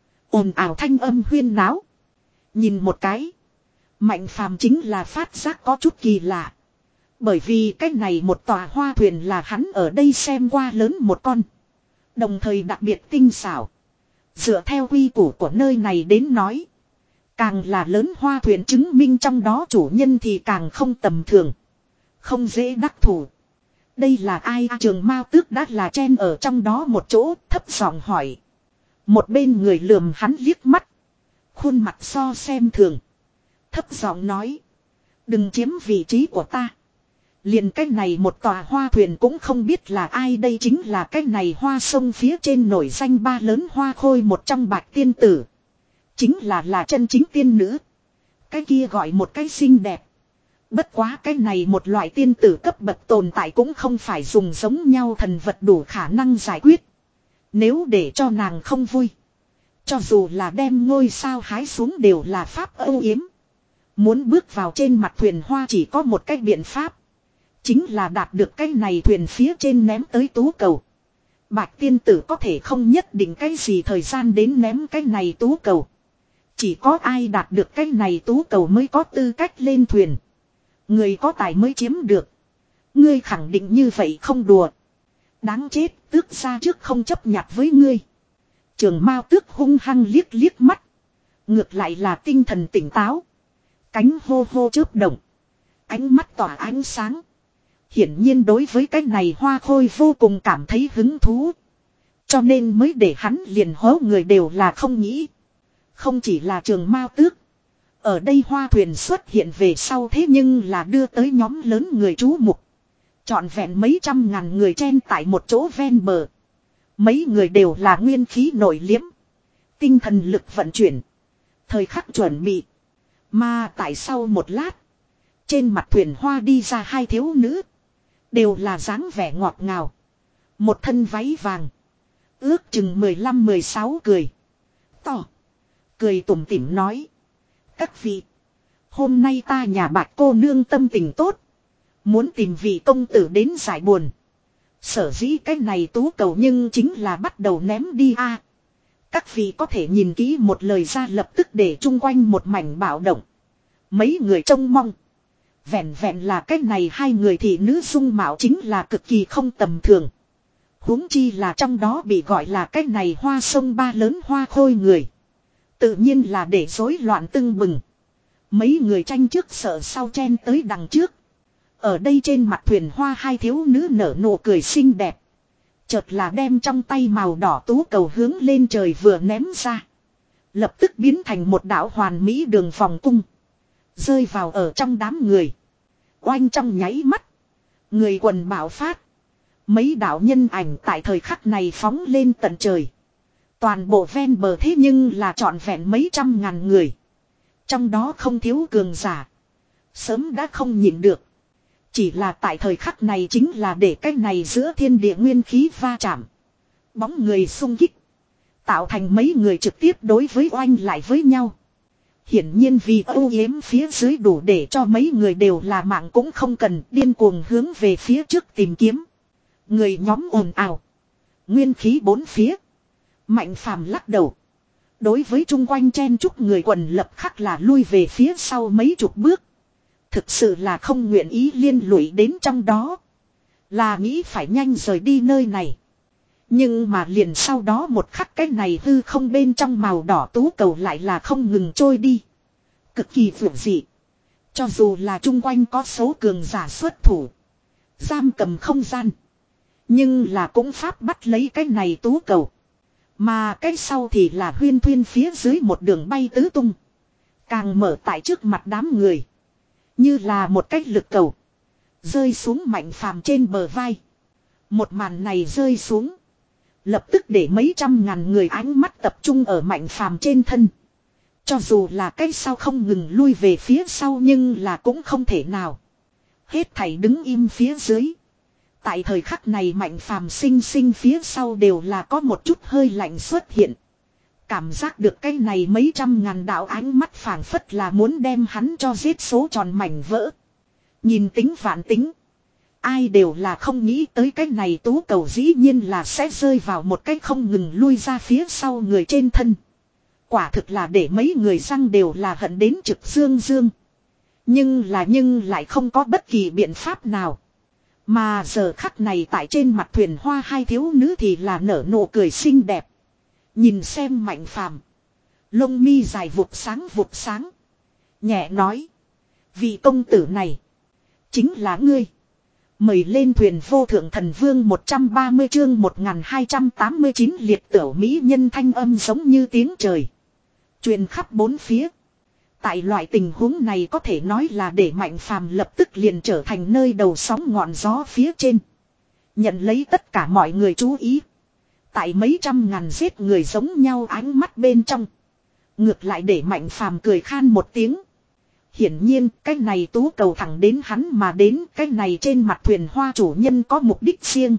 Ồn ào thanh âm huyên náo. Nhìn một cái, Mạnh Phàm chính là phát giác có chút kỳ lạ. Bởi vì cách này một tòa hoa thuyền là hắn ở đây xem qua lớn một con. Đồng thời đặc biệt tinh xảo. Dựa theo quy củ của nơi này đến nói, càng là lớn hoa thuyền chứng minh trong đó chủ nhân thì càng không tầm thường. Không dễ đắc thủ. Đây là ai? Trường Mao Tước đã là chen ở trong đó một chỗ, thấp giọng hỏi. Một bên người lườm hắn liếc mắt. Khuôn mặt so xem thường. Thấp giọng nói. Đừng chiếm vị trí của ta. Liền cái này một tòa hoa thuyền cũng không biết là ai, đây chính là cái này hoa sông phía trên nổi danh ba lớn hoa khôi một trong Bạch tiên tử. Chính là là chân chính tiên nữ. Cái kia gọi một cái xinh đẹp. Bất quá cái này một loại tiên tử cấp bậc tồn tại cũng không phải dùng giống nhau thần vật đủ khả năng giải quyết. Nếu để cho nàng không vui, cho dù là đem ngôi sao hái xuống đều là pháp âu yếm. Muốn bước vào trên mặt thuyền hoa chỉ có một cách biện pháp. Chính là đạt được cái này thuyền phía trên ném tới tú cầu. Bạch tiên tử có thể không nhất định cái gì thời gian đến ném cái này tú cầu. Chỉ có ai đạt được cái này tú cầu mới có tư cách lên thuyền. Người có tài mới chiếm được. Ngươi khẳng định như vậy không đùa. Đáng chết, tước ra trước không chấp nhặt với ngươi. Trường Mao tước hung hăng liếc liếc mắt. Ngược lại là tinh thần tỉnh táo. Cánh hô hô chớp động. Ánh mắt tỏa ánh sáng. Hiển nhiên đối với cái này hoa khôi vô cùng cảm thấy hứng thú. Cho nên mới để hắn liền hố người đều là không nghĩ. Không chỉ là Trường Mao tước. Ở đây hoa thuyền xuất hiện về sau thế nhưng là đưa tới nhóm lớn người chú mục. Trọn vẹn mấy trăm ngàn người chen tại một chỗ ven bờ. Mấy người đều là nguyên khí nổi liếm. Tinh thần lực vận chuyển. Thời khắc chuẩn bị. Mà tại sau một lát. Trên mặt thuyền hoa đi ra hai thiếu nữ. Đều là dáng vẻ ngọt ngào. Một thân váy vàng. Ước chừng mười lăm mười sáu cười. To. Cười tủm tỉm nói. Các vị. Hôm nay ta nhà bạch cô nương tâm tình tốt. Muốn tìm vị công tử đến giải buồn. Sở dĩ cái này tú cầu nhưng chính là bắt đầu ném đi a. Các vị có thể nhìn kỹ một lời ra lập tức để chung quanh một mảnh bạo động. Mấy người trông mong. Vẹn vẹn là cái này hai người thị nữ dung mạo chính là cực kỳ không tầm thường. Huống chi là trong đó bị gọi là cái này hoa sông ba lớn hoa khôi người. Tự nhiên là để rối loạn tưng bừng. Mấy người tranh trước sợ sau chen tới đằng trước. Ở đây trên mặt thuyền hoa hai thiếu nữ nở nụ cười xinh đẹp. Chợt là đem trong tay màu đỏ tú cầu hướng lên trời vừa ném ra. Lập tức biến thành một đạo hoàn mỹ đường vòng cung. Rơi vào ở trong đám người. Oanh trong nháy mắt. Người quần bạo phát. Mấy đạo nhân ảnh tại thời khắc này phóng lên tận trời. Toàn bộ ven bờ thế nhưng là trọn vẹn mấy trăm ngàn người. Trong đó không thiếu cường giả. Sớm đã không nhịn được. Chỉ là tại thời khắc này chính là để cái này giữa thiên địa nguyên khí va chạm. Bóng người xung kích. Tạo thành mấy người trực tiếp đối với oanh lại với nhau. Hiển nhiên vì ưu yếm phía dưới đủ để cho mấy người đều là mạng cũng không cần điên cuồng hướng về phía trước tìm kiếm. Người nhóm ồn ào. Nguyên khí bốn phía. Mạnh phàm lắc đầu. Đối với chung quanh chen chúc người quần lập khắc là lui về phía sau mấy chục bước. Thực sự là không nguyện ý liên lụy đến trong đó. Là nghĩ phải nhanh rời đi nơi này. Nhưng mà liền sau đó một khắc cái này hư không bên trong màu đỏ tú cầu lại là không ngừng trôi đi. Cực kỳ vượt dị. Cho dù là chung quanh có số cường giả xuất thủ. Giam cầm không gian. Nhưng là cũng pháp bắt lấy cái này tú cầu. Mà cái sau thì là huyên thuyên phía dưới một đường bay tứ tung. Càng mở tại trước mặt đám người. Như là một cách lực cầu. Rơi xuống Mạnh Phàm trên bờ vai. Một màn này rơi xuống. Lập tức để mấy trăm ngàn người ánh mắt tập trung ở Mạnh Phàm trên thân. Cho dù là cái sau không ngừng lui về phía sau nhưng là cũng không thể nào. Hết thảy đứng im phía dưới. Tại thời khắc này Mạnh Phàm sinh sinh phía sau đều là có một chút hơi lạnh xuất hiện. Cảm giác được cái này mấy trăm ngàn đạo ánh mắt phảng phất là muốn đem hắn cho giết số tròn mảnh vỡ. Nhìn tính vạn tính. Ai đều là không nghĩ tới cái này tú cầu dĩ nhiên là sẽ rơi vào một cái không ngừng lui ra phía sau người trên thân. Quả thực là để mấy người răng đều là hận đến trực dương dương. Nhưng là nhưng lại không có bất kỳ biện pháp nào. Mà giờ khắc này tại trên mặt thuyền hoa hai thiếu nữ thì là nở nụ cười xinh đẹp. Nhìn xem Mạnh Phàm, lông mi dài vụt sáng vụt sáng. Nhẹ nói. Vị công tử này. Chính là ngươi. Mời lên thuyền vô thượng thần vương một trăm ba mươi chương một nghìn hai trăm tám mươi chín liệt tửu mỹ nhân thanh âm giống như tiếng trời. Truyền khắp bốn phía. Tại loại tình huống này có thể nói là để Mạnh Phàm lập tức liền trở thành nơi đầu sóng ngọn gió phía trên. Nhận lấy tất cả mọi người chú ý. Tại mấy trăm ngàn giết người giống nhau ánh mắt bên trong. Ngược lại để Mạnh Phàm cười khan một tiếng. Hiển nhiên cái này tú cầu thẳng đến hắn mà đến cái này trên mặt thuyền hoa chủ nhân có mục đích riêng.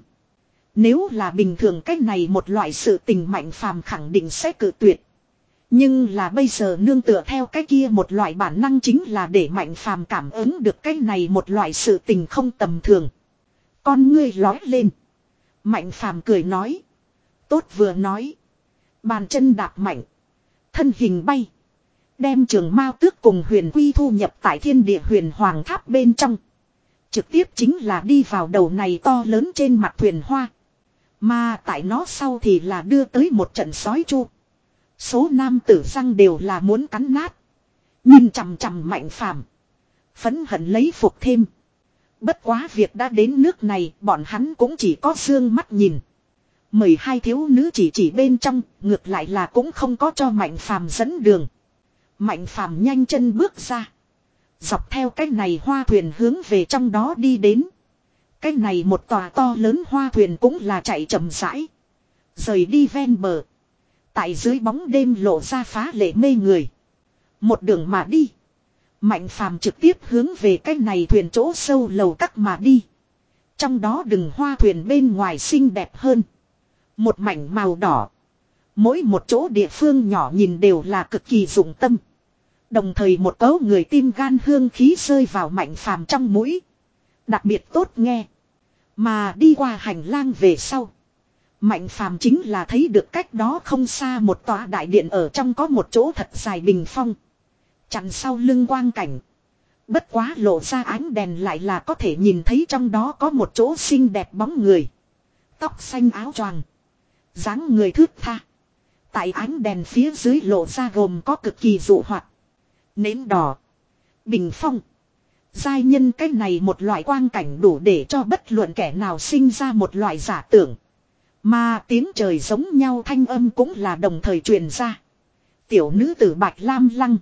Nếu là bình thường cái này một loại sự tình Mạnh Phàm khẳng định sẽ cự tuyệt. Nhưng là bây giờ nương tựa theo cái kia một loại bản năng chính là để Mạnh Phàm cảm ứng được cái này một loại sự tình không tầm thường. Con ngươi lói lên. Mạnh Phàm cười nói. Tốt vừa nói. Bàn chân đạp mạnh. Thân hình bay. Đem Trường Mao Tước cùng Huyền Quy thu nhập tại thiên địa huyền hoàng tháp bên trong. Trực tiếp chính là đi vào đầu này to lớn trên mặt thuyền hoa. Mà tại nó sau thì là đưa tới một trận sói chu. Số nam tử răng đều là muốn cắn nát. Nhìn chằm chằm Mạnh Phàm, phẫn hận lấy phục thêm. Bất quá việc đã đến nước này, bọn hắn cũng chỉ có dương mắt nhìn. Mười hai thiếu nữ chỉ chỉ bên trong, ngược lại là cũng không có cho Mạnh Phàm dẫn đường. Mạnh Phàm nhanh chân bước ra, dọc theo cái này hoa thuyền hướng về trong đó đi đến. Cái này một tòa to lớn hoa thuyền cũng là chạy chậm rãi, rời đi ven bờ. Tại dưới bóng đêm lộ ra phá lệ mê người. Một đường mà đi, Mạnh Phàm trực tiếp hướng về cái này thuyền chỗ sâu lầu các mà đi. Trong đó đường hoa thuyền bên ngoài xinh đẹp hơn. Một mảnh màu đỏ. Mỗi một chỗ địa phương nhỏ nhìn đều là cực kỳ dụng tâm. Đồng thời một cấu người tim gan hương khí rơi vào Mạnh Phàm trong mũi. Đặc biệt tốt nghe. Mà đi qua hành lang về sau, Mạnh Phàm chính là thấy được cách đó không xa một tòa đại điện, ở trong có một chỗ thật dài bình phong chặn sau lưng quang cảnh. Bất quá lộ ra ánh đèn lại là có thể nhìn thấy trong đó có một chỗ xinh đẹp bóng người. Tóc xanh áo choàng, dáng người thướt tha. Tại ánh đèn phía dưới lộ ra gồm có cực kỳ dụ hoạt. Nến đỏ, bình phong, giai nhân, cái này một loại quang cảnh đủ để cho bất luận kẻ nào sinh ra một loại giả tưởng. Mà tiếng trời giống nhau thanh âm cũng là đồng thời truyền ra. Tiểu nữ tử Bạch Lam Lăng,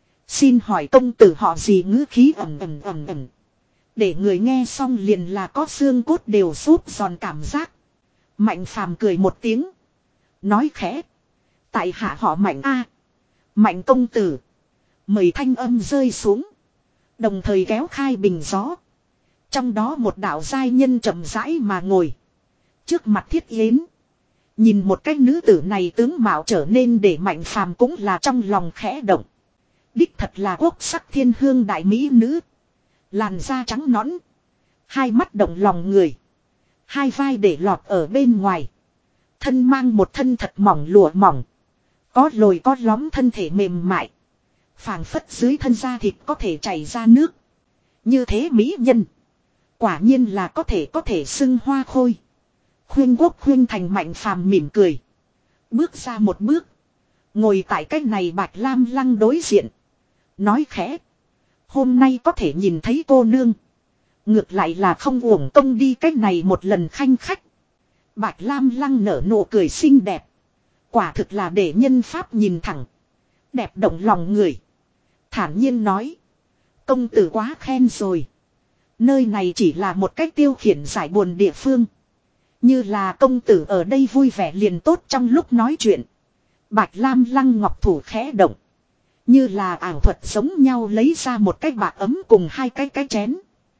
xin hỏi công tử họ gì, ngữ khí ẩm ẩm ẩm ẩm. Để người nghe xong liền là có xương cốt đều xốp giòn cảm giác. Mạnh Phàm cười một tiếng, nói khẽ. Tại hạ họ Mạnh a. Mạnh công tử. Mời. Thanh âm rơi xuống, đồng thời kéo khai bình gió. Trong đó một đạo giai nhân chậm rãi mà ngồi trước mặt Thiết Yến. Nhìn một cái nữ tử này tướng mạo trở nên để Mạnh Phàm cũng là trong lòng khẽ động. Đích thật là quốc sắc thiên hương đại mỹ nữ. Làn da trắng nõn, hai mắt động lòng người, hai vai để lọt ở bên ngoài. Thân mang một thân thật mỏng lụa mỏng, có lồi có lõm, thân thể mềm mại, phảng phất dưới thân da thịt có thể chảy ra nước. Như thế mỹ nhân, quả nhiên là có thể có thể xưng hoa khôi. Khuyên quốc khuyên thành. Mạnh Phàm mỉm cười, bước ra một bước, ngồi tại cái này Bạch Lam Lăng đối diện, nói khẽ. Hôm nay có thể nhìn thấy cô nương, ngược lại là không uổng công đi cái này một lần khanh khách. Bạch Lam Lăng nở nụ cười xinh đẹp, quả thực là để nhân pháp nhìn thẳng, đẹp động lòng người. Thản nhiên nói. Công tử quá khen rồi. Nơi này chỉ là một cách tiêu khiển giải buồn địa phương. Như là công tử ở đây vui vẻ liền tốt. Trong lúc nói chuyện, Bạch Lam Lăng ngọc thủ khẽ động, như là ảo thuật giống nhau lấy ra một cái bạc ấm cùng hai cái cái chén.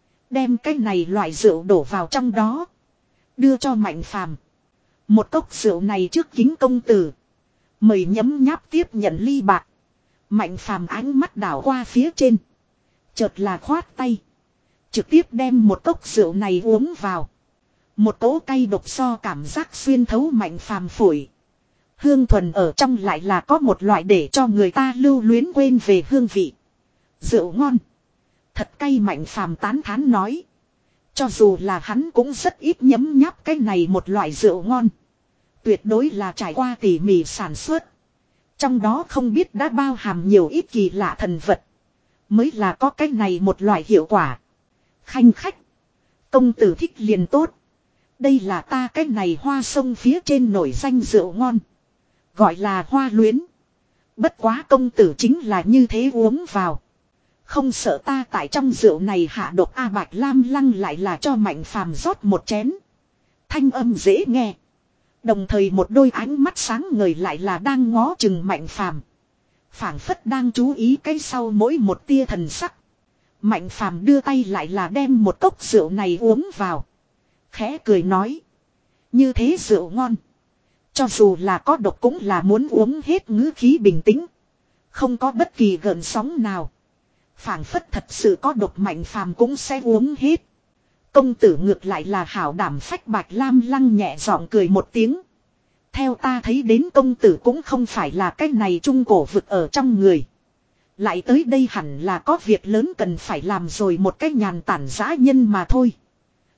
Đem cái này loại rượu đổ vào trong đó, đưa cho Mạnh Phàm. Một cốc rượu này trước kính công tử, mời nhấm nháp. Tiếp nhận ly bạc, Mạnh Phàm ánh mắt đảo qua phía trên, chợt là khoát tay, trực tiếp đem một cốc rượu này uống vào. Một cỗ cay độc so cảm giác xuyên thấu Mạnh Phàm phổi. Hương thuần ở trong lại là có một loại để cho người ta lưu luyến quên về hương vị. Rượu ngon, thật cay. Mạnh Phàm tán thán nói. Cho dù là hắn cũng rất ít nhấm nháp cái này một loại rượu ngon. Tuyệt đối là trải qua tỉ mỉ sản xuất. Trong đó không biết đã bao hàm nhiều ít kỳ lạ thần vật, mới là có cái này một loại hiệu quả. Khanh khách, công tử thích liền tốt. Đây là ta cái này hoa sông phía trên nổi danh rượu ngon, gọi là hoa luyến. Bất quá công tử chính là như thế uống vào, không sợ ta tại trong rượu này hạ độc a. Bạch Lam Lăng lại là cho Mạnh Phàm rót một chén. Thanh âm dễ nghe, đồng thời một đôi ánh mắt sáng ngời lại là đang ngó chừng Mạnh Phàm, phảng phất đang chú ý cái sau mỗi một tia thần sắc. Mạnh Phàm đưa tay lại là đem một cốc rượu này uống vào, khẽ cười nói. Như thế rượu ngon, cho dù là có độc cũng là muốn uống hết. Ngữ khí bình tĩnh, không có bất kỳ gợn sóng nào, phảng phất thật sự có độc Mạnh Phàm cũng sẽ uống hết. Công tử ngược lại là hảo đảm phách. Bạch Lam Lăng nhẹ giọng cười một tiếng. Theo ta thấy đến công tử cũng không phải là cái này trung cổ vực ở trong người. Lại tới đây hẳn là có việc lớn cần phải làm rồi, một cái nhàn tản dã nhân mà thôi.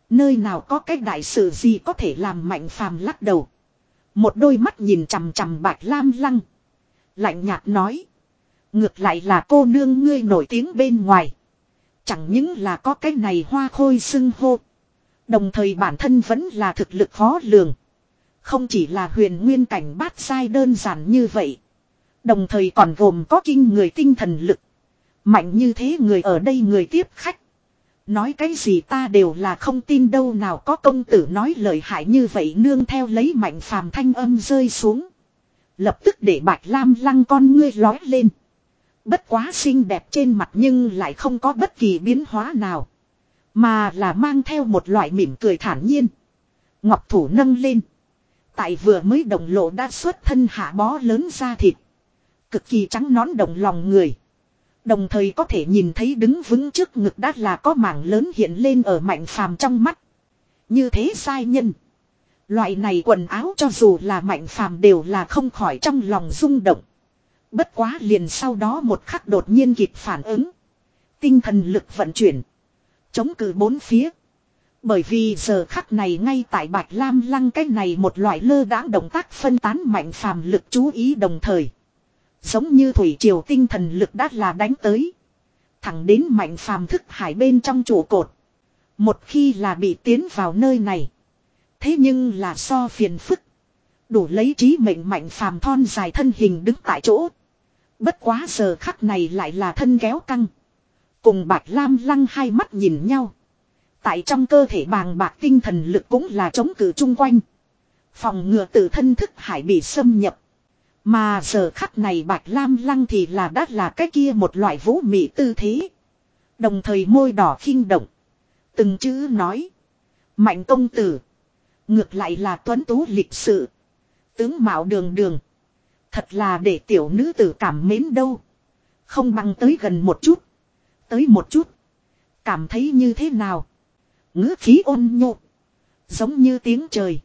Nơi nào có cái đại sự gì có thể làm Mạnh Phàm lắc đầu. Một đôi mắt nhìn chằm chằm Bạch Lam Lăng. Lạnh nhạt nói. Ngược lại là cô nương ngươi nổi tiếng bên ngoài. Chẳng những là có cái này hoa khôi xưng hô. Đồng thời bản thân vẫn là thực lực khó lường. Không chỉ là huyền nguyên cảnh bát giai đơn giản như vậy. Đồng thời còn gồm có kinh người tinh thần lực. Mạnh như thế người ở đây người tiếp khách. Nói cái gì ta đều là không tin đâu, nào có công tử nói lời hại như vậy, nương theo lấy Mạnh Phàm thanh âm rơi xuống. Lập tức để Bạch Lam Lăng con ngươi lói lên. Bất quá xinh đẹp trên mặt nhưng lại không có bất kỳ biến hóa nào. Mà là mang theo một loại mỉm cười thản nhiên. Ngọc thủ nâng lên. Tại vừa mới đồng lộ đã xuất thân hạ bó lớn da thịt. Cực kỳ trắng nõn động lòng người. Đồng thời có thể nhìn thấy đứng vững trước ngực đã là có mảng lớn hiện lên ở Mạnh Phàm trong mắt. Như thế sai nhân. Loại này quần áo cho dù là Mạnh Phàm đều là không khỏi trong lòng rung động. Bất quá liền sau đó một khắc đột nhiên kịp phản ứng. Tinh thần lực vận chuyển. Chống cự bốn phía. Bởi vì giờ khắc này ngay tại Bạch Lam Lăng cái này một loại lơ đãng động tác phân tán Mạnh Phàm lực chú ý đồng thời. Giống như thủy triều tinh thần lực đã là đánh tới. Thẳng đến Mạnh Phàm thức hải bên trong trụ cột. Một khi là bị tiến vào nơi này. Thế nhưng là so phiền phức. Đủ lấy trí mệnh Mạnh Phàm thon dài thân hình đứng tại chỗ. Bất quá giờ khắc này lại là thân kéo căng. Cùng Bạch Lam Lăng hai mắt nhìn nhau. Tại trong cơ thể bàng bạc tinh thần lực cũng là chống cự chung quanh. Phòng ngừa tự thân thức hải bị xâm nhập. Mà giờ khắc này Bạch Lam Lăng thì là đã là cái kia một loại vũ mị tư thế. Đồng thời môi đỏ khinh động. Từng chữ nói. Mạnh công tử. Ngược lại là tuấn tú lịch sự. Tướng mạo đường đường. Thật là để tiểu nữ tử cảm mến đâu. Không bằng tới gần một chút. Tới một chút. Cảm thấy như thế nào? Ngữ khí ôn nhô. Giống như tiếng trời.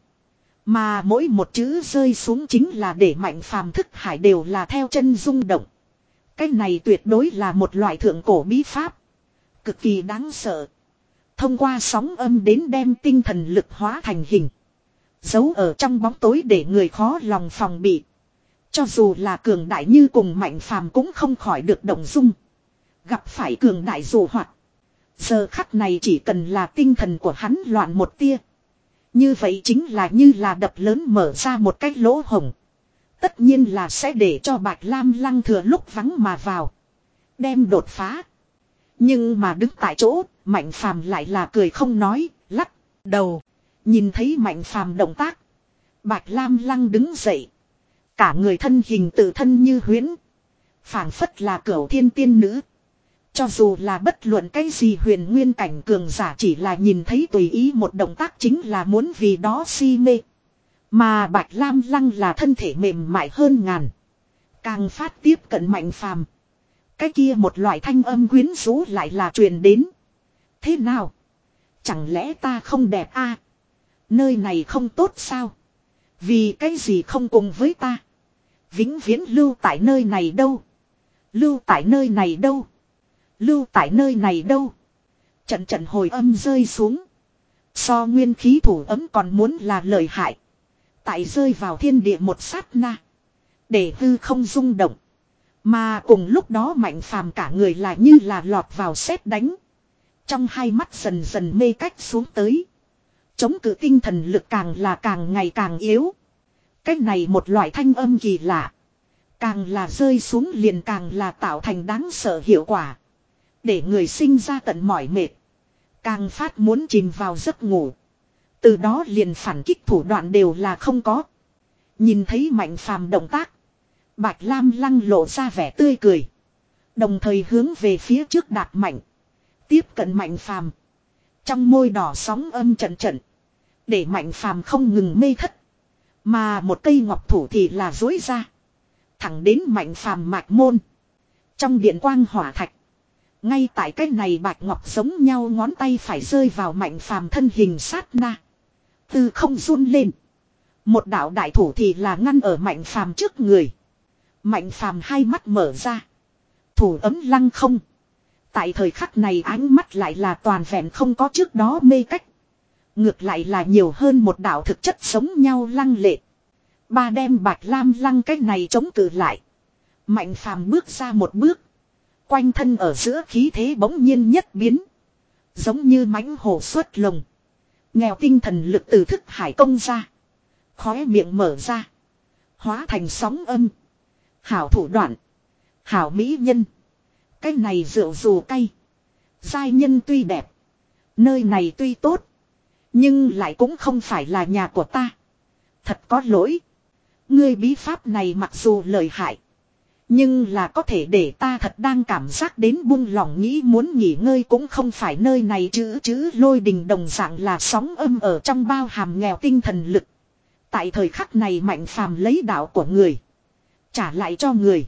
Mà mỗi một chữ rơi xuống chính là để Mạnh Phàm thức hải đều là theo chân rung động. Cái này tuyệt đối là một loại thượng cổ bí pháp. Cực kỳ đáng sợ. Thông qua sóng âm đến đem tinh thần lực hóa thành hình. Giấu ở trong bóng tối để người khó lòng phòng bị. Cho dù là cường đại như cùng Mạnh Phàm cũng không khỏi được động dung. Gặp phải cường đại dù hoạt. Giờ khắc này chỉ cần là tinh thần của hắn loạn một tia. Như vậy chính là như là đập lớn mở ra một cái lỗ hổng. Tất nhiên là sẽ để cho Bạch Lam Lăng thừa lúc vắng mà vào. Đem đột phá. Nhưng mà đứng tại chỗ, Mạnh Phàm lại là cười không nói, lắc đầu. Nhìn thấy Mạnh Phàm động tác. Bạch Lam Lăng đứng dậy. Cả người thân hình tự thân như huyễn. Phảng phất là cửu thiên tiên nữ. Cho dù là bất luận cái gì huyền nguyên cảnh cường giả chỉ là nhìn thấy tùy ý một động tác chính là muốn vì đó si mê. Mà Bạch Lam Lăng là thân thể mềm mại hơn ngàn. Càng phát tiếp cận Mạnh Phàm. Cái kia một loại thanh âm quyến rũ lại là truyền đến. Thế nào? Chẳng lẽ ta không đẹp a? À? Nơi này không tốt sao? Vì cái gì không cùng với ta? Vĩnh viễn lưu tại nơi này đâu? Lưu tại nơi này đâu? Lưu tại nơi này đâu? Trận trận hồi âm rơi xuống. So nguyên khí thủ ấm còn muốn là lợi hại. Tại rơi vào thiên địa một sát na. Để hư không rung động. Mà cùng lúc đó Mạnh Phàm cả người là như là lọt vào sét đánh. Trong hai mắt dần dần mê cách xuống tới. Chống cự tinh thần lực càng là càng ngày càng yếu. Cách này một loại thanh âm kỳ lạ. Càng là rơi xuống liền càng là tạo thành đáng sợ hiệu quả. Để người sinh ra tận mỏi mệt. Càng phát muốn chìm vào giấc ngủ. Từ đó liền phản kích thủ đoạn đều là không có. Nhìn thấy Mạnh Phàm động tác. Bạch Lam Lăng lộ ra vẻ tươi cười. Đồng thời hướng về phía trước đạp mạnh. Tiếp cận Mạnh Phàm. Trong môi đỏ sóng âm trận trận. Để Mạnh Phàm không ngừng mê thất. Mà một cây ngọc thủ thì là dối ra. Thẳng đến Mạnh Phàm mạch môn. Trong điện quang hỏa thạch. Ngay tại cái này bạch ngọc giống nhau ngón tay phải rơi vào Mạnh Phàm thân hình sát na. Từ không run lên. Một đạo đại thủ thì là ngăn ở Mạnh Phàm trước người. Mạnh Phàm hai mắt mở ra. Thủ ấm lăng không. Tại thời khắc này ánh mắt lại là toàn vẹn không có trước đó mê cách. Ngược lại là nhiều hơn một đạo thực chất giống nhau lăng lệ. Ba đem Bạch Lam Lăng cái này chống cự lại. Mạnh phàm bước ra một bước. Quanh thân ở giữa khí thế bỗng nhiên nhất biến. Giống như mãnh hổ xuất lồng. Nghèo tinh thần lực từ thức hải công ra. Khóe miệng mở ra. Hóa thành sóng âm. Hảo thủ đoạn. Hảo mỹ nhân. Cái này rượu dù cay. Giai nhân tuy đẹp. Nơi này tuy tốt. Nhưng lại cũng không phải là nhà của ta. Thật có lỗi. Ngươi bí pháp này mặc dù lợi hại. Nhưng là có thể để ta thật đang cảm giác đến buông lòng nghĩ muốn nghỉ ngơi cũng không phải nơi này chữ chữ lôi đình đồng dạng là sóng âm ở trong bao hàm nghèo tinh thần lực. Tại thời khắc này Mạnh phàm lấy đạo của người. Trả lại cho người.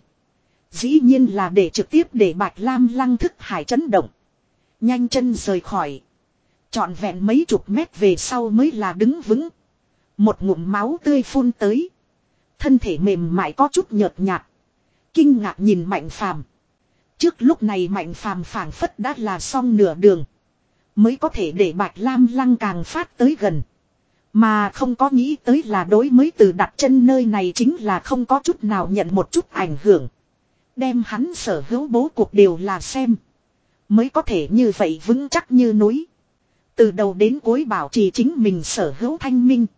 Dĩ nhiên là để trực tiếp để Bạch Lam Lăng thức hải chấn động. Nhanh chân rời khỏi. Trọn vẹn mấy chục mét về sau mới là đứng vững. Một ngụm máu tươi phun tới. Thân thể mềm mại có chút nhợt nhạt. Kinh ngạc nhìn Mạnh phàm. Trước lúc này Mạnh phàm phảng phất đã là xong nửa đường. Mới có thể để Bạch Lam Lăng càng phát tới gần. Mà không có nghĩ tới là đối mới từ đặt chân nơi này chính là không có chút nào nhận một chút ảnh hưởng. Đem hắn sở hữu bố cục đều là xem. Mới có thể như vậy vững chắc như núi. Từ đầu đến cuối bảo trì chính mình sở hữu thanh minh.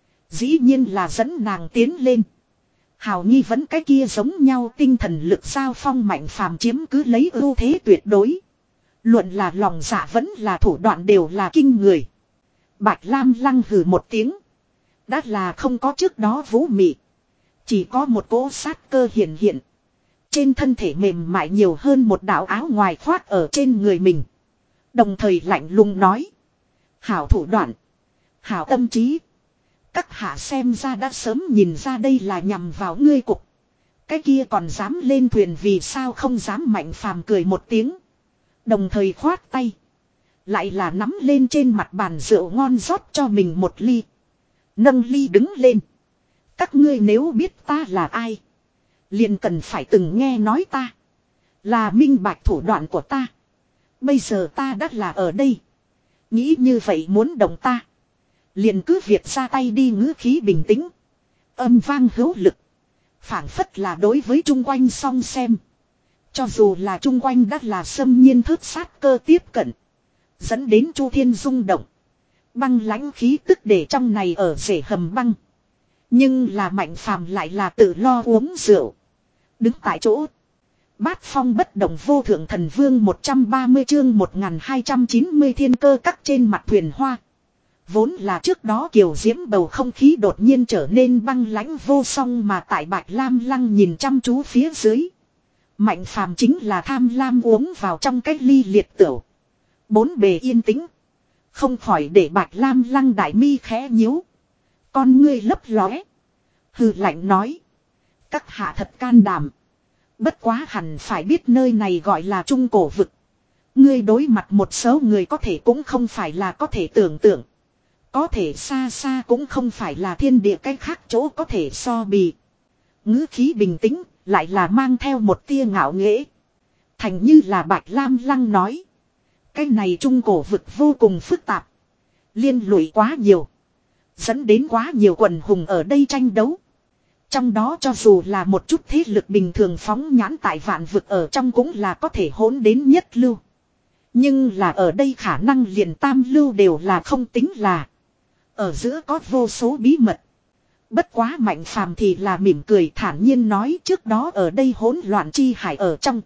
Dĩ nhiên là dẫn nàng tiến lên. Hào nghi vẫn cái kia giống nhau tinh thần lực giao phong Mạnh phàm chiếm cứ lấy ưu thế tuyệt đối. Luận là lòng dạ vẫn là thủ đoạn đều là kinh người. Bạch Lam Lăng hừ một tiếng. Đã là không có trước đó vũ mị. Chỉ có một cỗ sát cơ hiện hiện. Trên thân thể mềm mại nhiều hơn một đạo áo ngoài khoác ở trên người mình. Đồng thời lạnh lùng nói. Hảo thủ đoạn. Hảo tâm trí. Các hạ xem ra đã sớm nhìn ra đây là nhằm vào ngươi cục. Cái kia còn dám lên thuyền vì sao không dám Mạnh phàm cười một tiếng. Đồng thời khoát tay. Lại là nắm lên trên mặt bàn rượu ngon rót cho mình một ly. Nâng ly đứng lên. Các ngươi nếu biết ta là ai. Liền cần phải từng nghe nói ta. Là minh bạch thủ đoạn của ta. Bây giờ ta đã là ở đây. Nghĩ như vậy muốn động ta. Liền cứ việc ra tay đi ngữ khí bình tĩnh. Âm vang hữu lực. Phảng phất là đối với chung quanh song xem. Cho dù là chung quanh đã là xâm nhiên thớt sát cơ tiếp cận. Dẫn đến Chu Thiên rung động. Băng lãnh khí tức để trong này ở rể hầm băng. Nhưng là Mạnh phàm lại là tự lo uống rượu. Đứng tại chỗ. Bát phong bất động vô thượng thần vương một trăm ba mươi chương một nghìn hai trăm chín mươi thiên cơ cắt trên mặt thuyền hoa. Vốn là trước đó kiều diễm bầu không khí đột nhiên trở nên băng lãnh vô song mà tại Bạch Lam Lăng nhìn chăm chú phía dưới. Mạnh phàm chính là tham lam uống vào trong cái ly liệt tửu. Bốn bề yên tĩnh. Không khỏi để Bạch Lam Lăng đại mi khẽ nhíu. Con ngươi lấp lóe. Hừ lạnh nói. Các hạ thật can đảm. Bất quá hẳn phải biết nơi này gọi là trung cổ vực. Ngươi đối mặt một số người có thể cũng không phải là có thể tưởng tượng. Có thể xa xa cũng không phải là thiên địa cách khác chỗ có thể so bì. Ngữ khí bình tĩnh, lại là mang theo một tia ngạo nghễ. Thành như là Bạch Lam Lăng nói. Cái này trung cổ vực vô cùng phức tạp. Liên lụy quá nhiều. Dẫn đến quá nhiều quần hùng ở đây tranh đấu. Trong đó cho dù là một chút thế lực bình thường phóng nhãn tại vạn vực ở trong cũng là có thể hỗn đến nhất lưu. Nhưng là ở đây khả năng liền tam lưu đều là không tính là. Ở giữa có vô số bí mật. Bất quá Mạnh phàm thì là mỉm cười thản nhiên nói trước đó ở đây hỗn loạn chi hải ở trong.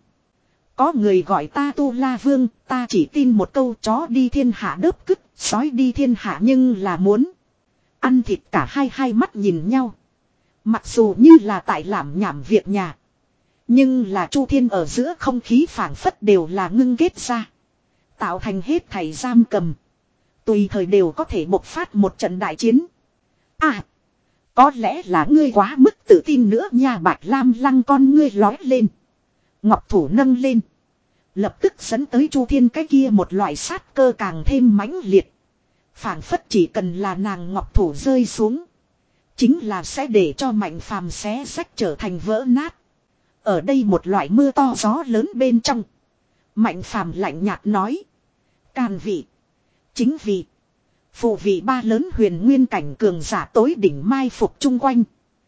Có người gọi ta Tu La Vương, ta chỉ tin một câu chó đi thiên hạ đớp cứt, sói đi thiên hạ nhưng là muốn. Ăn thịt cả hai hai mắt nhìn nhau. Mặc dù như là tại làm nhảm việc nhà. Nhưng là Chu Thiên ở giữa không khí phảng phất đều là ngưng kết ra. Tạo thành hết thảy giam cầm. Tùy thời đều có thể bộc phát một trận đại chiến. À. Có lẽ là ngươi quá mức tự tin nữa nha. Bạch Lam Lăng con ngươi lói lên. Ngọc thủ nâng lên. Lập tức dẫn tới Chu Thiên cái kia một loại sát cơ càng thêm mãnh liệt. Phảng phất chỉ cần là nàng ngọc thủ rơi xuống. Chính là sẽ để cho Mạnh phàm xé rách trở thành vỡ nát. Ở đây một loại mưa to gió lớn bên trong. Mạnh phàm lạnh nhạt nói. Càn vị. Chính vị. Phụ vị ba lớn huyền nguyên cảnh cường giả tối đỉnh mai phục chung quanh.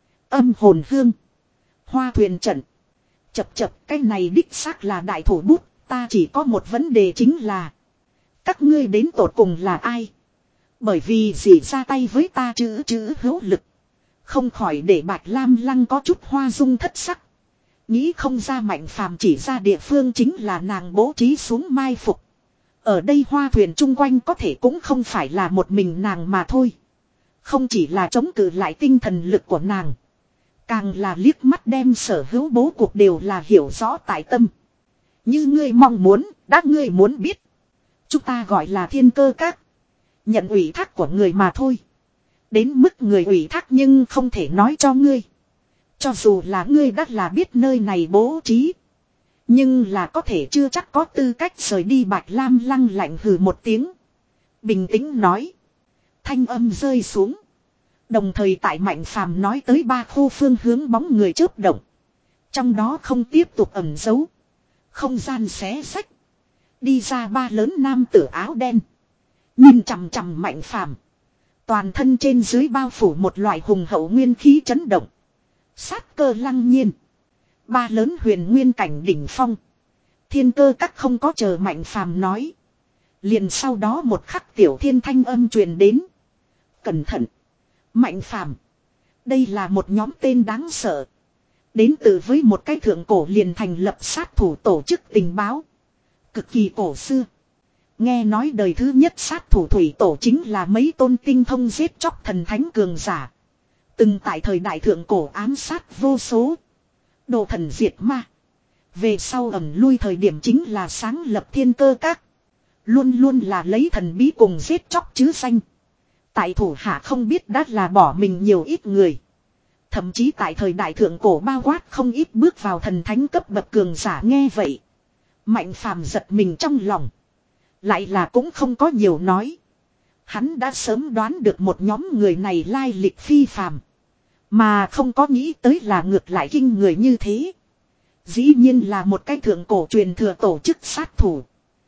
Âm hồn hương. Hoa thuyền trận. Chập chập cái này đích xác là đại thủ bút. Ta chỉ có một vấn đề chính là. Các ngươi đến tột cùng là ai? Bởi vì gì ra tay với ta chữ chữ hữu lực. Không khỏi để Bạch Lam Lăng có chút hoa dung thất sắc. Nghĩ không ra Mạnh Phàm chỉ ra địa phương chính là nàng bố trí xuống mai phục. Ở đây hoa thuyền chung quanh có thể cũng không phải là một mình nàng mà thôi. Không chỉ là chống cự lại tinh thần lực của nàng. Càng là liếc mắt đem sở hữu bố cục đều là hiểu rõ tại tâm. Như ngươi mong muốn, đã ngươi muốn biết. Chúng ta gọi là thiên cơ các. Nhận ủy thác của người mà thôi. Đến mức người ủy thác nhưng không thể nói cho ngươi. Cho dù là ngươi đã là biết nơi này bố trí. Nhưng là có thể chưa chắc có tư cách rời đi. Bạch Lam Lăng lạnh hừ một tiếng. Bình tĩnh nói. Thanh âm rơi xuống. Đồng thời tại Mạnh Phàm nói tới ba khu phương hướng bóng người chớp động. Trong đó không tiếp tục ẩn giấu. Không gian xé sách. Đi ra ba lớn nam tử áo đen. Nhìn chằm chằm Mạnh Phàm. Toàn thân trên dưới bao phủ một loại hùng hậu nguyên khí chấn động. Sát cơ lăng nhiên. Ba lớn huyền nguyên cảnh đỉnh phong. Thiên cơ các không có chờ Mạnh Phàm nói. Liền sau đó một khắc tiểu thiên thanh âm truyền đến. Cẩn thận. Mạnh Phàm. Đây là một nhóm tên đáng sợ. Đến từ với một cái thượng cổ liền thành lập sát thủ tổ chức tình báo. Cực kỳ cổ xưa. Nghe nói đời thứ nhất sát thủ thủy tổ chính là mấy tôn tinh thông giết chóc thần thánh cường giả. Từng tại thời đại thượng cổ ám sát vô số. Đồ thần diệt ma. Về sau ẩn lui thời điểm chính là sáng lập thiên cơ các. Luôn luôn là lấy thần bí cùng giết chóc chứ danh. Tại thủ hạ không biết đã là bỏ mình nhiều ít người. Thậm chí tại thời đại thượng cổ bao quát không ít bước vào thần thánh cấp bậc cường giả nghe vậy. Mạnh Phàm giật mình trong lòng. Lại là cũng không có nhiều nói. Hắn đã sớm đoán được một nhóm người này lai lịch phi phàm. Mà không có nghĩ tới là ngược lại kinh người như thế. Dĩ nhiên là một cái thượng cổ truyền thừa tổ chức sát thủ.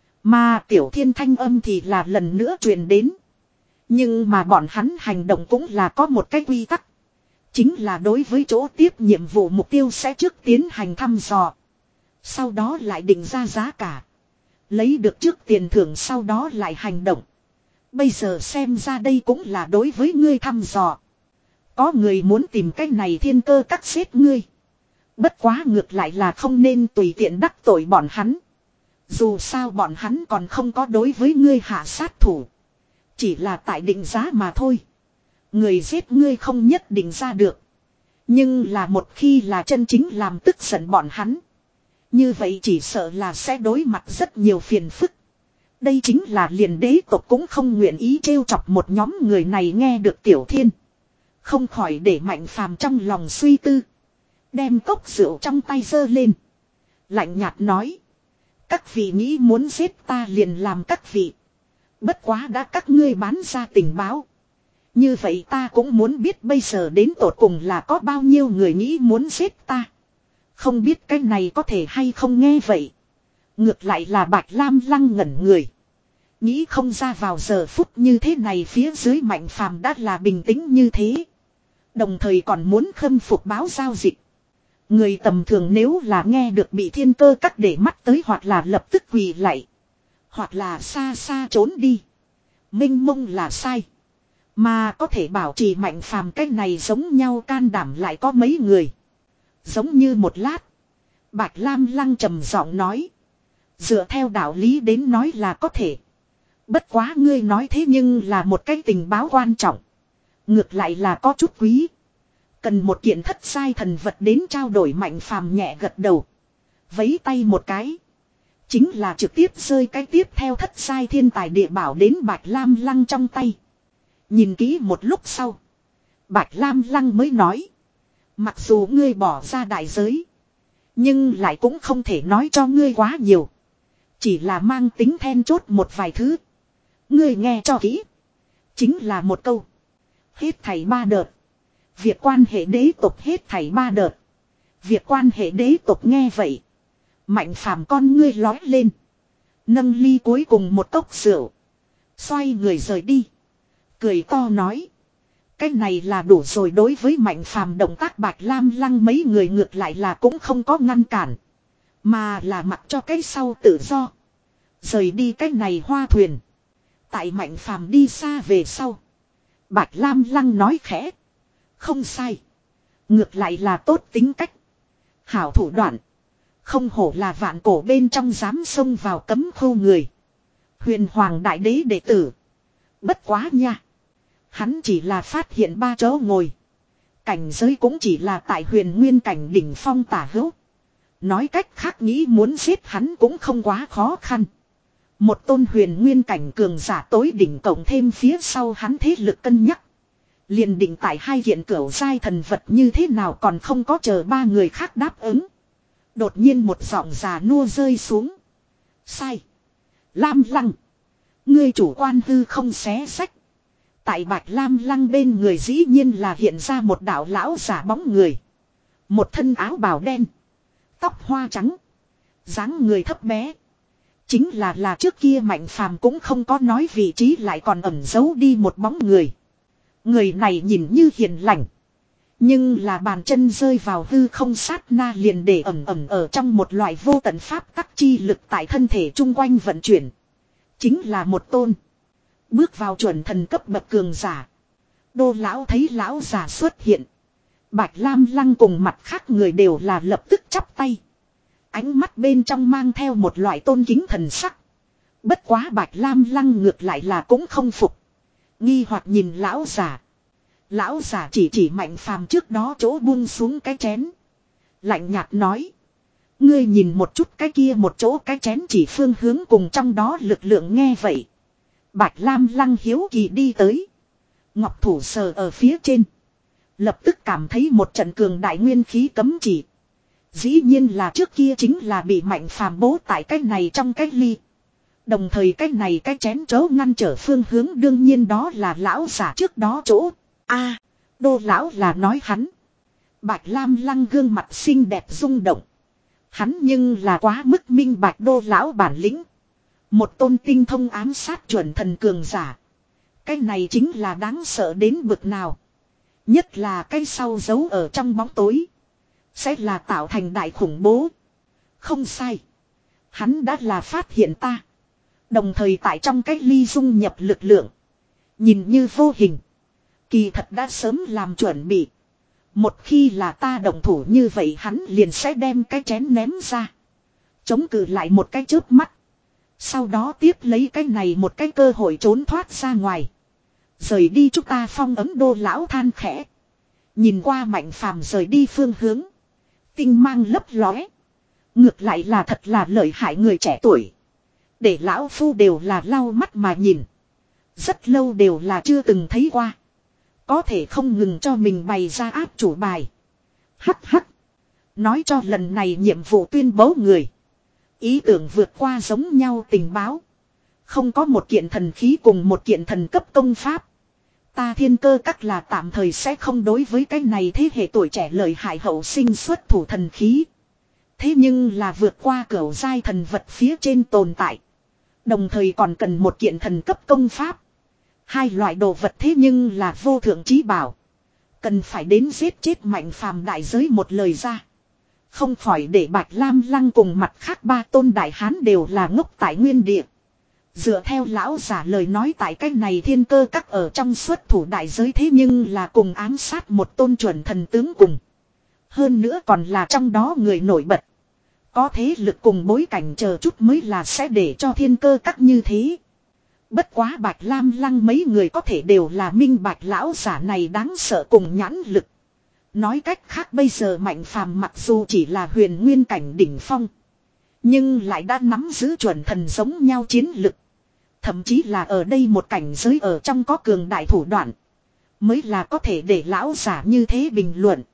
Mà tiểu thiên thanh âm thì là lần nữa truyền đến. Nhưng mà bọn hắn hành động cũng là có một cái quy tắc. Chính là đối với chỗ tiếp nhiệm vụ mục tiêu sẽ trước tiến hành thăm dò. Sau đó lại định ra giá cả. Lấy được trước tiền thưởng sau đó lại hành động. Bây giờ xem ra đây cũng là đối với ngươi thăm dò. Có người muốn tìm cái này thiên cơ cắt xếp ngươi. Bất quá ngược lại là không nên tùy tiện đắc tội bọn hắn. Dù sao bọn hắn còn không có đối với ngươi hạ sát thủ. Chỉ là tại định giá mà thôi. Người giết ngươi không nhất định ra được. Nhưng là một khi là chân chính làm tức giận bọn hắn. Như vậy chỉ sợ là sẽ đối mặt rất nhiều phiền phức. Đây chính là liền đế tộc cũng không nguyện ý trêu chọc một nhóm người này nghe được Tiểu Thiên. Không khỏi để Mạnh Phàm trong lòng suy tư. Đem cốc rượu trong tay giơ lên. Lạnh nhạt nói. Các vị nghĩ muốn giết ta liền làm các vị. Bất quá đã các ngươi bán ra tình báo. Như vậy ta cũng muốn biết bây giờ đến tột cùng là có bao nhiêu người nghĩ muốn giết ta. Không biết cái này có thể hay không nghe vậy. Ngược lại là Bạch Lam Lăng ngẩn người. Nghĩ không ra vào giờ phút như thế này phía dưới Mạnh Phàm đã là bình tĩnh như thế. Đồng thời còn muốn khâm phục báo giao dịch. Người tầm thường nếu là nghe được bị thiên cơ cắt để mắt tới hoặc là lập tức quỳ lại. Hoặc là xa xa trốn đi. Minh mông là sai. Mà có thể bảo trì Mạnh Phàm cái này giống nhau can đảm lại có mấy người. Giống như một lát. Bạch Lam Lăng trầm giọng nói. Dựa theo đạo lý đến nói là có thể. Bất quá ngươi nói thế nhưng là một cái tình báo quan trọng. Ngược lại là có chút quý. Cần một kiện thất sai thần vật đến trao đổi. Mạnh Phàm nhẹ gật đầu. Vấy tay một cái. Chính là trực tiếp rơi cái tiếp theo thất sai thiên tài địa bảo đến Bạch Lam Lăng trong tay. Nhìn kỹ một lúc sau. Bạch Lam Lăng mới nói. Mặc dù ngươi bỏ ra đại giới. Nhưng lại cũng không thể nói cho ngươi quá nhiều. Chỉ là mang tính then chốt một vài thứ. Ngươi nghe cho kỹ. Chính là một câu. Hết thảy ba đợt. Việc quan hệ đế tộc hết thảy ba đợt. Việc quan hệ đế tộc nghe vậy. Mạnh Phàm con ngươi lói lên. Nâng ly cuối cùng một cốc rượu. Xoay người rời đi. Cười to nói. Cái này là đủ rồi. Đối với Mạnh Phàm động tác Bạch Lam Lăng mấy người ngược lại là cũng không có ngăn cản. Mà là mặc cho cái sau tự do. Rời đi cái này hoa thuyền. Tại Mạnh Phàm đi xa về sau. Bạch Lam Lăng nói khẽ. Không sai. Ngược lại là tốt tính cách. Hảo thủ đoạn. Không hổ là vạn cổ bên trong dám xông vào cấm khu người. Huyền Hoàng Đại Đế đệ tử. Bất quá nha. Hắn chỉ là phát hiện ba chỗ ngồi. Cảnh giới cũng chỉ là tại huyền nguyên cảnh đỉnh phong tả hữu. Nói cách khác nghĩ muốn giết hắn cũng không quá khó khăn. Một tôn huyền nguyên cảnh cường giả tối đỉnh cộng thêm phía sau hắn thế lực cân nhắc. Liền định tại hai kiện cửu giai thần vật như thế nào còn không có chờ ba người khác đáp ứng. Đột nhiên một giọng già nua rơi xuống. Sai. Lam Lăng. Ngươi chủ quan hư không xé sách. Tại Bạch Lam Lăng bên người dĩ nhiên là hiện ra một đạo lão giả bóng người. Một thân áo bào đen. Tóc hoa trắng. Dáng người thấp bé. Chính là là trước kia Mạnh Phàm cũng không có nói vị trí lại còn ẩn giấu đi một bóng người. Người này nhìn như hiền lành. Nhưng là bàn chân rơi vào hư không sát na liền để ẩm ẩm ở trong một loại vô tận pháp tắc chi lực tại thân thể chung quanh vận chuyển. Chính là một tôn. Bước vào chuẩn thần cấp bậc cường giả. Đô lão thấy lão giả xuất hiện. Bạch Lam Lăng cùng mặt khác người đều là lập tức chắp tay. Ánh mắt bên trong mang theo một loại tôn kính thần sắc. Bất quá Bạch Lam Lăng ngược lại là cũng không phục. Nghi hoặc nhìn lão giả. Lão giả chỉ chỉ Mạnh Phàm trước đó chỗ buông xuống cái chén. Lạnh nhạt nói. Ngươi nhìn một chút cái kia một chỗ cái chén chỉ phương hướng cùng trong đó lực lượng nghe vậy. Bạch Lam Lăng hiếu kỳ đi tới. Ngọc thủ sờ ở phía trên. Lập tức cảm thấy một trận cường đại nguyên khí cấm chỉ. Dĩ nhiên là trước kia chính là bị Mạnh Phàm bố tại cái này trong cái ly. Đồng thời cái này cái chén chấu ngăn trở phương hướng đương nhiên đó là lão giả trước đó chỗ. A, đô lão là nói hắn. Bạch Lam Lăng gương mặt xinh đẹp rung động. Hắn nhưng là quá mức minh bạch đô lão bản lĩnh. Một tôn tinh thông ám sát chuẩn thần cường giả. Cái này chính là đáng sợ đến bực nào. Nhất là cái sau giấu ở trong bóng tối. Sẽ là tạo thành đại khủng bố. Không sai. Hắn đã là phát hiện ta. Đồng thời tại trong cái ly dung nhập lực lượng. Nhìn như vô hình. Kỳ thật đã sớm làm chuẩn bị. Một khi là ta động thủ như vậy hắn liền sẽ đem cái chén ném ra. Chống cự lại một cái chớp mắt. Sau đó tiếp lấy cái này một cái cơ hội trốn thoát ra ngoài. Rời đi chúng ta phong ấm đô lão than khẽ. Nhìn qua Mạnh Phàm rời đi phương hướng. Tinh mang lấp lóe. Ngược lại là thật là lợi hại người trẻ tuổi. Để lão phu đều là lau mắt mà nhìn. Rất lâu đều là chưa từng thấy qua. Có thể không ngừng cho mình bày ra áp chủ bài. Hắc hắc. Nói cho lần này nhiệm vụ tuyên bố người. Ý tưởng vượt qua giống nhau tình báo. Không có một kiện thần khí cùng một kiện thần cấp công pháp. Ta Thiên Cơ Các là tạm thời sẽ không đối với cái này thế hệ tuổi trẻ lợi hại hậu sinh xuất thủ thần khí. Thế nhưng là vượt qua cửu giai thần vật phía trên tồn tại. Đồng thời còn cần một kiện thần cấp công pháp. Hai loại đồ vật thế nhưng là vô thượng trí bảo. Cần phải đến giết chết Mạnh Phàm đại giới một lời ra. Không khỏi để Bạch Lam Lăng cùng mặt khác ba tôn đại hán đều là ngốc tại nguyên địa. Dựa theo lão giả lời nói tại cái này Thiên Cơ Các ở trong xuất thủ đại giới thế nhưng là cùng ám sát một tôn chuẩn thần tướng cùng. Hơn nữa còn là trong đó người nổi bật. Có thế lực cùng bối cảnh chờ chút mới là sẽ để cho Thiên Cơ Các như thế. Bất quá Bạch Lam Lăng mấy người có thể đều là minh bạch lão giả này đáng sợ cùng nhãn lực. Nói cách khác bây giờ Mạnh Phàm mặc dù chỉ là huyền nguyên cảnh đỉnh phong. Nhưng lại đã nắm giữ chuẩn thần giống nhau chiến lực. Thậm chí là ở đây một cảnh giới ở trong có cường đại thủ đoạn. Mới là có thể để lão giả như thế bình luận.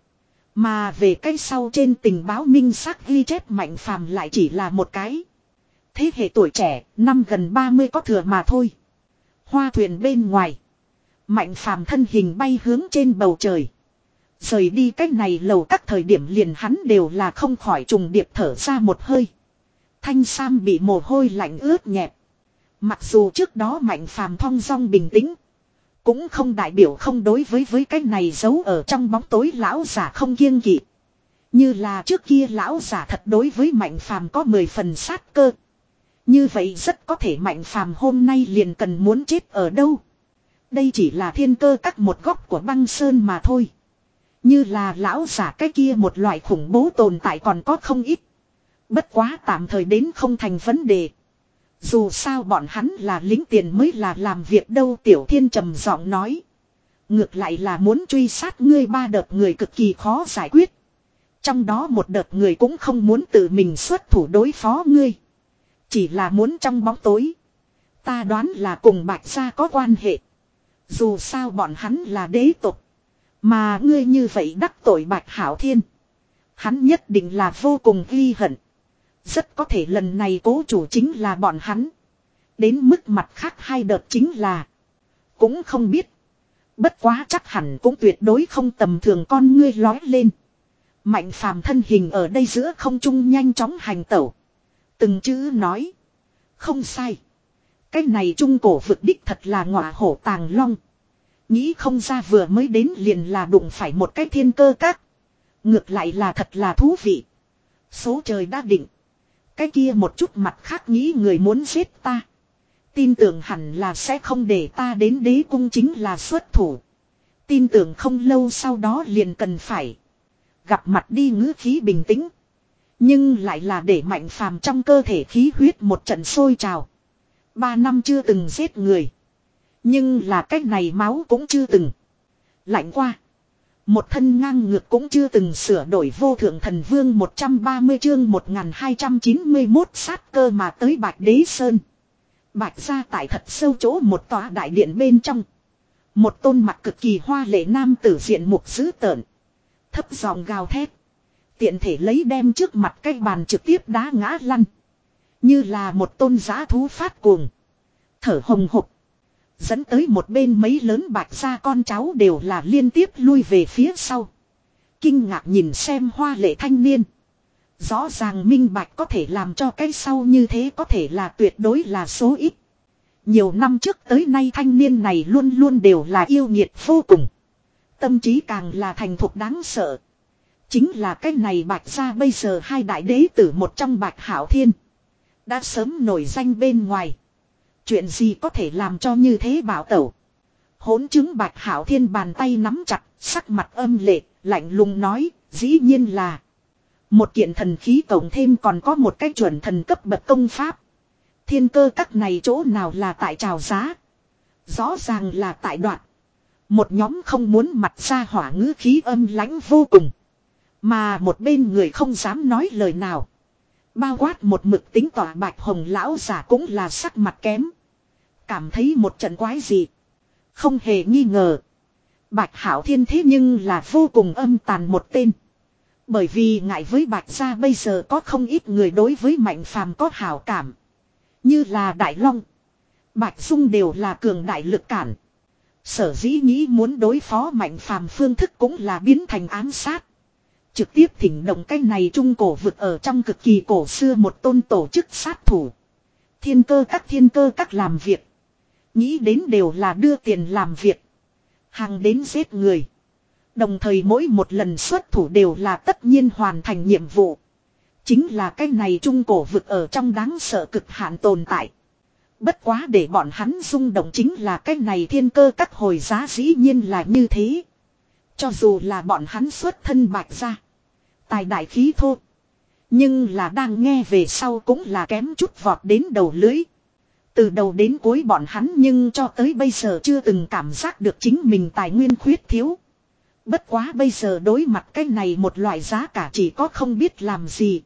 Mà về cái sau trên tình báo minh xác ghi chép Mạnh Phàm lại chỉ là một cái. Thế hệ tuổi trẻ, năm gần ba mươi có thừa mà thôi. Hoa thuyền bên ngoài. Mạnh Phàm thân hình bay hướng trên bầu trời. Rời đi cách này lầu các thời điểm liền hắn đều là không khỏi trùng điệp thở ra một hơi. Thanh sam bị mồ hôi lạnh ướt nhẹp. Mặc dù trước đó Mạnh Phàm thong dong bình tĩnh. Cũng không đại biểu không đối với với cái này giấu ở trong bóng tối lão giả không kiêng kỵ. Như là trước kia lão giả thật đối với Mạnh Phàm có mười phần sát cơ. Như vậy rất có thể Mạnh Phàm hôm nay liền cần muốn chết ở đâu. Đây chỉ là thiên cơ các một góc của băng sơn mà thôi. Như là lão giả cái kia một loại khủng bố tồn tại còn có không ít. Bất quá tạm thời đến không thành vấn đề. Dù sao bọn hắn là lính tiền mới là làm việc đâu, Tiểu Thiên trầm giọng nói. Ngược lại là muốn truy sát ngươi ba đợt người cực kỳ khó giải quyết. Trong đó một đợt người cũng không muốn tự mình xuất thủ đối phó ngươi. Chỉ là muốn trong bóng tối. Ta đoán là cùng Bạch Gia có quan hệ. Dù sao bọn hắn là đế tộc. Mà ngươi như vậy đắc tội Bạch Hảo Thiên. Hắn nhất định là vô cùng ghi hận. Rất có thể lần này cố chủ chính là bọn hắn. Đến mức mặt khác hai đợt chính là. Cũng không biết. Bất quá chắc hẳn cũng tuyệt đối không tầm thường, con ngươi lói lên. Mạnh Phàm thân hình ở đây giữa không trung nhanh chóng hành tẩu. Từng chữ nói. Không sai. Cái này trung cổ vực đích thật là ngọa hổ tàng long. Nghĩ không ra vừa mới đến liền là đụng phải một cái thiên cơ các. Ngược lại là thật là thú vị. Số trời đã định. Cái kia một chút mặt khác nghĩ người muốn giết ta. Tin tưởng hẳn là sẽ không để ta đến đế cung chính là xuất thủ. Tin tưởng không lâu sau đó liền cần phải. Gặp mặt đi, ngữ khí bình tĩnh. Nhưng lại là để Mạnh Phàm trong cơ thể khí huyết một trận sôi trào. Ba năm chưa từng giết người. Nhưng là cách này máu cũng chưa từng lạnh qua. Một thân ngang ngược cũng chưa từng sửa đổi. Vô thượng thần vương một trăm ba mươi chương một nghìn hai trăm chín mươi mốt sát cơ mà tới Bạch Đế Sơn. Bạch Gia tại thật sâu chỗ một tòa đại điện bên trong. Một tôn mặt cực kỳ hoa lệ nam tử diện mục dữ tợn. Thấp giọng gào thét. Tiện thể lấy đem trước mặt cái bàn trực tiếp đá ngã lăn. Như là một tôn giã thú phát cuồng. Thở hồng hộc. Dẫn tới một bên mấy lớn Bạch Gia con cháu đều là liên tiếp lui về phía sau. Kinh ngạc nhìn xem hoa lệ thanh niên. Rõ ràng minh bạch có thể làm cho cái sau như thế có thể là tuyệt đối là số ít. Nhiều năm trước tới nay thanh niên này luôn luôn đều là yêu nghiệt vô cùng. Tâm trí càng là thành thục đáng sợ. Chính là cái này Bạch Gia bây giờ hai đại đế tử một trong Bạch Hảo Thiên. Đã sớm nổi danh bên ngoài. Chuyện gì có thể làm cho như thế bảo tẩu. Hỗn chứng Bạch Hảo Thiên bàn tay nắm chặt, sắc mặt âm lệ, lạnh lùng nói, dĩ nhiên là một kiện thần khí cộng thêm còn có một cái chuẩn thần cấp bậc công pháp. Thiên cơ các này chỗ nào là tại trào giá. Rõ ràng là tại đoạn. Một nhóm không muốn mặt ra hỏa ngữ khí âm lãnh vô cùng. Mà một bên người không dám nói lời nào. Bao quát một mực tính tỏa Bạch Hồng lão giả cũng là sắc mặt kém. Cảm thấy một trận quái gì. Không hề nghi ngờ. Bạch Hảo Thiên thế nhưng là vô cùng âm tàn một tên. Bởi vì ngại với Bạch Gia bây giờ có không ít người đối với Mạnh Phàm có hảo cảm. Như là Đại Long, Bạch Dung đều là cường đại lực cản. Sở dĩ nghĩ muốn đối phó Mạnh Phàm phương thức cũng là biến thành ám sát. Trực tiếp thỉnh động cái này trung cổ vực ở trong cực kỳ cổ xưa một tôn tổ chức sát thủ. Thiên cơ các thiên cơ các làm việc. Nghĩ đến đều là đưa tiền làm việc. Hàng đến giết người. Đồng thời mỗi một lần xuất thủ đều là tất nhiên hoàn thành nhiệm vụ. Chính là cái này trung cổ vực ở trong đáng sợ cực hạn tồn tại. Bất quá để bọn hắn rung động chính là cái này thiên cơ các hồi giá dĩ nhiên là như thế. Cho dù là bọn hắn xuất thân Bạch Gia. Tài đại khí thô. Nhưng là đang nghe về sau cũng là kém chút vọt đến đầu lưới. Từ đầu đến cuối bọn hắn nhưng cho tới bây giờ chưa từng cảm giác được chính mình tài nguyên khuyết thiếu. Bất quá bây giờ đối mặt cái này một loại giá cả chỉ có không biết làm gì.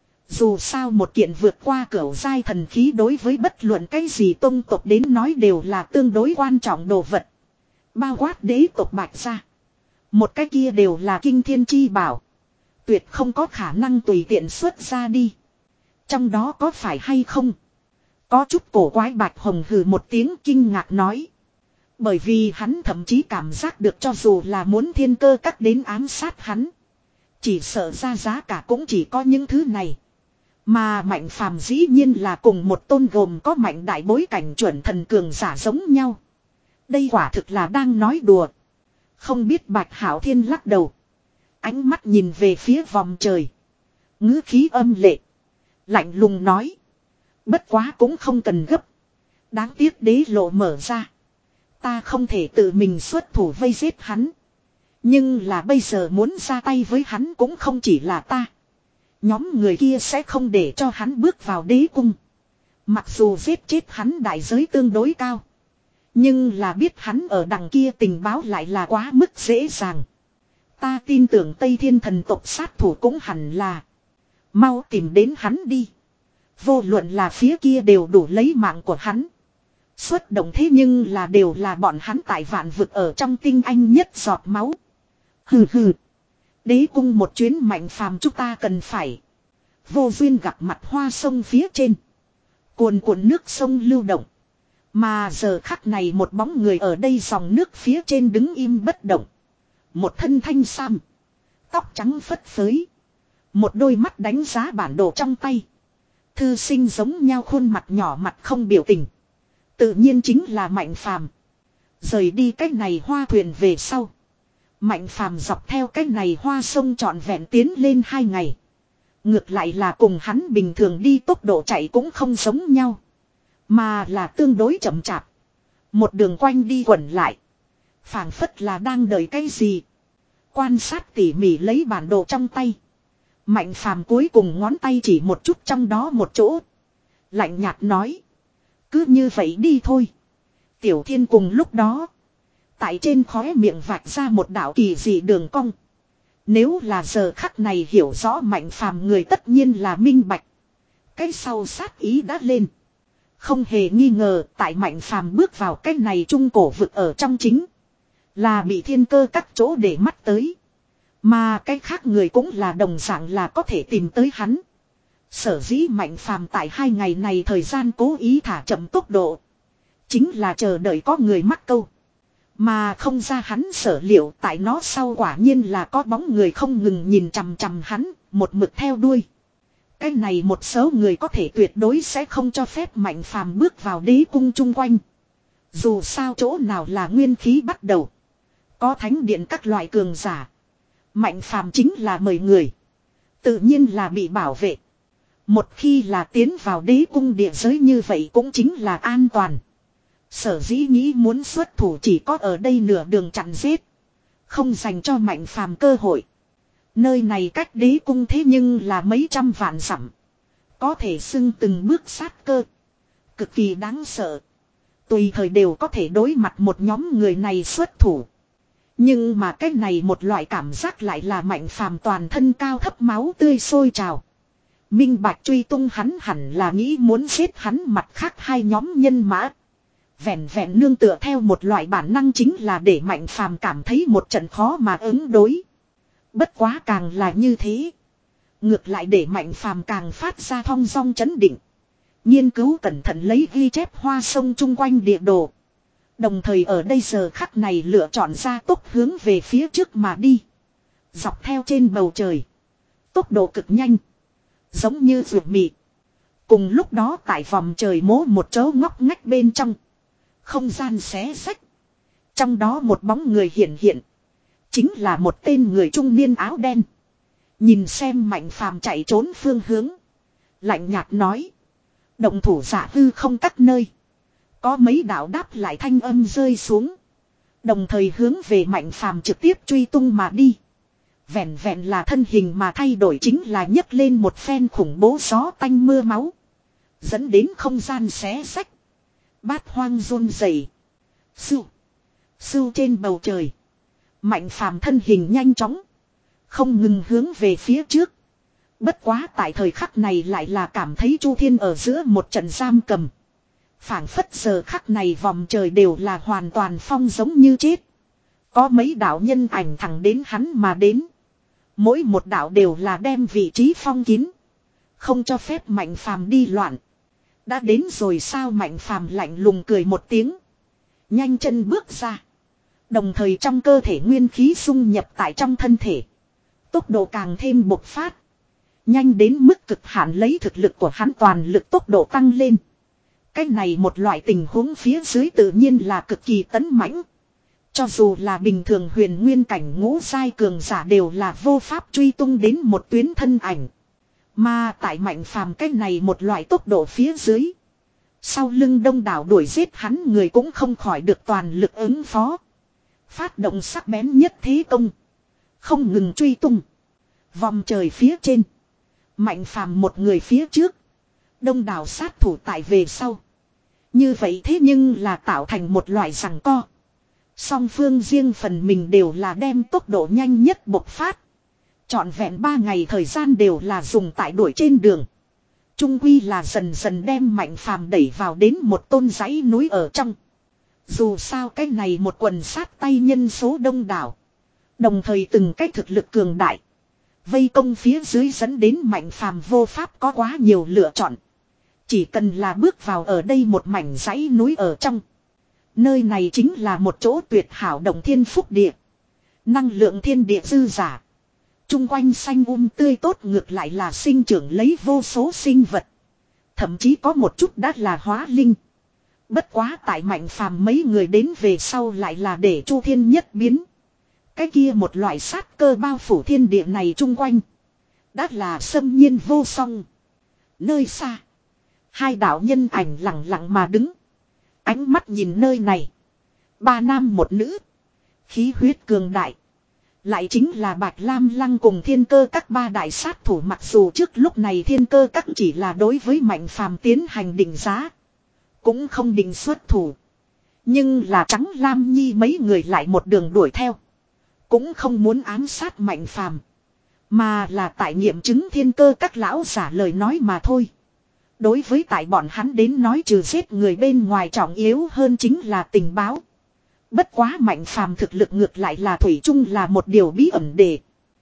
Dù sao một kiện vượt qua cửu giai thần khí đối với bất luận cái gì tông tộc đến nói đều là tương đối quan trọng đồ vật. Bao quát đế tộc Bạch Gia. Một cái kia đều là kinh thiên chi bảo. Tuyệt không có khả năng tùy tiện xuất ra đi. Trong đó có phải hay không? Có chút cổ quái Bạch Hồng hừ một tiếng kinh ngạc nói. Bởi vì hắn thậm chí cảm giác được cho dù là muốn thiên cơ các đến ám sát hắn. Chỉ sợ ra giá cả cũng chỉ có những thứ này. Mà Mạnh Phàm dĩ nhiên là cùng một tôn gồm có mạnh đại bối cảnh chuẩn thần cường giả giống nhau. Đây quả thực là đang nói đùa. Không biết Bạch Hạo Thiên lắc đầu. Ánh mắt nhìn về phía vòng trời. Ngữ khí âm lệ. Lạnh lùng nói. Bất quá cũng không cần gấp. Đáng tiếc đế lộ mở ra. Ta không thể tự mình xuất thủ vây giết hắn. Nhưng là bây giờ muốn ra tay với hắn cũng không chỉ là ta. Nhóm người kia sẽ không để cho hắn bước vào đế cung. Mặc dù giết chết hắn đại giới tương đối cao. Nhưng là biết hắn ở đằng kia tình báo lại là quá mức dễ dàng. Ta tin tưởng Tây Thiên thần tộc sát thủ cũng hẳn là. Mau tìm đến hắn đi. Vô luận là phía kia đều đủ lấy mạng của hắn. Xuất động thế nhưng là đều là bọn hắn tại vạn vực ở trong tinh anh nhất giọt máu. Hừ hừ. Đế cung một chuyến Mạnh Phàm chúng ta cần phải. Vô duyên gặp mặt hoa sông phía trên. Cuồn cuộn nước sông lưu động. Mà giờ khắc này một bóng người ở đây dòng nước phía trên đứng im bất động. Một thân thanh sam. Tóc trắng phất phới. Một đôi mắt đánh giá bản đồ trong tay. Thư sinh giống nhau khuôn mặt nhỏ mặt không biểu tình. Tự nhiên chính là Mạnh Phàm. Rời đi cái này hoa thuyền về sau. Mạnh Phàm dọc theo cái này hoa sông trọn vẹn tiến lên hai ngày. Ngược lại là cùng hắn bình thường đi tốc độ chạy cũng không giống nhau. Mà là tương đối chậm chạp. Một đường quanh đi quẩn lại. Phảng phất là đang đợi cái gì. Quan sát tỉ mỉ lấy bản đồ trong tay. Mạnh Phàm cuối cùng ngón tay chỉ một chút trong đó một chỗ. Lạnh nhạt nói. Cứ như vậy đi thôi. Tiểu Thiên cùng lúc đó. Tại trên khóe miệng vạch ra một đạo kỳ dị đường cong. Nếu là giờ khắc này hiểu rõ Mạnh Phàm người tất nhiên là minh bạch. Cái sau sát ý đã lên. Không hề nghi ngờ tại Mạnh Phàm bước vào cái này trung cổ vực ở trong chính. Là bị thiên cơ các chỗ để mắt tới. Mà cái khác người cũng là đồng dạng là có thể tìm tới hắn. Sở dĩ Mạnh Phàm tại hai ngày này thời gian cố ý thả chậm tốc độ. Chính là chờ đợi có người mắc câu. Mà không ra hắn sở liệu tại nó sau quả nhiên là có bóng người không ngừng nhìn chằm chằm hắn, một mực theo đuôi. Cái này một số người có thể tuyệt đối sẽ không cho phép Mạnh Phàm bước vào đế cung chung quanh. Dù sao chỗ nào là nguyên khí bắt đầu. Có thánh điện các loại cường giả. Mạnh Phàm chính là mời người. Tự nhiên là bị bảo vệ. Một khi là tiến vào đế cung địa giới như vậy cũng chính là an toàn. Sở dĩ nghĩ muốn xuất thủ chỉ có ở đây nửa đường chặn giết. Không dành cho Mạnh Phàm cơ hội. Nơi này cách đế cung thế nhưng là mấy trăm vạn dặm. Có thể xưng từng bước sát cơ. Cực kỳ đáng sợ. Tùy thời đều có thể đối mặt một nhóm người này xuất thủ. Nhưng mà cái này một loại cảm giác lại là Mạnh Phàm toàn thân cao thấp máu tươi sôi trào. Minh bạch truy tung hắn hẳn là nghĩ muốn giết hắn mặt khác hai nhóm nhân mã. Vẹn vẹn nương tựa theo một loại bản năng chính là để Mạnh Phàm cảm thấy một trận khó mà ứng đối. Bất quá càng là như thế. Ngược lại để Mạnh Phàm càng phát ra thong dong chấn định. Nghiên cứu cẩn thận lấy ghi chép hoa sông chung quanh địa đồ. Đồng thời ở đây giờ khắc này lựa chọn ra tốc hướng về phía trước mà đi. Dọc theo trên bầu trời. Tốc độ cực nhanh. Giống như ruột mị. Cùng lúc đó tại vòng trời mố một chỗ ngóc ngách bên trong. Không gian xé xách. Trong đó một bóng người hiện hiện. Chính là một tên người trung niên áo đen. Nhìn xem Mạnh Phàm chạy trốn phương hướng. Lạnh nhạt nói. Động thủ giả hư không các nơi. Có mấy đạo đáp lại thanh âm rơi xuống. Đồng thời hướng về Mạnh Phàm trực tiếp truy tung mà đi. Vẹn vẹn là thân hình mà thay đổi chính là nhấc lên một phen khủng bố gió tanh mưa máu. Dẫn đến không gian xé xách. Bát hoang run rẩy. Sưu. Sưu trên bầu trời. Mạnh Phàm thân hình nhanh chóng. Không ngừng hướng về phía trước. Bất quá tại thời khắc này lại là cảm thấy Chu Thiên ở giữa một trận giam cầm. Phảng phất giờ khắc này vòng trời đều là hoàn toàn phong giống như chết. Có mấy đạo nhân ảnh thẳng đến hắn mà đến. Mỗi một đạo đều là đem vị trí phong kín. Không cho phép Mạnh Phàm đi loạn. Đã đến rồi sao Mạnh Phàm lạnh lùng cười một tiếng. Nhanh chân bước ra. Đồng thời trong cơ thể nguyên khí xung nhập tại trong thân thể. Tốc độ càng thêm bộc phát. Nhanh đến mức cực hạn lấy thực lực của hắn toàn lực tốc độ tăng lên. Cái này một loại tình huống phía dưới tự nhiên là cực kỳ tấn mãnh. Cho dù là bình thường huyền nguyên cảnh ngũ giai cường giả đều là vô pháp truy tung đến một tuyến thân ảnh. Mà tại Mạnh Phàm cái này một loại tốc độ phía dưới. Sau lưng đông đảo đuổi giết hắn người cũng không khỏi được toàn lực ứng phó. Phát động sắc bén nhất thế công. Không ngừng truy tung. Vòng trời phía trên. Mạnh Phàm một người phía trước. Đông đảo sát thủ tại về sau. Như vậy thế nhưng là tạo thành một loại giằng co. Song phương riêng phần mình đều là đem tốc độ nhanh nhất bộc phát. Trọn vẹn ba ngày thời gian đều là dùng tại đuổi trên đường. Trung quy là dần dần đem Mạnh Phàm đẩy vào đến một tôn dãy núi ở trong. Dù sao cái này một quần sát tay nhân số đông đảo. Đồng thời từng cái thực lực cường đại. Vây công phía dưới dẫn đến Mạnh Phàm vô pháp có quá nhiều lựa chọn. Chỉ cần là bước vào ở đây một mảnh dãy núi ở trong. Nơi này chính là một chỗ tuyệt hảo động thiên phúc địa. Năng lượng thiên địa dư giả. Trung quanh xanh um tươi tốt ngược lại là sinh trưởng lấy vô số sinh vật. Thậm chí có một chút đã là hóa linh. Bất quá tại Mạnh Phàm mấy người đến về sau lại là để Chu Thiên nhất biến. Cái kia một loại sát cơ bao phủ thiên địa này chung quanh. Đã là xâm nhiên vô song. Nơi xa. Hai đạo nhân ảnh lặng lặng mà đứng. Ánh mắt nhìn nơi này. Ba nam một nữ. Khí huyết cường đại. Lại chính là Bạch Lam Lăng cùng Thiên Cơ các ba đại sát thủ, mặc dù trước lúc này Thiên Cơ các chỉ là đối với Mạnh Phàm tiến hành định giá. Cũng không định xuất thủ. Nhưng là Trắng Lam Nhi mấy người lại một đường đuổi theo. Cũng không muốn ám sát Mạnh Phàm. Mà là tại nghiệm chứng Thiên Cơ các lão giả lời nói mà thôi. Đối với tại bọn hắn đến nói trừ giết người bên ngoài trọng yếu hơn chính là tình báo. Bất quá Mạnh Phàm thực lực ngược lại là thủy chung là một điều bí ẩn đề.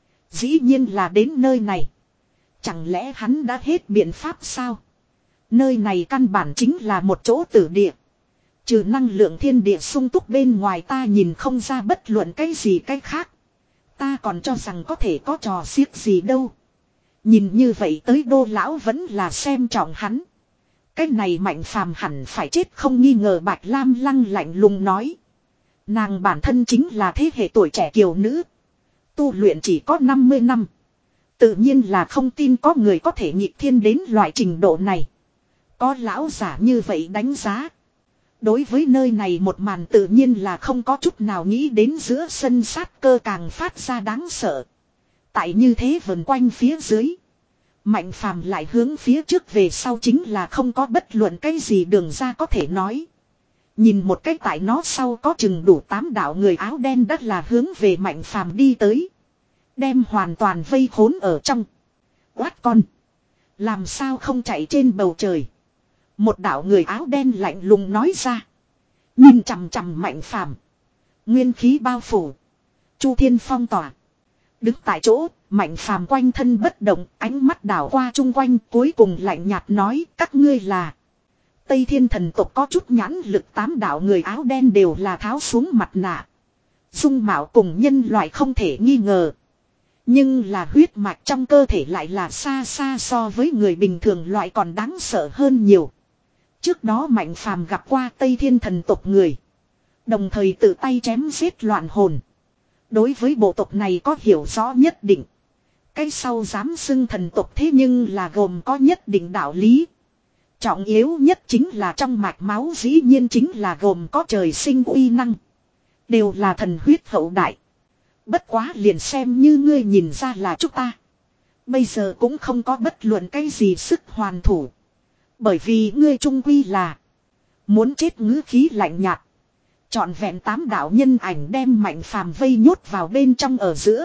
Dĩ nhiên là đến nơi này. Chẳng lẽ hắn đã hết biện pháp sao? Nơi này căn bản chính là một chỗ tử địa. Trừ năng lượng thiên địa sung túc bên ngoài ta nhìn không ra bất luận cái gì cái khác. Ta còn cho rằng có thể có trò xiếc gì đâu. Nhìn như vậy tới Đô lão vẫn là xem trọng hắn. Cái này Mạnh Phàm hẳn phải chết không nghi ngờ, Bạch Lam Lăng lạnh lùng nói. Nàng bản thân chính là thế hệ tuổi trẻ kiều nữ. Tu luyện chỉ có năm mươi năm. Tự nhiên là không tin có người có thể nhịp thiên đến loại trình độ này. Có lão giả như vậy đánh giá. Đối với nơi này một màn tự nhiên là không có chút nào nghĩ đến giữa sân sát cơ càng phát ra đáng sợ. Tại như thế vần quanh phía dưới. Mạnh Phàm lại hướng phía trước về sau chính là không có bất luận cái gì đường ra có thể nói. Nhìn một cách tại nó sau có chừng đủ tám đạo người áo đen đất là hướng về Mạnh Phàm đi tới. Đem hoàn toàn vây khốn ở trong. Quát con. Làm sao không chạy trên bầu trời. Một đạo người áo đen lạnh lùng nói ra. Nhìn chằm chằm Mạnh Phàm. Nguyên khí bao phủ. Chu Thiên phong tỏa. Đứng tại chỗ, Mạnh Phàm quanh thân bất động, ánh mắt đảo qua chung quanh, cuối cùng lạnh nhạt nói, các ngươi là. Tây Thiên thần tộc có chút nhãn lực, tám đạo người áo đen đều là tháo xuống mặt nạ. Dung mạo cùng nhân loại không thể nghi ngờ. Nhưng là huyết mạch trong cơ thể lại là xa xa so với người bình thường loại còn đáng sợ hơn nhiều. Trước đó Mạnh Phàm gặp qua Tây Thiên thần tộc người. Đồng thời tự tay chém giết loạn hồn. Đối với bộ tộc này có hiểu rõ nhất định. Cái sau dám xưng thần tộc thế nhưng là gồm có nhất định đạo lý. Trọng yếu nhất chính là trong mạch máu dĩ nhiên chính là gồm có trời sinh uy năng. Đều là thần huyết hậu đại. Bất quá liền xem như ngươi nhìn ra là chúng ta. Bây giờ cũng không có bất luận cái gì sức hoàn thủ. Bởi vì ngươi trung quy là muốn chết ngữ khí lạnh nhạt. Trọn vẹn tám đạo nhân ảnh đem Mạnh Phàm vây nhốt vào bên trong ở giữa.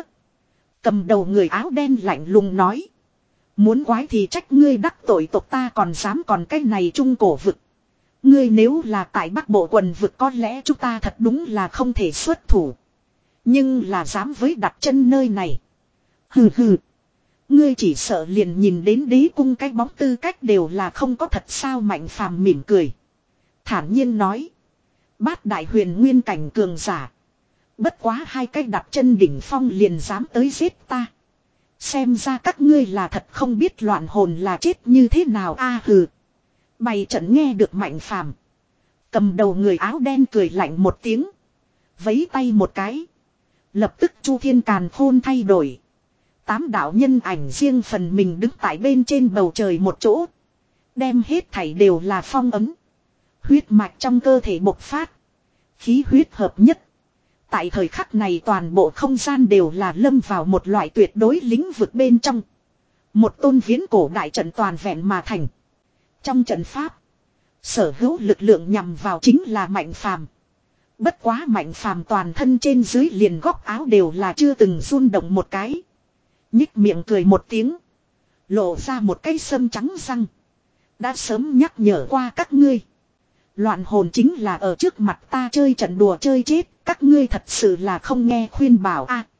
Cầm đầu người áo đen lạnh lùng nói. Muốn quái thì trách ngươi đắc tội tộc ta còn dám còn cái này trung cổ vực. Ngươi nếu là tại Bắc Bộ quần vực có lẽ chúng ta thật đúng là không thể xuất thủ. Nhưng là dám với đặt chân nơi này. Hừ hừ. Ngươi chỉ sợ liền nhìn đến đế cung cái bóng tư cách đều là không có thật sao. Mạnh Phàm mỉm cười. Thản nhiên nói. Bát đại huyền nguyên cảnh cường giả. Bất quá hai cái đặt chân đỉnh phong liền dám tới giết ta. Xem ra các ngươi là thật không biết loạn hồn là chết như thế nào a. À, hừ. Bày trận nghe được Mạnh Phàm. Cầm đầu người áo đen cười lạnh một tiếng. Vấy tay một cái. Lập tức Chu Thiên Càn Khôn thay đổi. Tám đạo nhân ảnh riêng phần mình đứng tại bên trên bầu trời một chỗ. Đem hết thảy đều là phong ấm. Huyết mạch trong cơ thể bộc phát. Khí huyết hợp nhất. Tại thời khắc này toàn bộ không gian đều là lâm vào một loại tuyệt đối lĩnh vực bên trong. Một tôn viễn cổ đại trận toàn vẹn mà thành. Trong trận pháp, sở hữu lực lượng nhằm vào chính là Mạnh Phàm. Bất quá Mạnh Phàm toàn thân trên dưới liền góc áo đều là chưa từng run động một cái. Nhích miệng cười một tiếng. Lộ ra một cái sâm trắng răng. Đã sớm nhắc nhở qua các ngươi. Loạn hồn chính là ở trước mặt ta chơi trận đùa chơi chết. Các ngươi thật sự là không nghe khuyên bảo a.